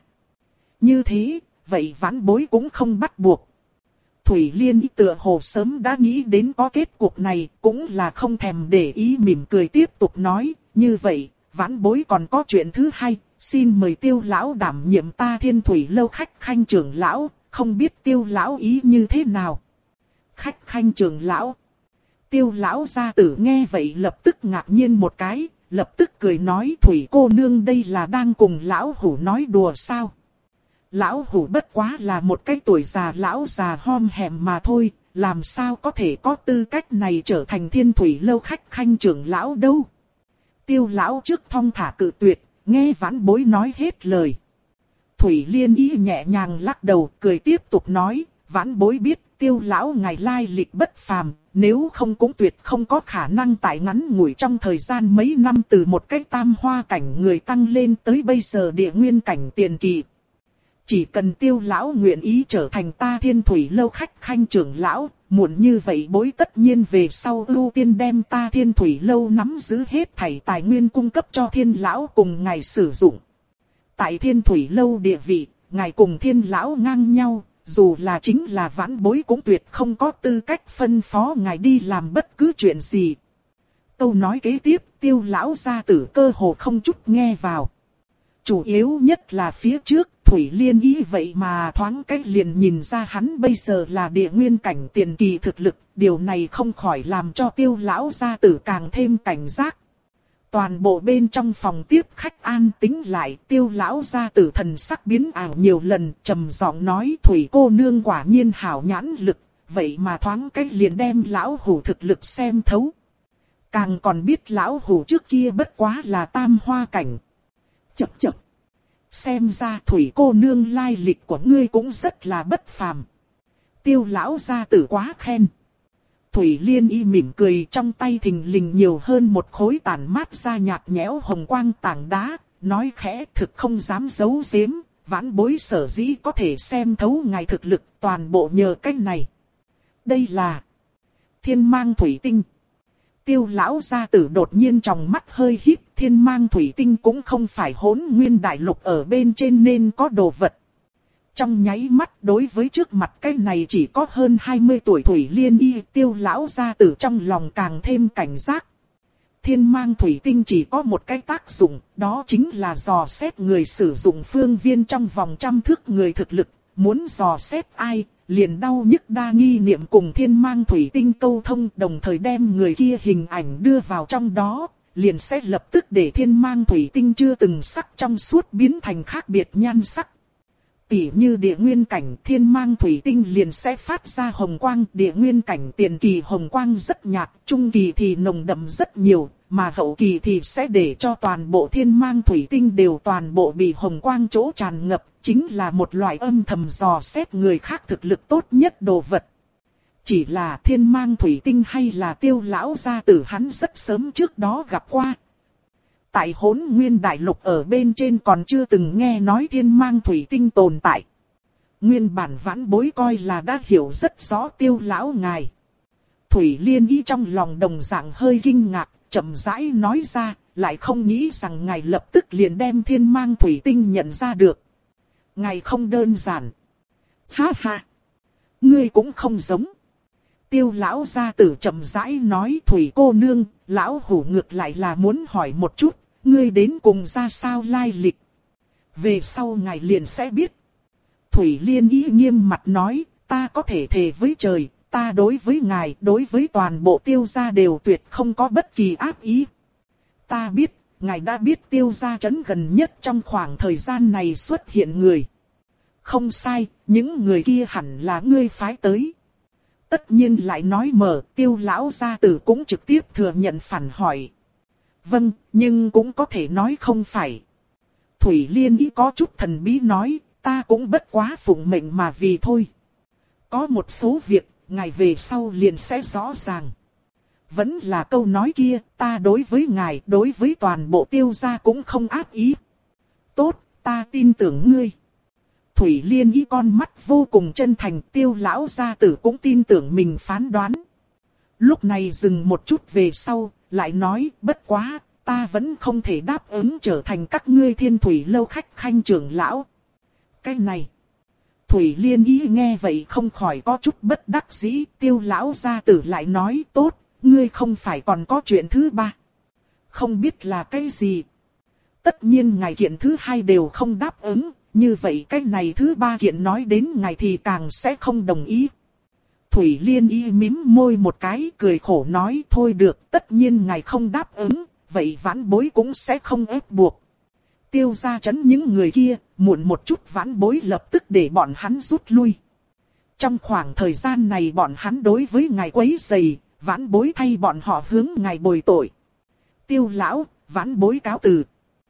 Như thế, vậy vãn bối cũng không bắt buộc. Thủy Liên Y tựa hồ sớm đã nghĩ đến có kết cục này, cũng là không thèm để ý mỉm cười tiếp tục nói. Như vậy, vãn bối còn có chuyện thứ hai, xin mời Tiêu lão đảm nhiệm ta Thiên Thủy Lâu khách khanh trưởng lão, không biết Tiêu lão ý như thế nào. Khách khanh trưởng lão. Tiêu lão gia tử nghe vậy lập tức ngạc nhiên một cái, lập tức cười nói Thủy cô nương đây là đang cùng lão hủ nói đùa sao? Lão hủ bất quá là một cái tuổi già lão già hom hèm mà thôi, làm sao có thể có tư cách này trở thành Thiên Thủy lâu khách khanh trưởng lão đâu? Tiêu lão trước thong thả cự tuyệt, nghe vãn bối nói hết lời. Thủy Liên Y nhẹ nhàng lắc đầu, cười tiếp tục nói, vãn bối biết Tiêu lão ngài lai lịch bất phàm, nếu không cũng tuyệt không có khả năng tại ngắn ngủi trong thời gian mấy năm từ một cái tam hoa cảnh người tăng lên tới bây giờ địa nguyên cảnh tiền kỳ. Chỉ cần Tiêu lão nguyện ý trở thành ta Thiên Thủy lâu khách khanh trưởng lão, muộn như vậy bối tất nhiên về sau ưu tiên đem ta Thiên Thủy lâu nắm giữ hết thảy tài nguyên cung cấp cho Thiên lão cùng ngài sử dụng. Tại Thiên Thủy lâu địa vị, ngài cùng Thiên lão ngang nhau, dù là chính là vãn bối cũng tuyệt không có tư cách phân phó ngài đi làm bất cứ chuyện gì. Câu nói kế tiếp, Tiêu lão gia tử cơ hồ không chút nghe vào. Chủ yếu nhất là phía trước, Thủy Liên Y vậy mà thoáng cách liền nhìn ra hắn bây giờ là địa nguyên cảnh tiền kỳ thực lực, điều này không khỏi làm cho Tiêu lão gia tử càng thêm cảnh giác. Toàn bộ bên trong phòng tiếp khách an tĩnh lại, Tiêu lão gia tử thần sắc biến ảo nhiều lần, trầm giọng nói Thủy cô nương quả nhiên hảo nhãn lực, vậy mà thoáng cách liền đem lão hủ thực lực xem thấu. Càng còn biết lão hủ trước kia bất quá là tam hoa cảnh. Chậc chậc. Xem ra Thủy cô nương lai lịch của ngươi cũng rất là bất phàm. Tiêu lão gia tử quá khen. Thủy Liên Y mỉm cười, trong tay thình lình nhiều hơn một khối tản mát ra nhạt nhẽo hồng quang tảng đá, nói khẽ thực không dám giấu giếm, vãn bối sở dĩ có thể xem thấu ngài thực lực toàn bộ nhờ cách này. Đây là thiên mang thủy tinh. Tiêu lão gia tử đột nhiên trong mắt hơi híp, thiên mang thủy tinh cũng không phải hỗn nguyên đại lục ở bên trên nên có đồ vật. Trong nháy mắt đối với trước mặt cái này chỉ có hơn hai mươi tuổi Thủy Liên Y, Tiêu lão gia tử trong lòng càng thêm cảnh giác. Thiên mang thủy tinh chỉ có một cái tác dụng, đó chính là dò xét người sử dụng phương viên trong vòng trăm thước người thực lực, muốn dò xét ai, liền đau nhức đa nghi niệm cùng thiên mang thủy tinh câu thông, đồng thời đem người kia hình ảnh đưa vào trong đó, liền sẽ lập tức để thiên mang thủy tinh chưa từng sắc trong suốt biến thành khác biệt nhan sắc. Tỉ như địa nguyên cảnh thiên mang thủy tinh liền sẽ phát ra hồng quang, địa nguyên cảnh tiền kỳ hồng quang rất nhạt, trung kỳ thì nồng đậm rất nhiều, mà hậu kỳ thì sẽ để cho toàn bộ thiên mang thủy tinh đều toàn bộ bị hồng quang chỗ tràn ngập, chính là một loại âm thầm dò xét người khác thực lực tốt nhất đồ vật. Chỉ là thiên mang thủy tinh hay là Tiêu lão gia tử hắn rất sớm trước đó gặp qua. Tại hỗn nguyên đại lục ở bên trên còn chưa từng nghe nói thiên mang thủy tinh tồn tại. Nguyên bản vãn bối coi là đã hiểu rất rõ Tiêu lão ngài. Thủy Liên Y trong lòng đồng dạng hơi kinh ngạc, chậm rãi nói ra, lại không nghĩ rằng ngài lập tức liền đem thiên mang thủy tinh nhận ra được. Ngài không đơn giản. Ha ha! Ngươi cũng không giống. Tiêu lão gia tử chậm rãi nói Thủy cô nương, lão hủ ngược lại là muốn hỏi một chút, ngươi đến cùng ra sao lai lịch. Về sau ngài liền sẽ biết. Thủy Liên Y nghiêm mặt nói, ta có thể thề với trời, ta đối với ngài, đối với toàn bộ Tiêu gia đều tuyệt không có bất kỳ ác ý. Ta biết, ngài đã biết Tiêu gia trấn gần nhất trong khoảng thời gian này xuất hiện người. Không sai, những người kia hẳn là ngươi phái tới. Tất nhiên lại nói mở, Tiêu lão gia tử cũng trực tiếp thừa nhận phản hỏi. Vâng, nhưng cũng có thể nói không phải. Thủy Liên Y có chút thần bí nói, ta cũng bất quá phụng mệnh mà vì thôi. Có một số việc, ngài về sau liền sẽ rõ ràng. Vẫn là câu nói kia, ta đối với ngài, đối với toàn bộ Tiêu gia cũng không ác ý. Tốt, ta tin tưởng ngươi. Thủy Liên Y con mắt vô cùng chân thành, Tiêu lão gia tử cũng tin tưởng mình phán đoán. Lúc này dừng một chút về sau, lại nói, bất quá, ta vẫn không thể đáp ứng trở thành các ngươi Thiên Thủy lâu khách khanh trưởng lão. Cái này, Thủy Liên Y nghe vậy không khỏi có chút bất đắc dĩ, Tiêu lão gia tử lại nói, tốt, ngươi không phải còn có chuyện thứ ba. Không biết là cái gì. Tất nhiên ngài kiện thứ hai đều không đáp ứng, như vậy cái này thứ ba kiện nói đến ngài thì càng sẽ không đồng ý. Thủy Liên Y mím môi một cái, cười khổ nói thôi được, tất nhiên ngài không đáp ứng, vậy vãn bối cũng sẽ không ép buộc. Tiêu gia trấn những người kia, muộn một chút vãn bối lập tức để bọn hắn rút lui. Trong khoảng thời gian này bọn hắn đối với ngài quấy rầy, vãn bối thay bọn họ hướng ngài bồi tội. Tiêu lão, vãn bối cáo từ.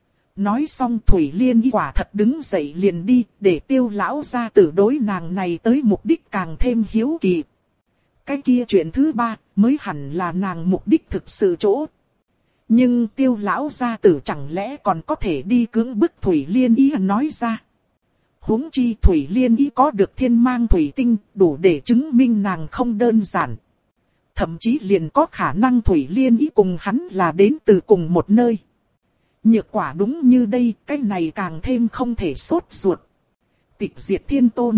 Nói xong Thủy Liên Y quả thật đứng dậy liền đi, để tiêu lão ra tử đối nàng này tới mục đích càng thêm hiếu kỳ. Cái kia chuyện thứ ba, mới hẳn là nàng mục đích thực sự chỗ. Nhưng tiêu lão gia tử chẳng lẽ còn có thể đi cưỡng bức Thủy Liên Y nói ra. Huống chi Thủy Liên Y có được thiên mang thủy tinh, đủ để chứng minh nàng không đơn giản. Thậm chí liền có khả năng Thủy Liên Y cùng hắn là đến từ cùng một nơi. Nhược quả đúng như đây, cái này càng thêm không thể sốt ruột. Tịch diệt thiên tôn.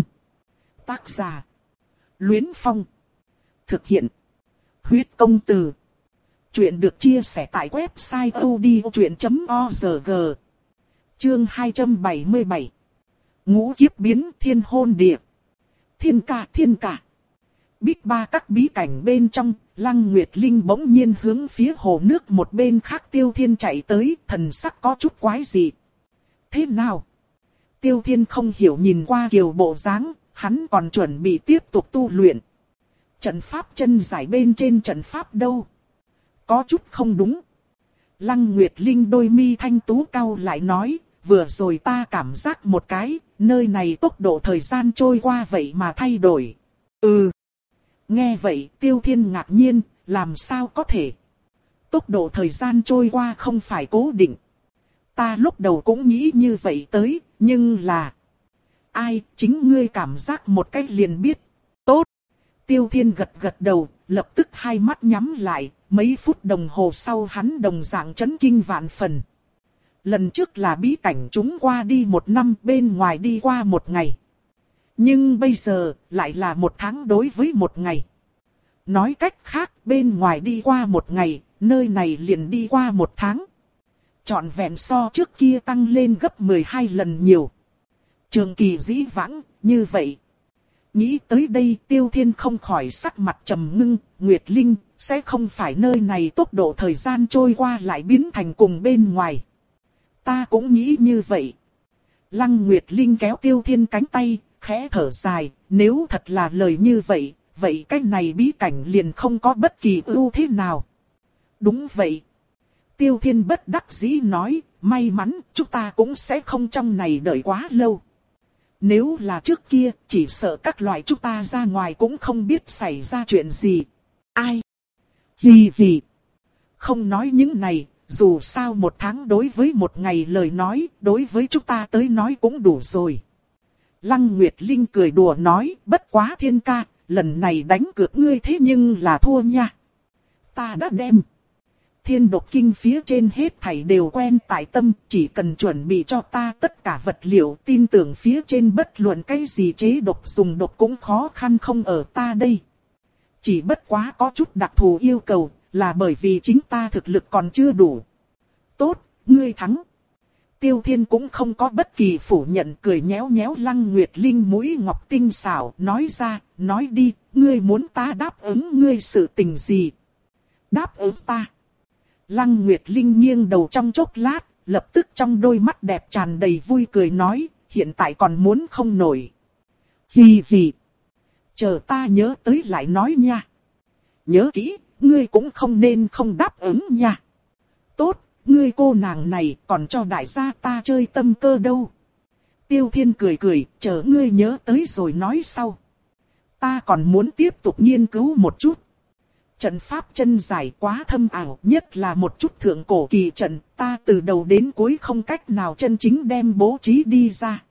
Tác giả. Luyến Phong. Thực hiện. Huyết công từ. Chuyện được chia sẻ tại website odchuyện chấm org. Chương hai trăm bảy mươi bảy. Ngũ kiếp biến thiên hôn địa. Thiên ca thiên ca. Bích ba các bí cảnh bên trong, Lăng Nguyệt Linh bỗng nhiên hướng phía hồ nước một bên khác Tiêu Thiên chạy tới, thần sắc có chút quái dị. Thế nào? Tiêu Thiên không hiểu nhìn qua kiều bộ dáng, hắn còn chuẩn bị tiếp tục tu luyện. Trận pháp chân giải bên trên trận pháp đâu? Có chút không đúng. Lăng Nguyệt Linh đôi mi thanh tú cau lại nói, vừa rồi ta cảm giác một cái, nơi này tốc độ thời gian trôi qua vậy mà thay đổi. Ừ. Nghe vậy Tiêu Thiên ngạc nhiên, làm sao có thể? Tốc độ thời gian trôi qua không phải cố định. Ta lúc đầu cũng nghĩ như vậy tới, nhưng là... Ai, chính ngươi cảm giác một cách liền biết. Tốt. Tiêu Thiên gật gật đầu, lập tức hai mắt nhắm lại, mấy phút đồng hồ sau hắn đồng dạng chấn kinh vạn phần. Lần trước là bí cảnh chúng qua đi một năm, bên ngoài đi qua một ngày. Nhưng bây giờ, lại là một tháng đối với một ngày. Nói cách khác, bên ngoài đi qua một ngày, nơi này liền đi qua một tháng. Trọn vẹn so trước kia tăng lên gấp mười hai lần nhiều. Trường kỳ dĩ vãng, như vậy. Nghĩ tới đây Tiêu Thiên không khỏi sắc mặt trầm ngưng, Nguyệt Linh, sẽ không phải nơi này tốc độ thời gian trôi qua lại biến thành cùng bên ngoài. Ta cũng nghĩ như vậy. Lăng Nguyệt Linh kéo Tiêu Thiên cánh tay, khẽ thở dài, nếu thật là lời như vậy, vậy cái này bí cảnh liền không có bất kỳ ưu thế nào. Đúng vậy. Tiêu Thiên bất đắc dĩ nói, may mắn chúng ta cũng sẽ không trong này đợi quá lâu. Nếu là trước kia, chỉ sợ các loại chúng ta ra ngoài cũng không biết xảy ra chuyện gì. Ai? Hì hì. Không nói những này, dù sao một tháng đối với một ngày lời nói, đối với chúng ta tới nói cũng đủ rồi. Lăng Nguyệt Linh cười đùa nói, bất quá Thiên ca, lần này đánh cược ngươi thế nhưng là thua nha. Ta đã đem Thiên Độc Kinh phía trên hết thảy đều quen tại tâm, chỉ cần chuẩn bị cho ta tất cả vật liệu, tin tưởng phía trên bất luận cái gì chế độc dùng độc cũng khó khăn không ở ta đây. Chỉ bất quá có chút đặc thù yêu cầu, là bởi vì chính ta thực lực còn chưa đủ. Tốt, ngươi thắng. Tiêu Thiên cũng không có bất kỳ phủ nhận, cười nhéo nhéo Lăng Nguyệt Linh mũi ngọc tinh xảo, nói ra, nói đi, ngươi muốn ta đáp ứng ngươi sự tình gì? Đáp ứng ta. Lăng Nguyệt Linh nghiêng đầu trong chốc lát, lập tức trong đôi mắt đẹp tràn đầy vui cười nói, hiện tại còn muốn không nổi. Hì hì. Chờ ta nhớ tới lại nói nha. Nhớ kỹ, ngươi cũng không nên không đáp ứng nha. Tốt, ngươi cô nàng này còn cho đại gia ta chơi tâm cơ đâu. Tiêu Thiên cười cười, chờ ngươi nhớ tới rồi nói sau. Ta còn muốn tiếp tục nghiên cứu một chút. Trận pháp chân dài quá thâm ảo, nhất là một chút thượng cổ kỳ trận, ta từ đầu đến cuối không cách nào chân chính đem bố trí đi ra.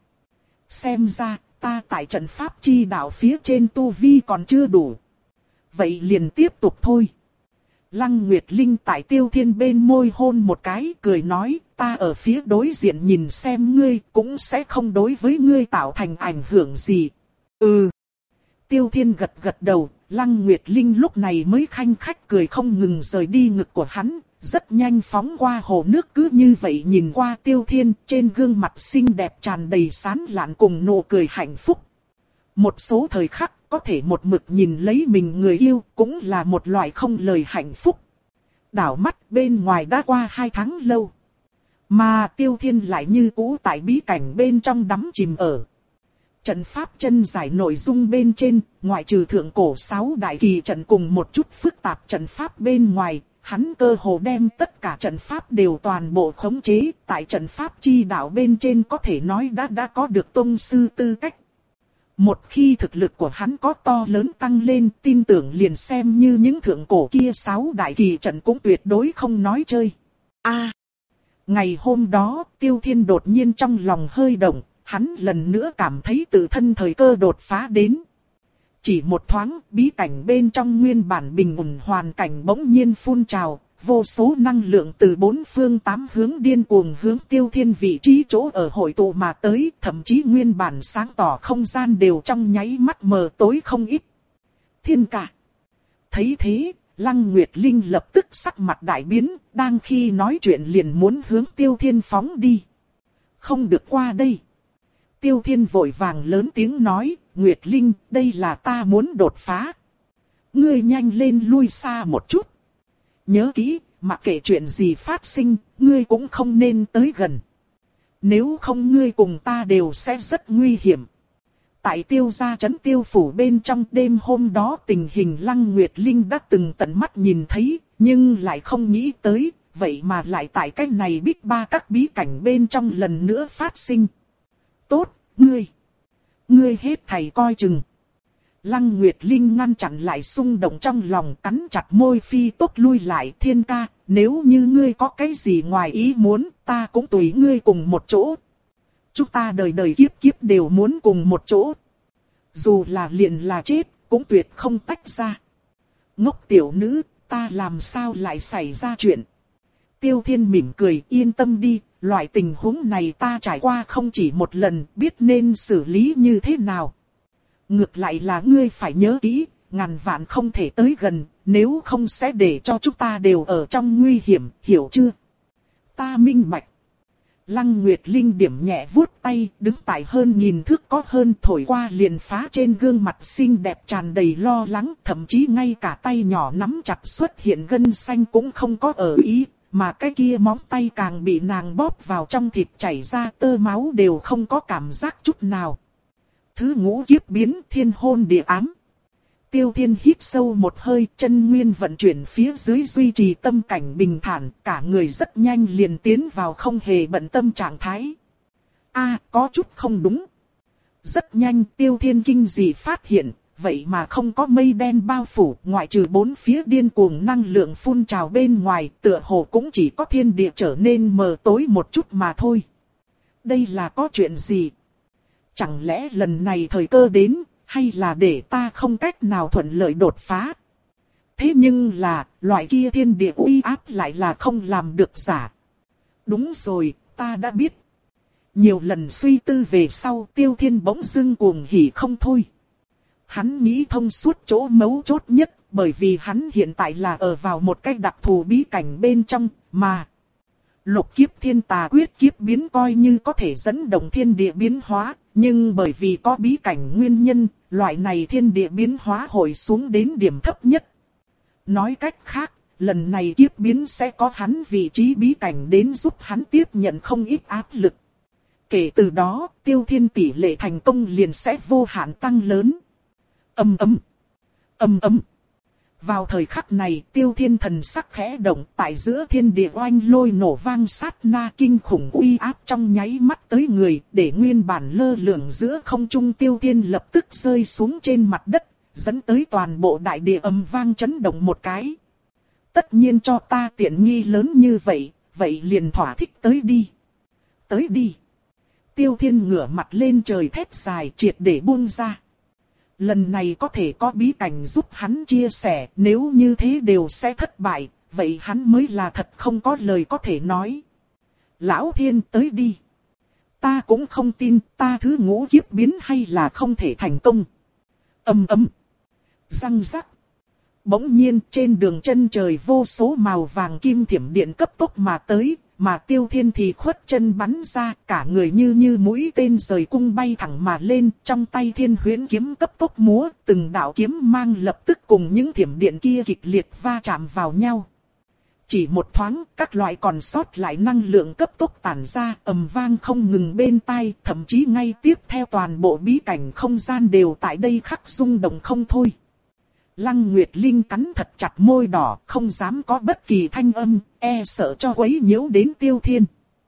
Xem ra, ta tại trận pháp chi đạo phía trên tu vi còn chưa đủ. Vậy liền tiếp tục thôi. Lăng Nguyệt Linh tại Tiêu Thiên bên môi hôn một cái, cười nói, ta ở phía đối diện nhìn xem ngươi, cũng sẽ không đối với ngươi tạo thành ảnh hưởng gì. Ừ. Tiêu Thiên gật gật đầu, Lăng Nguyệt Linh lúc này mới khanh khách cười không ngừng rời đi ngực của hắn, rất nhanh phóng qua hồ nước, cứ như vậy nhìn qua Tiêu Thiên, trên gương mặt xinh đẹp tràn đầy sán lạn cùng nụ cười hạnh phúc. Một số thời khắc có thể một mực nhìn lấy mình người yêu cũng là một loại không lời hạnh phúc. Đảo mắt bên ngoài đã qua hai tháng lâu. Mà Tiêu Thiên lại như cũ tại bí cảnh bên trong đắm chìm ở. Trận pháp chân giải nội dung bên trên, ngoại trừ thượng cổ sáu đại kỳ trận cùng một chút phức tạp trận pháp bên ngoài, hắn cơ hồ đem tất cả trận pháp đều toàn bộ khống chế, tại trận pháp chi đạo bên trên có thể nói đã đã có được tông sư tư cách. Một khi thực lực của hắn có to lớn tăng lên, tin tưởng liền xem như những thượng cổ kia sáu đại kỳ trận cũng tuyệt đối không nói chơi. A, ngày hôm đó, Tiêu Thiên đột nhiên trong lòng hơi động, hắn lần nữa cảm thấy tự thân thời cơ đột phá đến. Chỉ một thoáng, bí cảnh bên trong nguyên bản bình ổn hoàn cảnh bỗng nhiên phun trào, vô số năng lượng từ bốn phương tám hướng điên cuồng hướng Tiêu Thiên vị trí chỗ ở hội tụ mà tới, thậm chí nguyên bản sáng tỏ không gian đều trong nháy mắt mờ tối không ít. Thiên ca. Thấy thế, Lăng Nguyệt Linh lập tức sắc mặt đại biến, đang khi nói chuyện liền muốn hướng Tiêu Thiên phóng đi. Không được qua đây. Tiêu Thiên vội vàng lớn tiếng nói, Nguyệt Linh, đây là ta muốn đột phá. Ngươi nhanh lên lui xa một chút. Nhớ kỹ, mặc kệ chuyện gì phát sinh, ngươi cũng không nên tới gần. Nếu không ngươi cùng ta đều sẽ rất nguy hiểm. Tại Tiêu gia trấn Tiêu phủ bên trong đêm hôm đó tình hình Lăng Nguyệt Linh đã từng tận mắt nhìn thấy, nhưng lại không nghĩ tới, vậy mà lại tại cái này bích ba các bí cảnh bên trong lần nữa phát sinh. Tốt, ngươi. Ngươi hết thầy coi chừng. Lăng Nguyệt Linh ngăn chặn lại xung động trong lòng, cắn chặt môi phi tốt lui lại. Thiên ca, nếu như ngươi có cái gì ngoài ý muốn, ta cũng tùy ngươi cùng một chỗ. Chúng ta đời đời kiếp kiếp đều muốn cùng một chỗ. Dù là liền là chết, cũng tuyệt không tách ra. Ngốc tiểu nữ, ta làm sao lại xảy ra chuyện. Tiêu Thiên mỉm cười, yên tâm đi, loại tình huống này ta trải qua không chỉ một lần, biết nên xử lý như thế nào. Ngược lại là ngươi phải nhớ kỹ, ngàn vạn không thể tới gần, nếu không sẽ để cho chúng ta đều ở trong nguy hiểm, hiểu chưa? Ta minh bạch. Lăng Nguyệt Linh điểm nhẹ vuốt tay, đứng tại hơn nghìn thước có hơn thổi qua liền phá trên gương mặt xinh đẹp tràn đầy lo lắng, thậm chí ngay cả tay nhỏ nắm chặt xuất hiện gân xanh cũng không có ở ý, mà cái kia móng tay càng bị nàng bóp vào trong thịt chảy ra tơ máu đều không có cảm giác chút nào. Thứ ngũ kiếp biến thiên hôn địa ám. Tiêu Thiên hít sâu một hơi, chân nguyên vận chuyển phía dưới duy trì tâm cảnh bình thản, cả người rất nhanh liền tiến vào không hề bận tâm trạng thái. A, à, có chút không đúng. Rất nhanh Tiêu Thiên kinh dị phát hiện, vậy mà không có mây đen bao phủ, ngoại trừ bốn phía điên cuồng năng lượng phun trào bên ngoài, tựa hồ cũng chỉ có thiên địa trở nên mờ tối một chút mà thôi. Đây là có chuyện gì? Chẳng lẽ lần này thời cơ đến, hay là để ta không cách nào thuận lợi đột phá? Thế nhưng là, loại kia thiên địa uy áp lại là không làm được giả. Đúng rồi, ta đã biết. Nhiều lần suy tư về sau, Tiêu Thiên bỗng dưng cuồng hỉ không thôi. Hắn nghĩ thông suốt chỗ mấu chốt nhất, bởi vì hắn hiện tại là ở vào một cách đặc thù bí cảnh bên trong, mà lục kiếp thiên tà quyết kiếp biến coi như có thể dẫn động thiên địa biến hóa, nhưng bởi vì có bí cảnh nguyên nhân, loại này thiên địa biến hóa hồi xuống đến điểm thấp nhất. Nói cách khác, lần này kiếp biến sẽ có hắn vị trí bí cảnh đến giúp hắn tiếp nhận không ít áp lực. Kể từ đó, Tiêu Thiên tỷ lệ thành công liền sẽ vô hạn tăng lớn. Ầm ầm, ầm ầm. Vào thời khắc này, Tiêu Thiên thần sắc khẽ động, tại giữa thiên địa oanh lôi nổ vang sát na kinh khủng uy áp trong nháy mắt tới người, để nguyên bản lơ lửng giữa không trung Tiêu Thiên lập tức rơi xuống trên mặt đất, dẫn tới toàn bộ đại địa ầm vang chấn động một cái. Tất nhiên cho ta tiện nghi lớn như vậy, vậy liền thỏa thích tới đi. Tới đi. Tiêu Thiên ngửa mặt lên trời thét dài triệt để buông ra. Lần này có thể có bí cảnh giúp hắn chia sẻ, nếu như thế đều sẽ thất bại, vậy hắn mới là thật không có lời có thể nói. Lão Thiên tới đi. Ta cũng không tin ta thứ ngũ kiếp biến hay là không thể thành công. Ầm ầm. Răng rắc. Bỗng nhiên trên đường chân trời vô số màu vàng kim thiểm điện cấp tốc mà tới, mà Tiêu Thiên thì khuất chân bắn ra, cả người như như mũi tên rời cung bay thẳng mà lên, trong tay thiên huyễn kiếm cấp tốc múa, từng đạo kiếm mang lập tức cùng những thiểm điện kia kịch liệt va chạm vào nhau. chỉ một thoáng, các loại còn sót lại năng lượng cấp tốc tản ra, ầm vang không ngừng bên tai, thậm chí ngay tiếp theo toàn bộ bí cảnh không gian đều tại đây khắc rung động không thôi. Lăng Nguyệt Linh cắn thật chặt môi đỏ, không dám có bất kỳ thanh âm, e sợ cho quấy nhiễu đến Tiêu Thiên.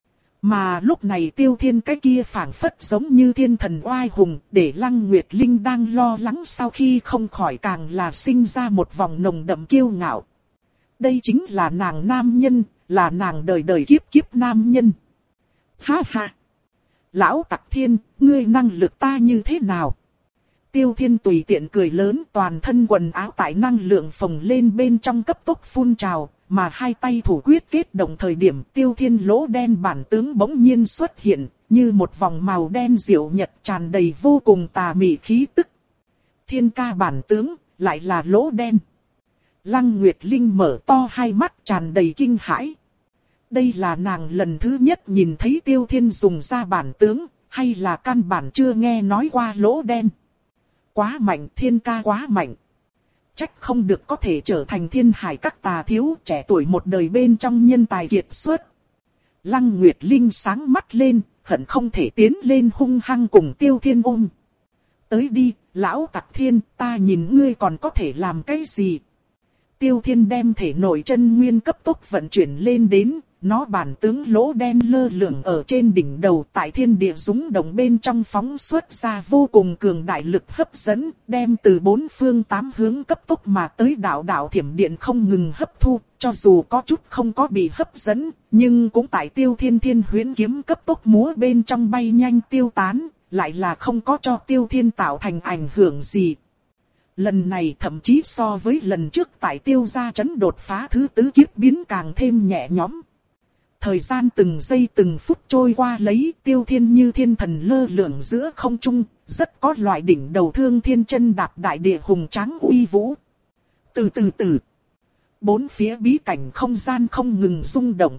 Mà lúc này Tiêu Thiên cái kia phảng phất giống như thiên thần oai hùng, để Lăng Nguyệt Linh đang lo lắng sau khi không khỏi càng là sinh ra một vòng nồng đậm kiêu ngạo. Đây chính là nàng nam nhân, là nàng đời đời kiếp kiếp nam nhân. Ha ha! Lão Tặc Thiên, ngươi năng lực ta như thế nào? Tiêu Thiên tùy tiện cười lớn, toàn thân quần áo tại năng lượng phồng lên bên trong cấp tốc phun trào, mà hai tay thủ quyết kết động thời điểm Tiêu Thiên lỗ đen bản tướng bỗng nhiên xuất hiện, như một vòng màu đen diệu nhật tràn đầy vô cùng tà mị khí tức. Thiên ca bản tướng, lại là lỗ đen. Lăng Nguyệt Linh mở to hai mắt tràn đầy kinh hãi. Đây là nàng lần thứ nhất nhìn thấy Tiêu Thiên dùng ra bản tướng, hay là căn bản chưa nghe nói qua lỗ đen. Quá mạnh, thiên ca quá mạnh. Trách không được có thể trở thành thiên hải các tà thiếu trẻ tuổi một đời bên trong nhân tài kiệt xuất. Lăng Nguyệt Linh sáng mắt lên, hận không thể tiến lên hung hăng cùng Tiêu Thiên ôm. Tới đi, lão Tặc Thiên, ta nhìn ngươi còn có thể làm cái gì? Tiêu Thiên đem thể nội chân nguyên cấp tốc vận chuyển lên đến, nó bản tướng lỗ đen lơ lửng ở trên đỉnh đầu tại thiên địa dũng động bên trong phóng xuất ra vô cùng cường đại lực hấp dẫn, đem từ bốn phương tám hướng cấp tốc mà tới đạo đạo thiểm điện không ngừng hấp thu, cho dù có chút không có bị hấp dẫn, nhưng cũng tại Tiêu Thiên thiên huyễn kiếm cấp tốc múa bên trong bay nhanh tiêu tán, lại là không có cho Tiêu Thiên tạo thành ảnh hưởng gì. Lần này thậm chí so với lần trước tại Tiêu gia trấn đột phá thứ tứ kiếp biến càng thêm nhẹ nhõm. Thời gian từng giây từng phút trôi qua lấy, Tiêu Thiên như thiên thần lơ lửng giữa không trung, rất có loại đỉnh đầu thương thiên chân đạp đại địa hùng tráng uy vũ. Từ từ từ, bốn phía bí cảnh không gian không ngừng rung động.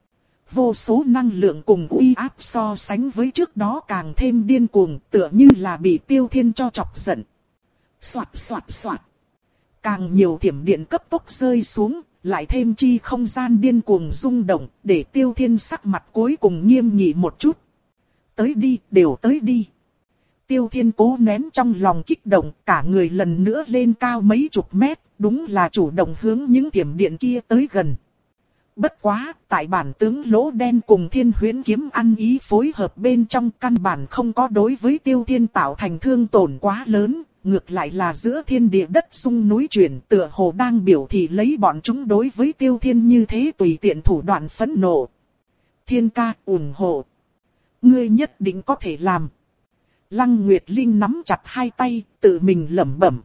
Vô số năng lượng cùng uy áp so sánh với trước đó càng thêm điên cuồng, tựa như là bị Tiêu Thiên cho chọc giận. Soạt soạt soạt. Càng nhiều thiểm điện cấp tốc rơi xuống, lại thêm chi không gian điên cuồng rung động, để Tiêu Thiên sắc mặt cuối cùng nghiêm nghị một chút. Tới đi, đều tới đi. Tiêu Thiên cố nén trong lòng kích động, cả người lần nữa lên cao mấy chục mét, đúng là chủ động hướng những thiểm điện kia tới gần. Bất quá, tại bản tướng lỗ đen cùng thiên huyễn kiếm ăn ý phối hợp bên trong căn bản không có đối với Tiêu Thiên tạo thành thương tổn quá lớn. Ngược lại là giữa thiên địa đất sung núi chuyển, tựa hồ đang biểu thị lấy bọn chúng đối với Tiêu Thiên như thế tùy tiện thủ đoạn phẫn nộ. Thiên ca ủng hộ. Ngươi nhất định có thể làm. Lăng Nguyệt Linh nắm chặt hai tay, tự mình lẩm bẩm.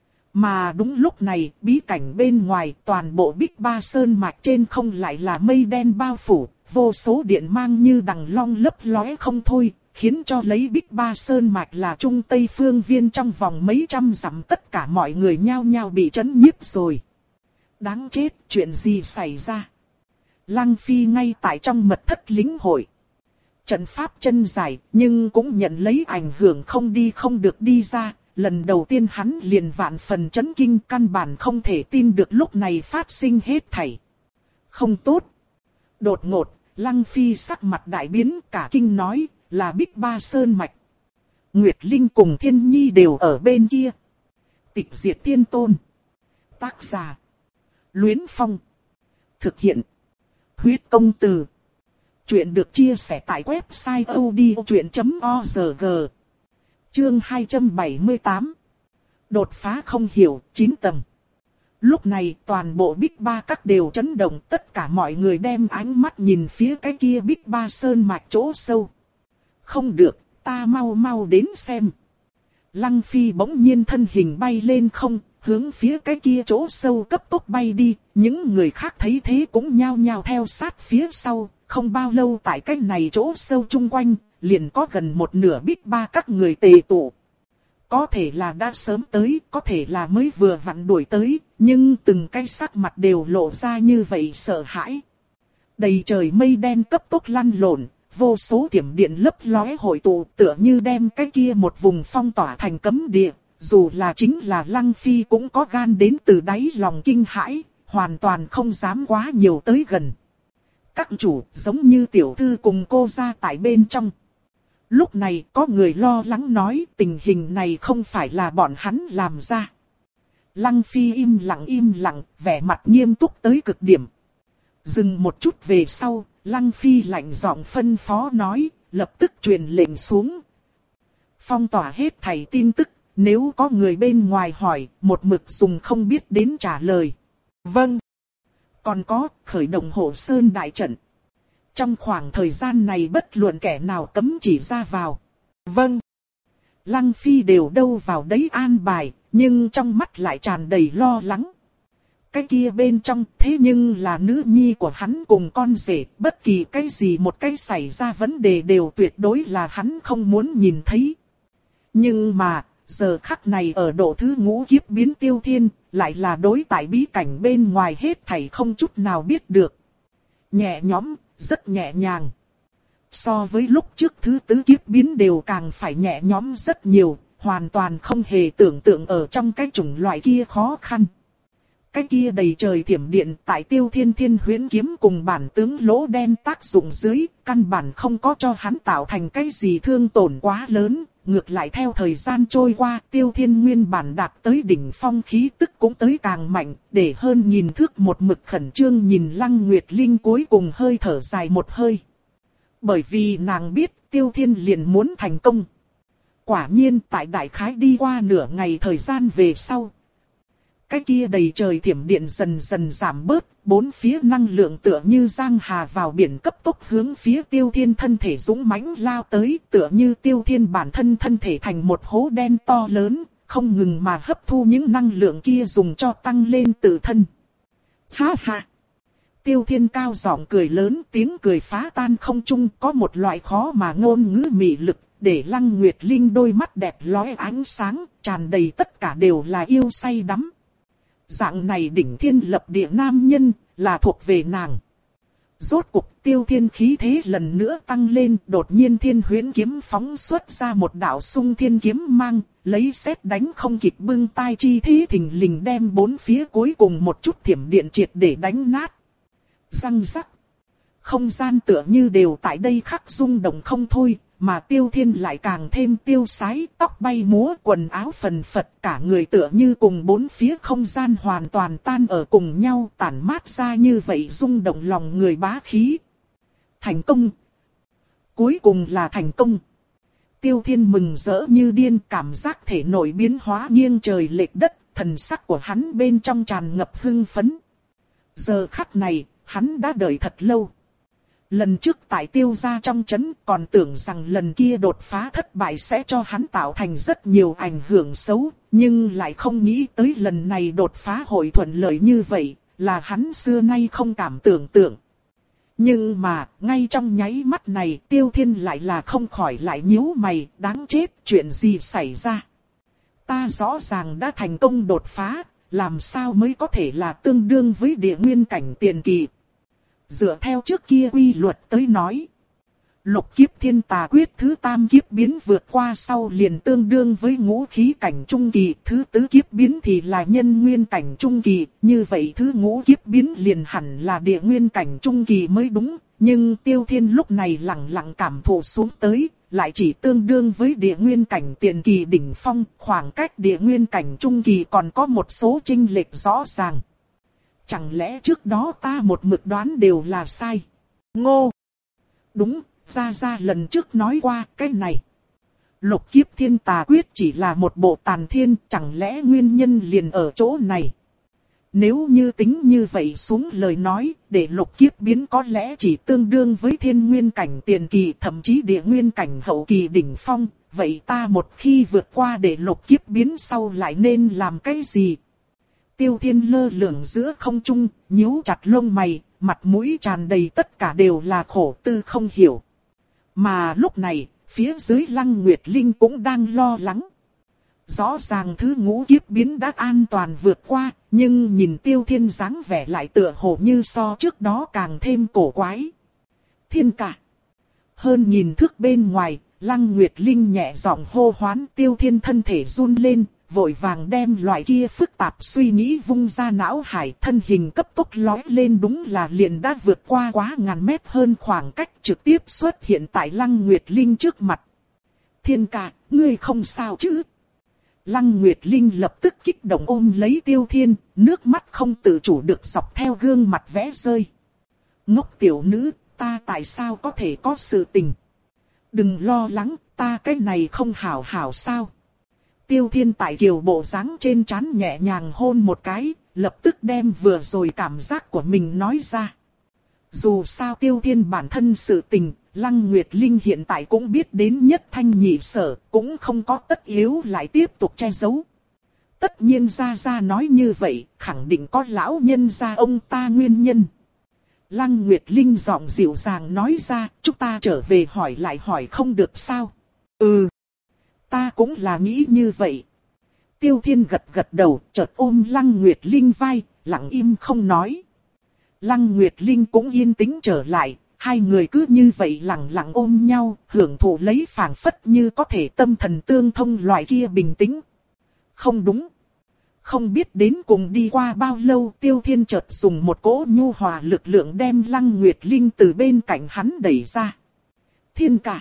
Mà đúng lúc này, bí cảnh bên ngoài toàn bộ Bích Ba Sơn mạch trên không lại là mây đen bao phủ, vô số điện mang như đằng long lấp lóe không thôi. Khiến cho lấy Bích Ba Sơn mạch là trung tây phương viên trong vòng mấy trăm dặm tất cả mọi người nhao nhao bị chấn nhiếp rồi. Đáng chết, chuyện gì xảy ra? Lăng Phi ngay tại trong mật thất lính hội. Trận pháp chân dài, nhưng cũng nhận lấy ảnh hưởng không đi không được đi ra. Lần đầu tiên hắn liền vạn phần chấn kinh, căn bản không thể tin được lúc này phát sinh hết thảy. Không tốt. Đột ngột, Lăng Phi sắc mặt đại biến, cả kinh nói. Là Bích Ba Sơn mạch. Nguyệt Linh cùng Thiên Nhi đều ở bên kia. Tịch diệt tiên tôn. Tác giả. Luyến Phong. Thực hiện. Huyết công từ. Chuyện được chia sẻ tại website odchuyện chấm org. Chương hai trăm bảy mươi tám. Đột phá không hiểu, chín tầng. Lúc này toàn bộ Bích Ba các đều chấn động, tất cả mọi người đem ánh mắt nhìn phía cái kia Bích Ba Sơn mạch chỗ sâu. Không được, ta mau mau đến xem. Lăng Phi bỗng nhiên thân hình bay lên không, hướng phía cái kia chỗ sâu cấp tốc bay đi. Những người khác thấy thế cũng nhao nhao theo sát phía sau. Không bao lâu tại cái này chỗ sâu chung quanh, liền có gần một nửa Bích Ba các người tề tụ. Có thể là đã sớm tới, có thể là mới vừa vặn đuổi tới, nhưng từng cái sắc mặt đều lộ ra như vậy sợ hãi. Đầy trời mây đen cấp tốc lăn lộn. Vô số tiềm điện lấp lóe hội tụ, tựa như đem cái kia một vùng phong tỏa thành cấm địa, dù là chính là Lăng Phi cũng có gan đến từ đáy lòng kinh hãi, hoàn toàn không dám quá nhiều tới gần. Các chủ giống như tiểu thư cùng cô ra tại bên trong. Lúc này có người lo lắng nói tình hình này không phải là bọn hắn làm ra. Lăng Phi im lặng im lặng, vẻ mặt nghiêm túc tới cực điểm. Dừng một chút về sau, Lăng Phi lạnh giọng phân phó nói, lập tức truyền lệnh xuống. Phong tỏa hết thảy tin tức, nếu có người bên ngoài hỏi, một mực dùng không biết đến trả lời. Vâng. Còn có, khởi động Hộ Sơn đại trận. Trong khoảng thời gian này bất luận kẻ nào cấm chỉ ra vào. Vâng. Lăng Phi đều đâu vào đấy an bài, nhưng trong mắt lại tràn đầy lo lắng. Cái kia bên trong thế nhưng là nữ nhi của hắn cùng con rể, bất kỳ cái gì một cái xảy ra vấn đề đều tuyệt đối là hắn không muốn nhìn thấy. Nhưng mà, giờ khắc này ở độ thứ ngũ kiếp biến Tiêu Thiên, lại là đối tại bí cảnh bên ngoài hết thảy không chút nào biết được. Nhẹ nhõm, rất nhẹ nhàng. So với lúc trước thứ tứ kiếp biến đều càng phải nhẹ nhõm rất nhiều, hoàn toàn không hề tưởng tượng ở trong cái chủng loại kia khó khăn. Cái kia đầy trời thiểm điện tại Tiêu Thiên Thiên huyễn kiếm cùng bản tướng lỗ đen tác dụng dưới, căn bản không có cho hắn tạo thành cái gì thương tổn quá lớn. Ngược lại theo thời gian trôi qua, Tiêu Thiên nguyên bản đạt tới đỉnh phong khí tức cũng tới càng mạnh, để hơn nhìn thước một mực khẩn trương nhìn Lăng Nguyệt Linh cuối cùng hơi thở dài một hơi. Bởi vì nàng biết Tiêu Thiên liền muốn thành công. Quả nhiên tại đại khái đi qua nửa ngày thời gian về sau. Cái kia đầy trời thiểm điện dần dần giảm bớt, bốn phía năng lượng tựa như giang hà vào biển cấp tốc hướng phía Tiêu Thiên thân thể dũng mãnh lao tới, tựa như Tiêu Thiên bản thân thân thể thành một hố đen to lớn, không ngừng mà hấp thu những năng lượng kia dùng cho tăng lên tự thân. Ha ha! Tiêu Thiên cao giọng cười lớn, tiếng cười phá tan không trung, có một loại khó mà ngôn ngữ mị lực, để Lăng Nguyệt Linh đôi mắt đẹp lóe ánh sáng, tràn đầy tất cả đều là yêu say đắm. Dạng này đỉnh thiên lập địa nam nhân, là thuộc về nàng. Rốt cục Tiêu Thiên khí thế lần nữa tăng lên, đột nhiên thiên huyễn kiếm phóng xuất ra một đạo xung thiên kiếm mang, lấy sét đánh không kịp bưng tai chi thế thình lình đem bốn phía cuối cùng một chút thiểm điện triệt để đánh nát. Răng rắc. Không gian tựa như đều tại đây khắc rung động không thôi, mà Tiêu Thiên lại càng thêm tiêu sái, tóc bay múa, quần áo phần phật, cả người tựa như cùng bốn phía không gian hoàn toàn tan ở cùng nhau, tản mát ra như vậy rung động lòng người bá khí. Thành công! Cuối cùng là thành công! Tiêu Thiên mừng rỡ như điên, cảm giác thể nội biến hóa nghiêng trời lệch đất, thần sắc của hắn bên trong tràn ngập hưng phấn. Giờ khắc này, hắn đã đợi thật lâu. Lần trước tại Tiêu gia trong trấn còn tưởng rằng lần kia đột phá thất bại sẽ cho hắn tạo thành rất nhiều ảnh hưởng xấu, nhưng lại không nghĩ tới lần này đột phá hội thuận lợi như vậy, là hắn xưa nay không cảm tưởng tượng. Nhưng mà, ngay trong nháy mắt này Tiêu Thiên lại là không khỏi lại nhíu mày, đáng chết, chuyện gì xảy ra. Ta rõ ràng đã thành công đột phá, làm sao mới có thể là tương đương với địa nguyên cảnh tiền kỳ. Dựa theo trước kia quy luật tới nói, lục kiếp thiên tà quyết thứ tam kiếp biến vượt qua sau liền tương đương với ngũ khí cảnh trung kỳ, thứ tứ kiếp biến thì là nhân nguyên cảnh trung kỳ, như vậy thứ ngũ kiếp biến liền hẳn là địa nguyên cảnh trung kỳ mới đúng, nhưng Tiêu Thiên lúc này lặng lặng cảm thụ xuống tới, lại chỉ tương đương với địa nguyên cảnh tiền kỳ đỉnh phong, khoảng cách địa nguyên cảnh trung kỳ còn có một số chênh lệch rõ ràng. Chẳng lẽ trước đó ta một mực đoán đều là sai? Ngô! Đúng, Gia Gia lần trước nói qua cái này. Lục kiếp thiên tà quyết chỉ là một bộ tàn thiên, chẳng lẽ nguyên nhân liền ở chỗ này? Nếu như tính như vậy xuống lời nói, để lục kiếp biến có lẽ chỉ tương đương với thiên nguyên cảnh tiền kỳ, thậm chí địa nguyên cảnh hậu kỳ đỉnh phong. Vậy ta một khi vượt qua để lục kiếp biến sau lại nên làm cái gì? Tiêu Thiên lơ lửng giữa không trung, nhíu chặt lông mày, mặt mũi tràn đầy tất cả đều là khổ tư không hiểu. Mà lúc này, phía dưới Lăng Nguyệt Linh cũng đang lo lắng. Rõ ràng thứ ngũ kiếp biến đã an toàn vượt qua, nhưng nhìn Tiêu Thiên dáng vẻ lại tựa hồ như so trước đó càng thêm cổ quái. Thiên cả. Hơn nhìn thước bên ngoài, Lăng Nguyệt Linh nhẹ giọng hô hoán, Tiêu Thiên thân thể run lên, vội vàng đem loại kia phức tạp suy nghĩ vung ra não hải, thân hình cấp tốc lói lên, đúng là liền đã vượt qua quá ngàn mét hơn khoảng cách, trực tiếp xuất hiện tại Lăng Nguyệt Linh trước mặt. Thiên ca, ngươi không sao chứ? Lăng Nguyệt Linh lập tức kích động ôm lấy Tiêu Thiên, nước mắt không tự chủ được dọc theo gương mặt vẽ rơi. Ngốc tiểu nữ, ta tại sao có thể có sự tình? Đừng lo lắng, ta cái này không hảo hảo sao? Tiêu Thiên tại kiều bộ dáng trên trán nhẹ nhàng hôn một cái, lập tức đem vừa rồi cảm giác của mình nói ra. Dù sao Tiêu Thiên bản thân sự tình, Lăng Nguyệt Linh hiện tại cũng biết đến nhất thanh nhị sở, cũng không có tất yếu lại tiếp tục che giấu. Tất nhiên gia gia nói như vậy, khẳng định có lão nhân gia ông ta nguyên nhân. Lăng Nguyệt Linh giọng dịu dàng nói ra, chúng ta trở về hỏi lại hỏi không được sao? Ừ, ta cũng là nghĩ như vậy. Tiêu Thiên gật gật đầu, chợt ôm Lăng Nguyệt Linh vai, lặng im không nói. Lăng Nguyệt Linh cũng yên tĩnh trở lại, hai người cứ như vậy lặng lặng ôm nhau, hưởng thụ lấy phảng phất như có thể tâm thần tương thông loại kia bình tĩnh. Không đúng. Không biết đến cùng đi qua bao lâu, Tiêu Thiên chợt dùng một cỗ nhu hòa lực lượng đem Lăng Nguyệt Linh từ bên cạnh hắn đẩy ra. Thiên ca.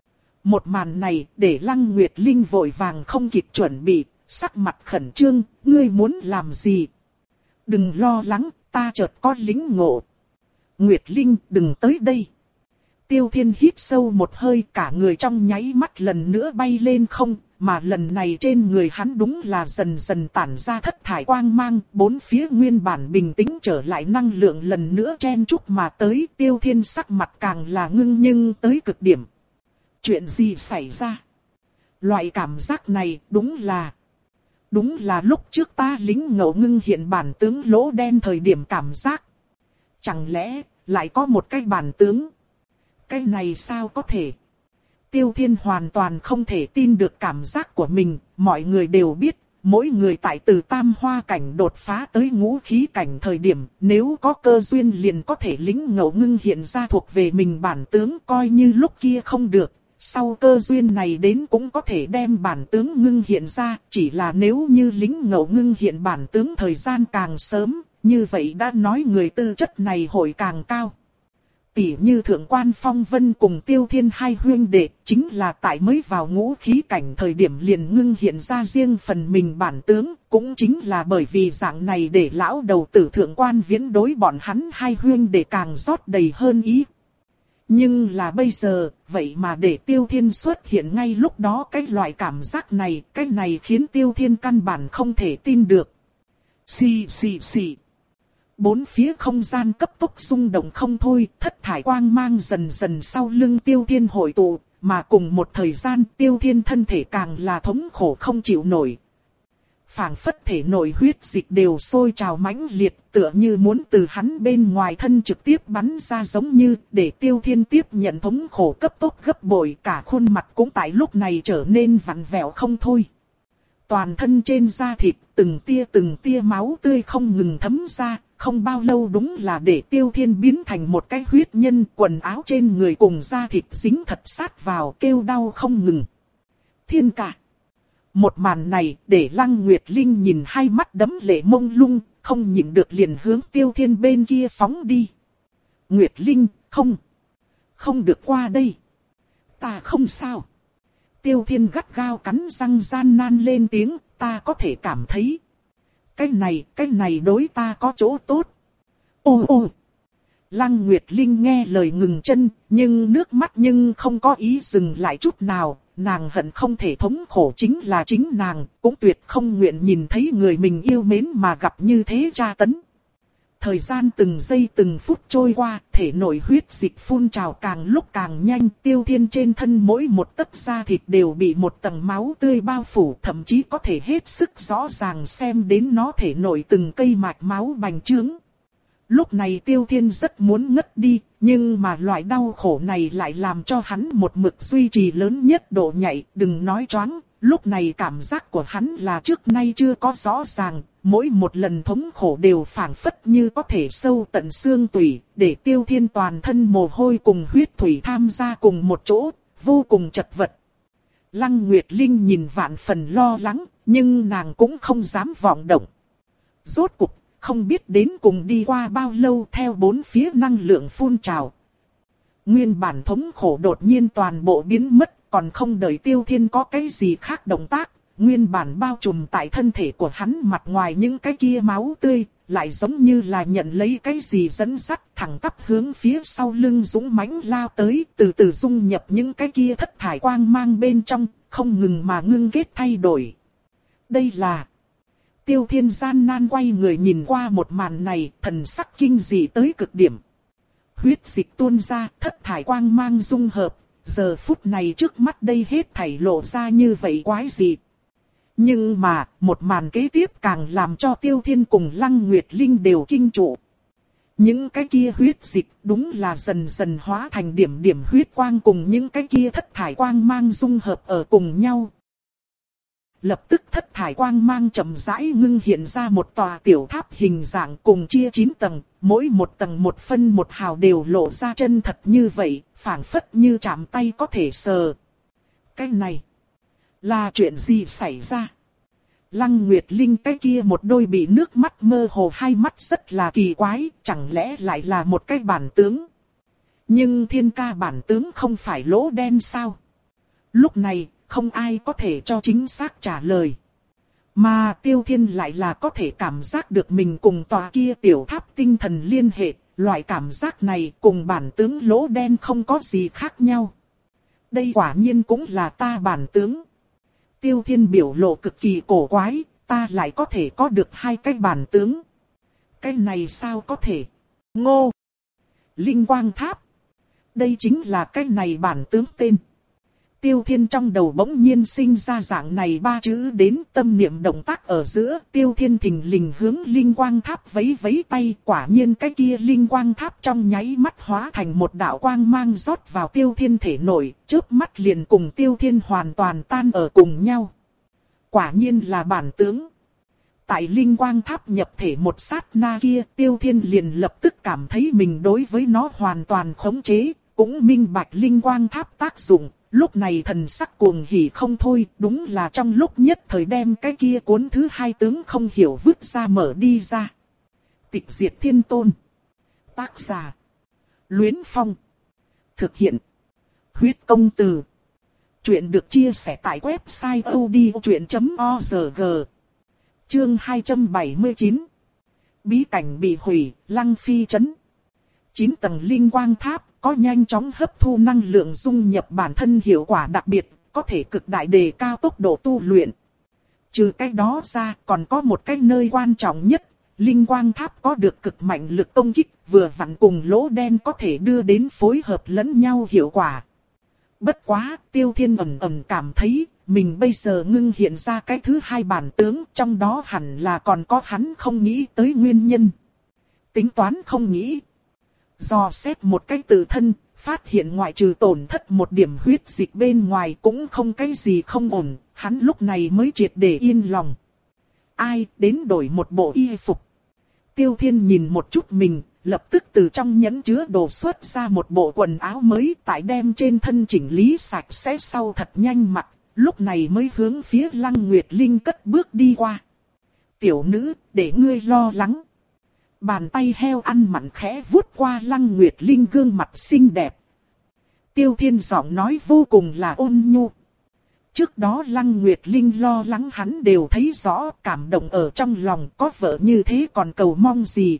Một màn này để Lăng Nguyệt Linh vội vàng không kịp chuẩn bị, sắc mặt khẩn trương, ngươi muốn làm gì? Đừng lo lắng, ta chợt có lính ngộ. Nguyệt Linh, đừng tới đây. Tiêu Thiên hít sâu một hơi, cả người trong nháy mắt lần nữa bay lên không, mà lần này trên người hắn đúng là dần dần tản ra thất thải quang mang, bốn phía nguyên bản bình tĩnh trở lại năng lượng lần nữa chen chúc mà tới. Tiêu Thiên sắc mặt càng là ngưng nhưng tới cực điểm. Chuyện gì xảy ra? Loại cảm giác này đúng là... Đúng là lúc trước ta lính ngộ ngưng hiện bản tướng lỗ đen thời điểm cảm giác. Chẳng lẽ lại có một cái bản tướng? Cái này sao có thể? Tiêu Thiên hoàn toàn không thể tin được cảm giác của mình. Mọi người đều biết, mỗi người tại từ tam hoa cảnh đột phá tới ngũ khí cảnh thời điểm, nếu có cơ duyên liền có thể lính ngộ ngưng hiện ra thuộc về mình bản tướng, coi như lúc kia không được. Sau cơ duyên này đến cũng có thể đem bản tướng ngưng hiện ra, chỉ là nếu như lính ngộ ngưng hiện bản tướng thời gian càng sớm, như vậy đã nói người tư chất này hội càng cao. Tỷ như Thượng Quan Phong Vân cùng Tiêu Thiên hai huynh đệ, chính là tại mới vào ngũ khí cảnh thời điểm liền ngưng hiện ra riêng phần mình bản tướng, cũng chính là bởi vì dạng này để lão đầu tử Thượng Quan Viễn đối bọn hắn hai huynh đệ càng rót đầy hơn ý. Nhưng là bây giờ, vậy mà để Tiêu Thiên xuất hiện ngay lúc đó cái loại cảm giác này, cái này khiến Tiêu Thiên căn bản không thể tin được. Xì xì xì. Bốn phía không gian cấp tốc rung động không thôi, thất thải quang mang dần dần sau lưng Tiêu Thiên hội tụ, mà cùng một thời gian Tiêu Thiên thân thể càng là thống khổ không chịu nổi. Phảng phất thể nội huyết dịch đều sôi trào mãnh liệt, tựa như muốn từ hắn bên ngoài thân trực tiếp bắn ra, giống như để Tiêu Thiên tiếp nhận thống khổ cấp tốc gấp bội, cả khuôn mặt cũng tại lúc này trở nên vặn vẹo không thôi. Toàn thân trên da thịt, từng tia từng tia máu tươi không ngừng thấm ra, không bao lâu đúng là để Tiêu Thiên biến thành một cái huyết nhân, quần áo trên người cùng da thịt dính thật sát vào, kêu đau không ngừng. Thiên ca. Một màn này để Lăng Nguyệt Linh nhìn hai mắt đẫm lệ mông lung, không nhịn được liền hướng Tiêu Thiên bên kia phóng đi. Nguyệt Linh, không. Không được qua đây. Ta không sao. Tiêu Thiên gắt gao cắn răng gian nan lên tiếng, ta có thể cảm thấy. Cái này, cái này đối ta có chỗ tốt. Ô ô. Lăng Nguyệt Linh nghe lời ngừng chân, nhưng nước mắt nhưng không có ý dừng lại chút nào. Nàng hận không thể thống khổ chính là chính nàng, cũng tuyệt không nguyện nhìn thấy người mình yêu mến mà gặp như thế tra tấn. Thời gian từng giây từng phút trôi qua, thể nội huyết dịch phun trào càng lúc càng nhanh. Tiêu Thiên trên thân mỗi một tấc da thịt đều bị một tầng máu tươi bao phủ, thậm chí có thể hết sức rõ ràng xem đến nó thể nội từng cây mạch máu bành trướng. Lúc này Tiêu Thiên rất muốn ngất đi, nhưng mà loại đau khổ này lại làm cho hắn một mực duy trì lớn nhất độ nhạy, đừng nói choáng. Lúc này cảm giác của hắn là trước nay chưa có rõ ràng, mỗi một lần thống khổ đều phảng phất như có thể sâu tận xương tủy, để Tiêu Thiên toàn thân mồ hôi cùng huyết thủy tham gia cùng một chỗ, vô cùng chật vật. Lăng Nguyệt Linh nhìn vạn phần lo lắng, nhưng nàng cũng không dám vọng động. Rốt cục, không biết đến cùng đi qua bao lâu theo bốn phía năng lượng phun trào. Nguyên bản thống khổ đột nhiên toàn bộ biến mất, còn không đợi Tiêu Thiên có cái gì khác động tác. Nguyên bản bao trùm tại thân thể của hắn mặt ngoài những cái kia máu tươi, lại giống như là nhận lấy cái gì dẫn dắt thẳng tắp hướng phía sau lưng dũng mãnh lao tới, từ từ dung nhập những cái kia thất thải quang mang bên trong, không ngừng mà ngưng kết thay đổi. Đây là... Tiêu Thiên gian nan quay người nhìn qua một màn này, thần sắc kinh dị tới cực điểm. Huyết dịch tuôn ra, thất thải quang mang dung hợp, giờ phút này trước mắt đây hết thảy lộ ra như vậy quái dị. Nhưng mà, một màn kế tiếp càng làm cho Tiêu Thiên cùng Lăng Nguyệt Linh đều kinh trụ. Những cái kia huyết dịch đúng là dần dần hóa thành điểm điểm huyết quang cùng những cái kia thất thải quang mang dung hợp ở cùng nhau. Lập tức thất thải quang mang chậm rãi ngưng hiện ra một tòa tiểu tháp hình dạng cùng chia chín tầng, mỗi một tầng một phân một hào đều lộ ra chân thật như vậy, phảng phất như chạm tay có thể sờ. Cái này là chuyện gì xảy ra? Lăng Nguyệt Linh cái kia một đôi bị nước mắt mơ hồ hai mắt rất là kỳ quái, chẳng lẽ lại là một cái bản tướng? Nhưng thiên ca bản tướng không phải lỗ đen sao? Lúc này, không ai có thể cho chính xác trả lời. Mà Tiêu Thiên lại là có thể cảm giác được mình cùng tòa kia tiểu tháp tinh thần liên hệ, loại cảm giác này cùng bản tướng lỗ đen không có gì khác nhau. Đây quả nhiên cũng là ta bản tướng. Tiêu Thiên biểu lộ cực kỳ cổ quái, ta lại có thể có được hai cái bản tướng. Cái này sao có thể? Ngô! Linh quang tháp! Đây chính là cái này bản tướng tên. Tiêu Thiên trong đầu bỗng nhiên sinh ra dạng này ba chữ đến, tâm niệm động tác ở giữa. Tiêu Thiên thình lình hướng linh quang tháp vẫy vẫy tay, quả nhiên cái kia linh quang tháp trong nháy mắt hóa thành một đạo quang mang rót vào Tiêu Thiên thể nội, chớp mắt liền cùng Tiêu Thiên hoàn toàn tan ở cùng nhau. Quả nhiên là bản tướng. Tại linh quang tháp nhập thể một sát na kia, Tiêu Thiên liền lập tức cảm thấy mình đối với nó hoàn toàn khống chế, cũng minh bạch linh quang tháp tác dụng. Lúc này thần sắc cuồng hỉ không thôi, đúng là trong lúc nhất thời đem cái kia cuốn thứ hai tướng không hiểu vứt ra mở đi ra. Tịch diệt thiên tôn. Tác giả: Luyến Phong. Thực hiện: Huyết công từ. Chuyện được chia sẻ tại website odchuyện chấm org. Chương hai trăm bảy mươi chín. Bí cảnh bị hủy, Lăng Phi trấn. chín tầng linh quang tháp có nhanh chóng hấp thu năng lượng dung nhập bản thân hiệu quả đặc biệt, có thể cực đại đề cao tốc độ tu luyện. Trừ cái đó ra, còn có một cái nơi quan trọng nhất, linh quang tháp có được cực mạnh lực công kích, vừa vặn cùng lỗ đen có thể đưa đến phối hợp lẫn nhau hiệu quả. Bất quá, Tiêu Thiên ầm ầm cảm thấy, mình bây giờ ngưng hiện ra cái thứ hai bản tướng, trong đó hẳn là còn có hắn không nghĩ tới nguyên nhân. Tính toán không nghĩ. Dò xét một cái tự thân, phát hiện ngoại trừ tổn thất một điểm huyết dịch bên ngoài cũng không cái gì không ổn, hắn lúc này mới triệt để yên lòng. Ai đến đổi một bộ y phục? Tiêu Thiên nhìn một chút mình, lập tức từ trong nhẫn chứa đồ xuất ra một bộ quần áo mới, tại đem trên thân chỉnh lý sạch sẽ sau thật nhanh mặc, lúc này mới hướng phía Lăng Nguyệt Linh cất bước đi qua. Tiểu nữ, để ngươi lo lắng. Bàn tay heo ăn mặn khẽ vuốt qua Lăng Nguyệt Linh gương mặt xinh đẹp. Tiêu Thiên giọng nói vô cùng là ôn nhu. Trước đó Lăng Nguyệt Linh lo lắng hắn đều thấy rõ, cảm động ở trong lòng, có vợ như thế còn cầu mong gì.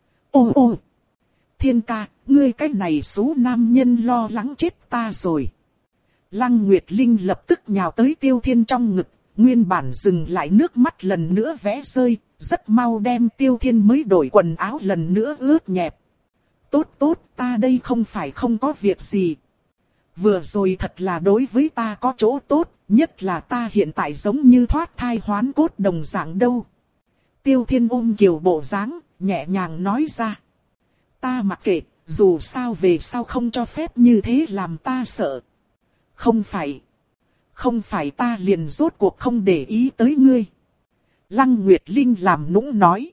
Ô ô! Thiên ca, ngươi cái này số nam nhân lo lắng chết ta rồi. Lăng Nguyệt Linh lập tức nhào tới Tiêu Thiên trong ngực, nguyên bản dừng lại nước mắt lần nữa vẽ rơi, rất mau đem Tiêu Thiên mới đổi quần áo lần nữa ướt nhẹp. Tốt tốt, ta đây không phải không có việc gì. Vừa rồi thật là đối với ta có chỗ tốt, nhất là ta hiện tại giống như thoát thai hoán cốt đồng dạng đâu. Tiêu Thiên ôm kiều bộ dáng, nhẹ nhàng nói ra. Ta mặc kệ, dù sao về sau không cho phép như thế làm ta sợ. Không phải. Không phải ta liền rốt cuộc không để ý tới ngươi. Lăng Nguyệt Linh làm nũng nói.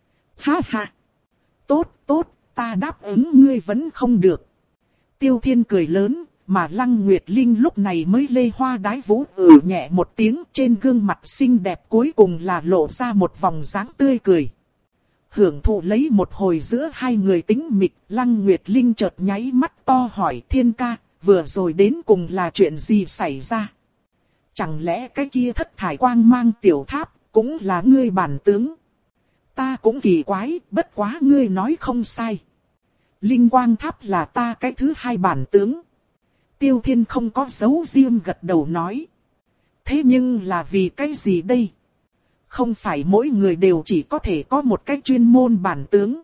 Ha ha. Tốt, tốt, ta đáp ứng ngươi vẫn không được. Tiêu Thiên cười lớn, mà Lăng Nguyệt Linh lúc này mới lê hoa đái vũ ừ nhẹ một tiếng, trên gương mặt xinh đẹp cuối cùng là lộ ra một vòng dáng tươi cười. Hưởng thụ lấy một hồi giữa hai người tĩnh mịch, Lăng Nguyệt Linh chợt nháy mắt to hỏi Thiên ca, vừa rồi đến cùng là chuyện gì xảy ra? Chẳng lẽ cái kia thất thải quang mang tiểu tháp, cũng là ngươi bản tướng? Ta cũng kỳ quái, bất quá ngươi nói không sai. Linh quang tháp là ta cái thứ hai bản tướng. Tiêu Thiên không có giấu riêng gật đầu nói. Thế nhưng là vì cái gì đây? Không phải mỗi người đều chỉ có thể có một cái chuyên môn bản tướng.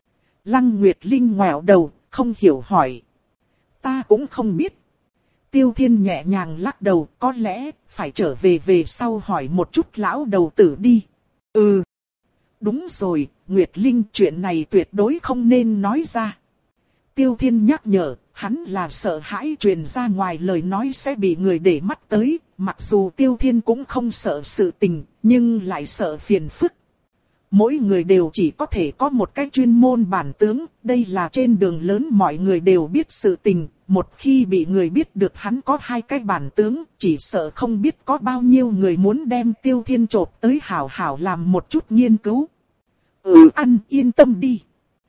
Lăng Nguyệt Linh ngoẹo đầu, không hiểu hỏi. Ta cũng không biết. Tiêu Thiên nhẹ nhàng lắc đầu, có lẽ phải trở về về sau hỏi một chút lão đầu tử đi. Ừ. Đúng rồi, Nguyệt Linh, chuyện này tuyệt đối không nên nói ra. Tiêu Thiên nhắc nhở, hắn là sợ hãi truyền ra ngoài lời nói sẽ bị người để mắt tới, mặc dù Tiêu Thiên cũng không sợ sự tình, nhưng lại sợ phiền phức. Mỗi người đều chỉ có thể có một cái chuyên môn bản tướng, đây là trên đường lớn mọi người đều biết sự tình, một khi bị người biết được hắn có hai cái bản tướng, chỉ sợ không biết có bao nhiêu người muốn đem Tiêu Thiên chộp tới hảo hảo làm một chút nghiên cứu. Ừ ăn yên tâm đi.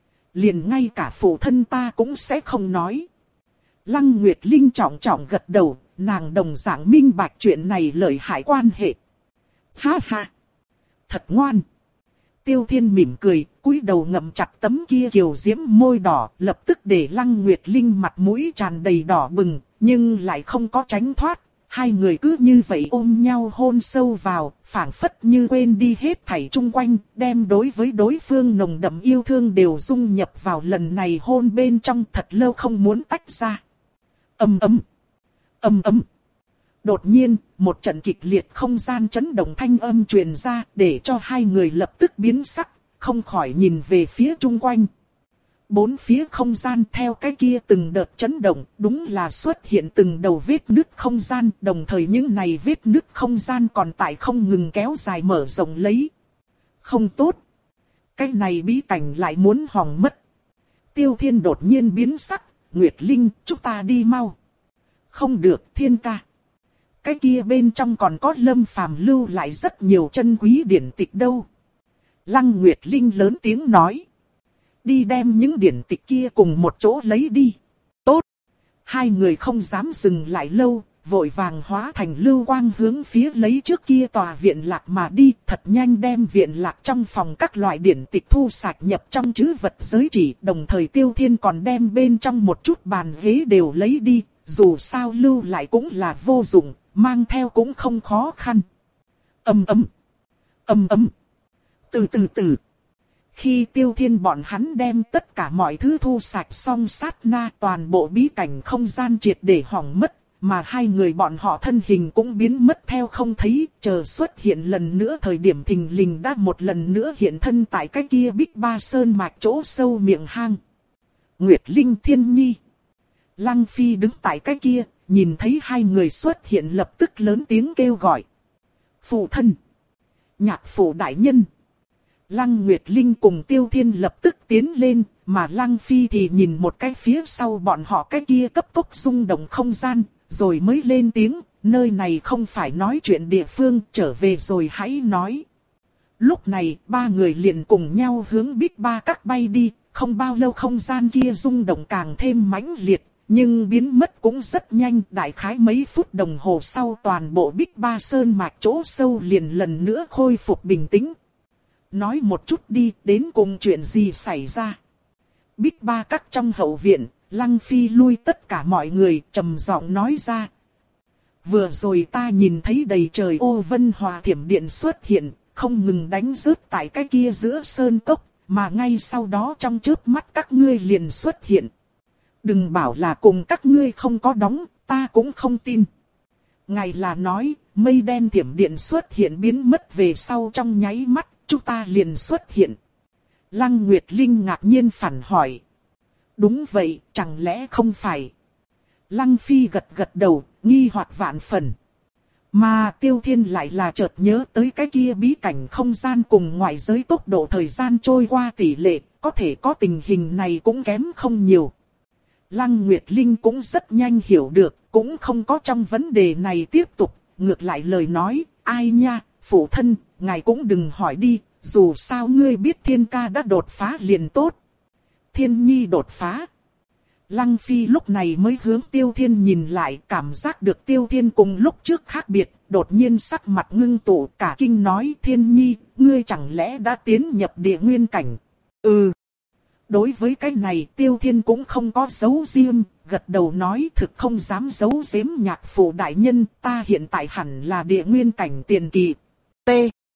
Liền ngay cả phụ thân ta cũng sẽ không nói. Lăng Nguyệt Linh trọng trọng gật đầu, nàng đồng dạng minh bạch chuyện này lợi hại quan hệ. Ha ha! Thật ngoan! Tiêu Thiên mỉm cười, cúi đầu ngậm chặt tấm kia kiều diễm môi đỏ, lập tức để Lăng Nguyệt Linh mặt mũi tràn đầy đỏ bừng, nhưng lại không có tránh thoát. Hai người cứ như vậy ôm nhau hôn sâu vào, phảng phất như quên đi hết thảy chung quanh, đem đối với đối phương nồng đậm yêu thương đều dung nhập vào lần này hôn bên trong, thật lâu không muốn tách ra. Ầm ầm, ầm ầm. Đột nhiên, một trận kịch liệt không gian chấn động thanh âm truyền ra, để cho hai người lập tức biến sắc, không khỏi nhìn về phía chung quanh. Bốn phía không gian theo cái kia từng đợt chấn động, đúng là xuất hiện từng đầu vết nứt không gian, đồng thời những này vết nứt không gian còn tại không ngừng kéo dài mở rộng lấy. Không tốt. Cái này bí cảnh lại muốn hỏng mất. Tiêu Thiên đột nhiên biến sắc, Nguyệt Linh, chúng ta đi mau. Không được, Thiên ca. Cái kia bên trong còn có Lâm Phàm lưu lại rất nhiều chân quý điển tịch đâu. Lăng Nguyệt Linh lớn tiếng nói. Đi đem những điển tịch kia cùng một chỗ lấy đi. Tốt. Hai người không dám dừng lại lâu, vội vàng hóa thành lưu quang hướng phía lấy trước kia tòa viện lạc mà đi. Thật nhanh đem viện lạc trong phòng các loại điển tịch thu sạch nhập trong trữ vật giới chỉ. Đồng thời Tiêu Thiên còn đem bên trong một chút bàn ghế đều lấy đi. Dù sao lưu lại cũng là vô dụng, mang theo cũng không khó khăn. Ầm ầm, ầm ầm. Từ từ từ. Khi Tiêu Thiên bọn hắn đem tất cả mọi thứ thu sạch xong sát na, toàn bộ bí cảnh không gian triệt để hỏng mất, mà hai người bọn họ thân hình cũng biến mất theo không thấy, chờ xuất hiện lần nữa thời điểm thình lình đã một lần nữa hiện thân tại cái kia Bích Ba Sơn mạch chỗ sâu miệng hang. Nguyệt Linh Thiên Nhi. Lăng Phi đứng tại cái kia, nhìn thấy hai người xuất hiện lập tức lớn tiếng kêu gọi. Phụ thân! Nhạc phụ đại nhân! Lăng Nguyệt Linh cùng Tiêu Thiên lập tức tiến lên, mà Lăng Phi thì nhìn một cái phía sau bọn họ cái kia cấp tốc rung động không gian, rồi mới lên tiếng, nơi này không phải nói chuyện địa phương, trở về rồi hãy nói. Lúc này, ba người liền cùng nhau hướng Bích Ba Các bay đi, không bao lâu không gian kia rung động càng thêm mãnh liệt, nhưng biến mất cũng rất nhanh, đại khái mấy phút đồng hồ sau toàn bộ Bích Ba Sơn mạch chỗ sâu liền lần nữa khôi phục bình tĩnh. Nói một chút đi, đến cùng chuyện gì xảy ra? Bích Ba Các trong hậu viện, Lăng Phi lui tất cả mọi người, trầm giọng nói ra. Vừa rồi ta nhìn thấy đầy trời ô vân hòa thiểm điện xuất hiện, không ngừng đánh rớt tại cái kia giữa sơn cốc, mà ngay sau đó trong chớp mắt các ngươi liền xuất hiện. Đừng bảo là cùng các ngươi không có đóng, ta cũng không tin. Ngài là nói, mây đen thiểm điện xuất hiện biến mất về sau trong nháy mắt, chúng ta liền xuất hiện. Lăng Nguyệt Linh ngạc nhiên phản hỏi. Đúng vậy, chẳng lẽ không phải? Lăng Phi gật gật đầu, nghi hoặc vạn phần. Mà Tiêu Thiên lại là chợt nhớ tới cái kia bí cảnh không gian cùng ngoại giới tốc độ thời gian trôi qua tỷ lệ, có thể có tình hình này cũng kém không nhiều. Lăng Nguyệt Linh cũng rất nhanh hiểu được, cũng không có trong vấn đề này tiếp tục, ngược lại lời nói, ai nha, phụ thân, ngài cũng đừng hỏi đi, dù sao ngươi biết Thiên ca đã đột phá liền tốt. Thiên nhi đột phá. Lăng Phi lúc này mới hướng Tiêu Thiên nhìn lại, cảm giác được Tiêu Thiên cùng lúc trước khác biệt, đột nhiên sắc mặt ngưng tụ, cả kinh nói, Thiên nhi, ngươi chẳng lẽ đã tiến nhập địa nguyên cảnh? Ừ. Đối với cái này Tiêu Thiên cũng không có giấu riêng, gật đầu nói thực không dám giấu giếm nhạc phụ đại nhân, ta hiện tại hẳn là địa nguyên cảnh tiền kỳ. T.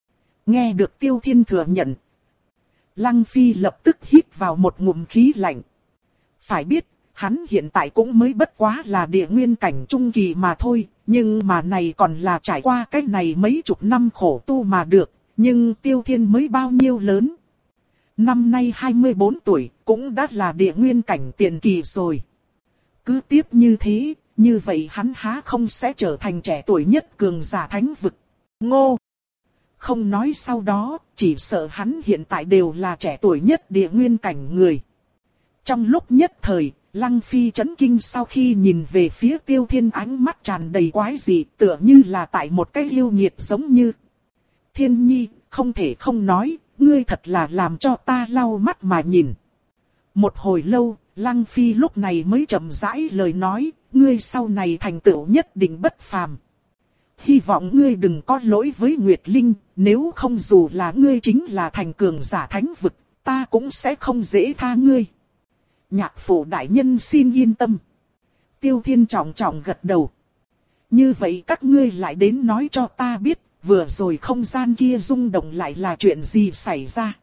Nghe được Tiêu Thiên thừa nhận. Lăng Phi lập tức hít vào một ngụm khí lạnh. Phải biết, hắn hiện tại cũng mới bất quá là địa nguyên cảnh trung kỳ mà thôi, nhưng mà này còn là trải qua cái này mấy chục năm khổ tu mà được, nhưng Tiêu Thiên mới bao nhiêu lớn. Năm nay hai mươi bốn tuổi, cũng đã là địa nguyên cảnh tiền kỳ rồi. Cứ tiếp như thế, như vậy hắn há không sẽ trở thành trẻ tuổi nhất cường giả thánh vực. Ngô! Không nói sau đó, chỉ sợ hắn hiện tại đều là trẻ tuổi nhất địa nguyên cảnh người. Trong lúc nhất thời, Lăng Phi chấn kinh sau khi nhìn về phía Tiêu Thiên, ánh mắt tràn đầy quái dị, tựa như là tại một cái yêu nghiệt giống như. Thiên nhi, không thể không nói, ngươi thật là làm cho ta lau mắt mà nhìn. Một hồi lâu, Lăng Phi lúc này mới chậm rãi lời nói, ngươi sau này thành tựu nhất định bất phàm. Hy vọng ngươi đừng có lỗi với Nguyệt Linh, nếu không dù là ngươi chính là thành cường giả thánh vực, ta cũng sẽ không dễ tha ngươi. Nhạc phụ đại nhân xin yên tâm. Tiêu Thiên trọng trọng gật đầu. Như vậy các ngươi lại đến nói cho ta biết, vừa rồi không gian kia rung động lại là chuyện gì xảy ra.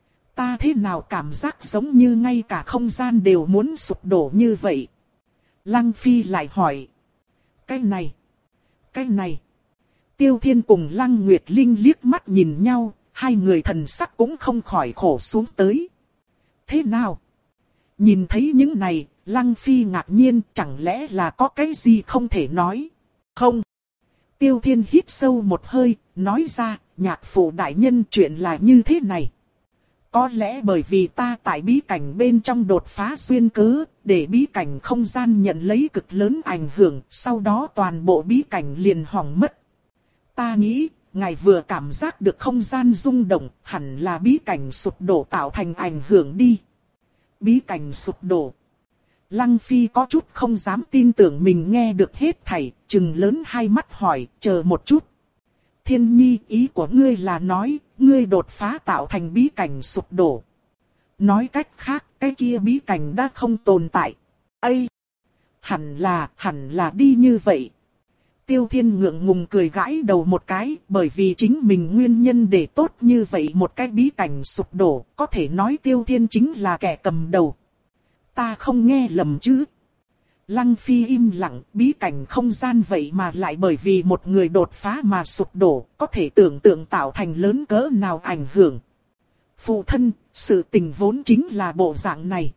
Ta thế nào cảm giác giống như ngay cả không gian đều muốn sụp đổ như vậy. Lăng Phi lại hỏi. Cái này, cái này. Tiêu Thiên cùng Lăng Nguyệt Linh liếc mắt nhìn nhau, hai người thần sắc cũng không khỏi khổ xuống tới. Thế nào? Nhìn thấy những này, Lăng Phi ngạc nhiên, chẳng lẽ là có cái gì không thể nói? Không. Tiêu Thiên hít sâu một hơi, nói ra, nhạc phụ đại nhân chuyện là như thế này. Có lẽ bởi vì ta tại bí cảnh bên trong đột phá xuyên cớ, để bí cảnh không gian nhận lấy cực lớn ảnh hưởng, sau đó toàn bộ bí cảnh liền hỏng mất. Ta nghĩ, ngài vừa cảm giác được không gian rung động, hẳn là bí cảnh sụp đổ tạo thành ảnh hưởng đi. Bí cảnh sụp đổ. Lăng Phi có chút không dám tin tưởng mình nghe được hết thảy, trừng lớn hai mắt hỏi, chờ một chút. Thiên nhi, ý của ngươi là nói, ngươi đột phá tạo thành bí cảnh sụp đổ. Nói cách khác, cái kia bí cảnh đã không tồn tại. Ây! Hẳn là, hẳn là đi như vậy. Tiêu Thiên ngượng ngùng cười gãi đầu một cái, bởi vì chính mình nguyên nhân để tốt như vậy một cái bí cảnh sụp đổ, có thể nói Tiêu Thiên chính là kẻ cầm đầu. Ta không nghe lầm chứ? Lăng Phi im lặng, bí cảnh không gian vậy mà lại bởi vì một người đột phá mà sụp đổ, có thể tưởng tượng tạo thành lớn cỡ nào ảnh hưởng. Phụ thân, sự tình vốn chính là bộ dạng này.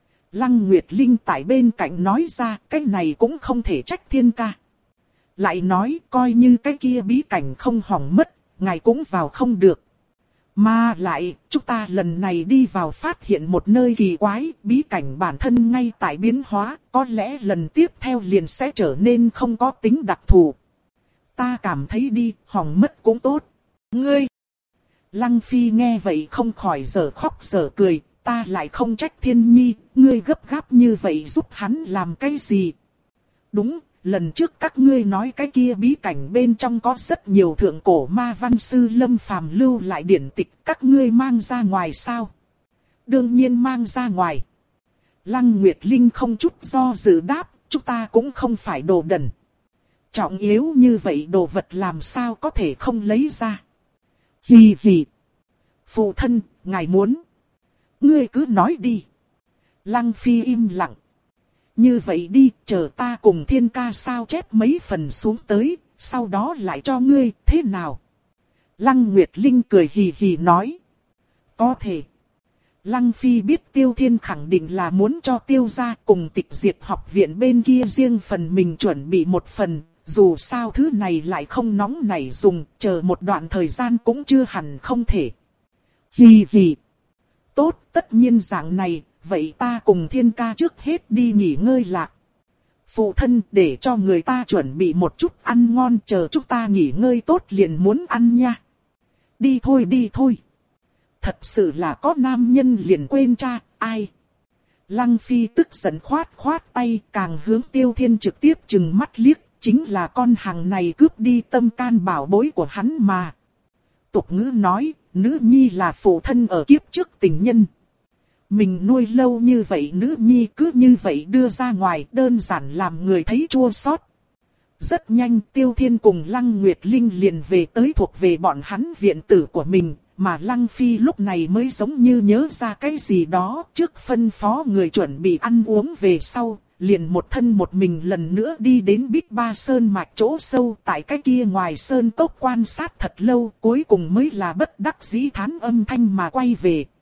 Lăng Nguyệt Linh tại bên cạnh nói ra, cái này cũng không thể trách Thiên ca. Lại nói, coi như cái kia bí cảnh không hỏng mất, ngài cũng vào không được. Mà lại, chúng ta lần này đi vào phát hiện một nơi kỳ quái, bí cảnh bản thân ngay tại biến hóa, có lẽ lần tiếp theo liền sẽ trở nên không có tính đặc thù. Ta cảm thấy đi, hỏng mất cũng tốt. Ngươi! Lăng Phi nghe vậy không khỏi giở khóc giở cười, ta lại không trách Thiên nhi, ngươi gấp gáp như vậy giúp hắn làm cái gì? Đúng, lần trước các ngươi nói cái kia bí cảnh bên trong có rất nhiều thượng cổ ma văn sư Lâm Phàm lưu lại điển tịch, các ngươi mang ra ngoài sao? Đương nhiên mang ra ngoài. Lăng Nguyệt Linh không chút do dự đáp, chúng ta cũng không phải đồ đần. Trọng yếu như vậy đồ vật làm sao có thể không lấy ra? Hì hì. Phụ thân, ngài muốn. Ngươi cứ nói đi. Lăng Phi im lặng. Như vậy đi, chờ ta cùng Thiên ca sao chép mấy phần xuống tới, sau đó lại cho ngươi, thế nào? Lăng Nguyệt Linh cười hì hì nói. Có thể. Lăng Phi biết Tiêu Thiên khẳng định là muốn cho Tiêu gia cùng Tịch Diệt học viện bên kia riêng phần mình chuẩn bị một phần, dù sao thứ này lại không nóng nảy dùng, chờ một đoạn thời gian cũng chưa hẳn không thể. Hì hì. Tốt, tất nhiên dạng này, vậy ta cùng Thiên ca trước hết đi nghỉ ngơi lạc. Phụ thân, để cho người ta chuẩn bị một chút ăn ngon, chờ chúng ta nghỉ ngơi tốt liền muốn ăn nha. Đi thôi đi thôi. Thật sự là có nam nhân liền quên cha, ai. Lăng Phi tức giận khoát khoát tay, càng hướng Tiêu Thiên trực tiếp chừng mắt liếc, chính là con hàng này cướp đi tâm can bảo bối của hắn mà. Tục ngữ nói, nữ nhi là phụ thân ở kiếp trước tình nhân. Mình nuôi lâu như vậy nữ nhi cứ như vậy đưa ra ngoài, đơn giản làm người thấy chua xót. Rất nhanh Tiêu Thiên cùng Lăng Nguyệt Linh liền về tới thuộc về bọn hắn viện tử của mình, mà Lăng Phi lúc này mới giống như nhớ ra cái gì đó, trước phân phó người chuẩn bị ăn uống về sau, liền một thân một mình lần nữa đi đến Bích Ba Sơn mạch chỗ sâu, tại cái kia ngoài sơn cốc quan sát thật lâu, cuối cùng mới là bất đắc dĩ thán âm thanh mà quay về.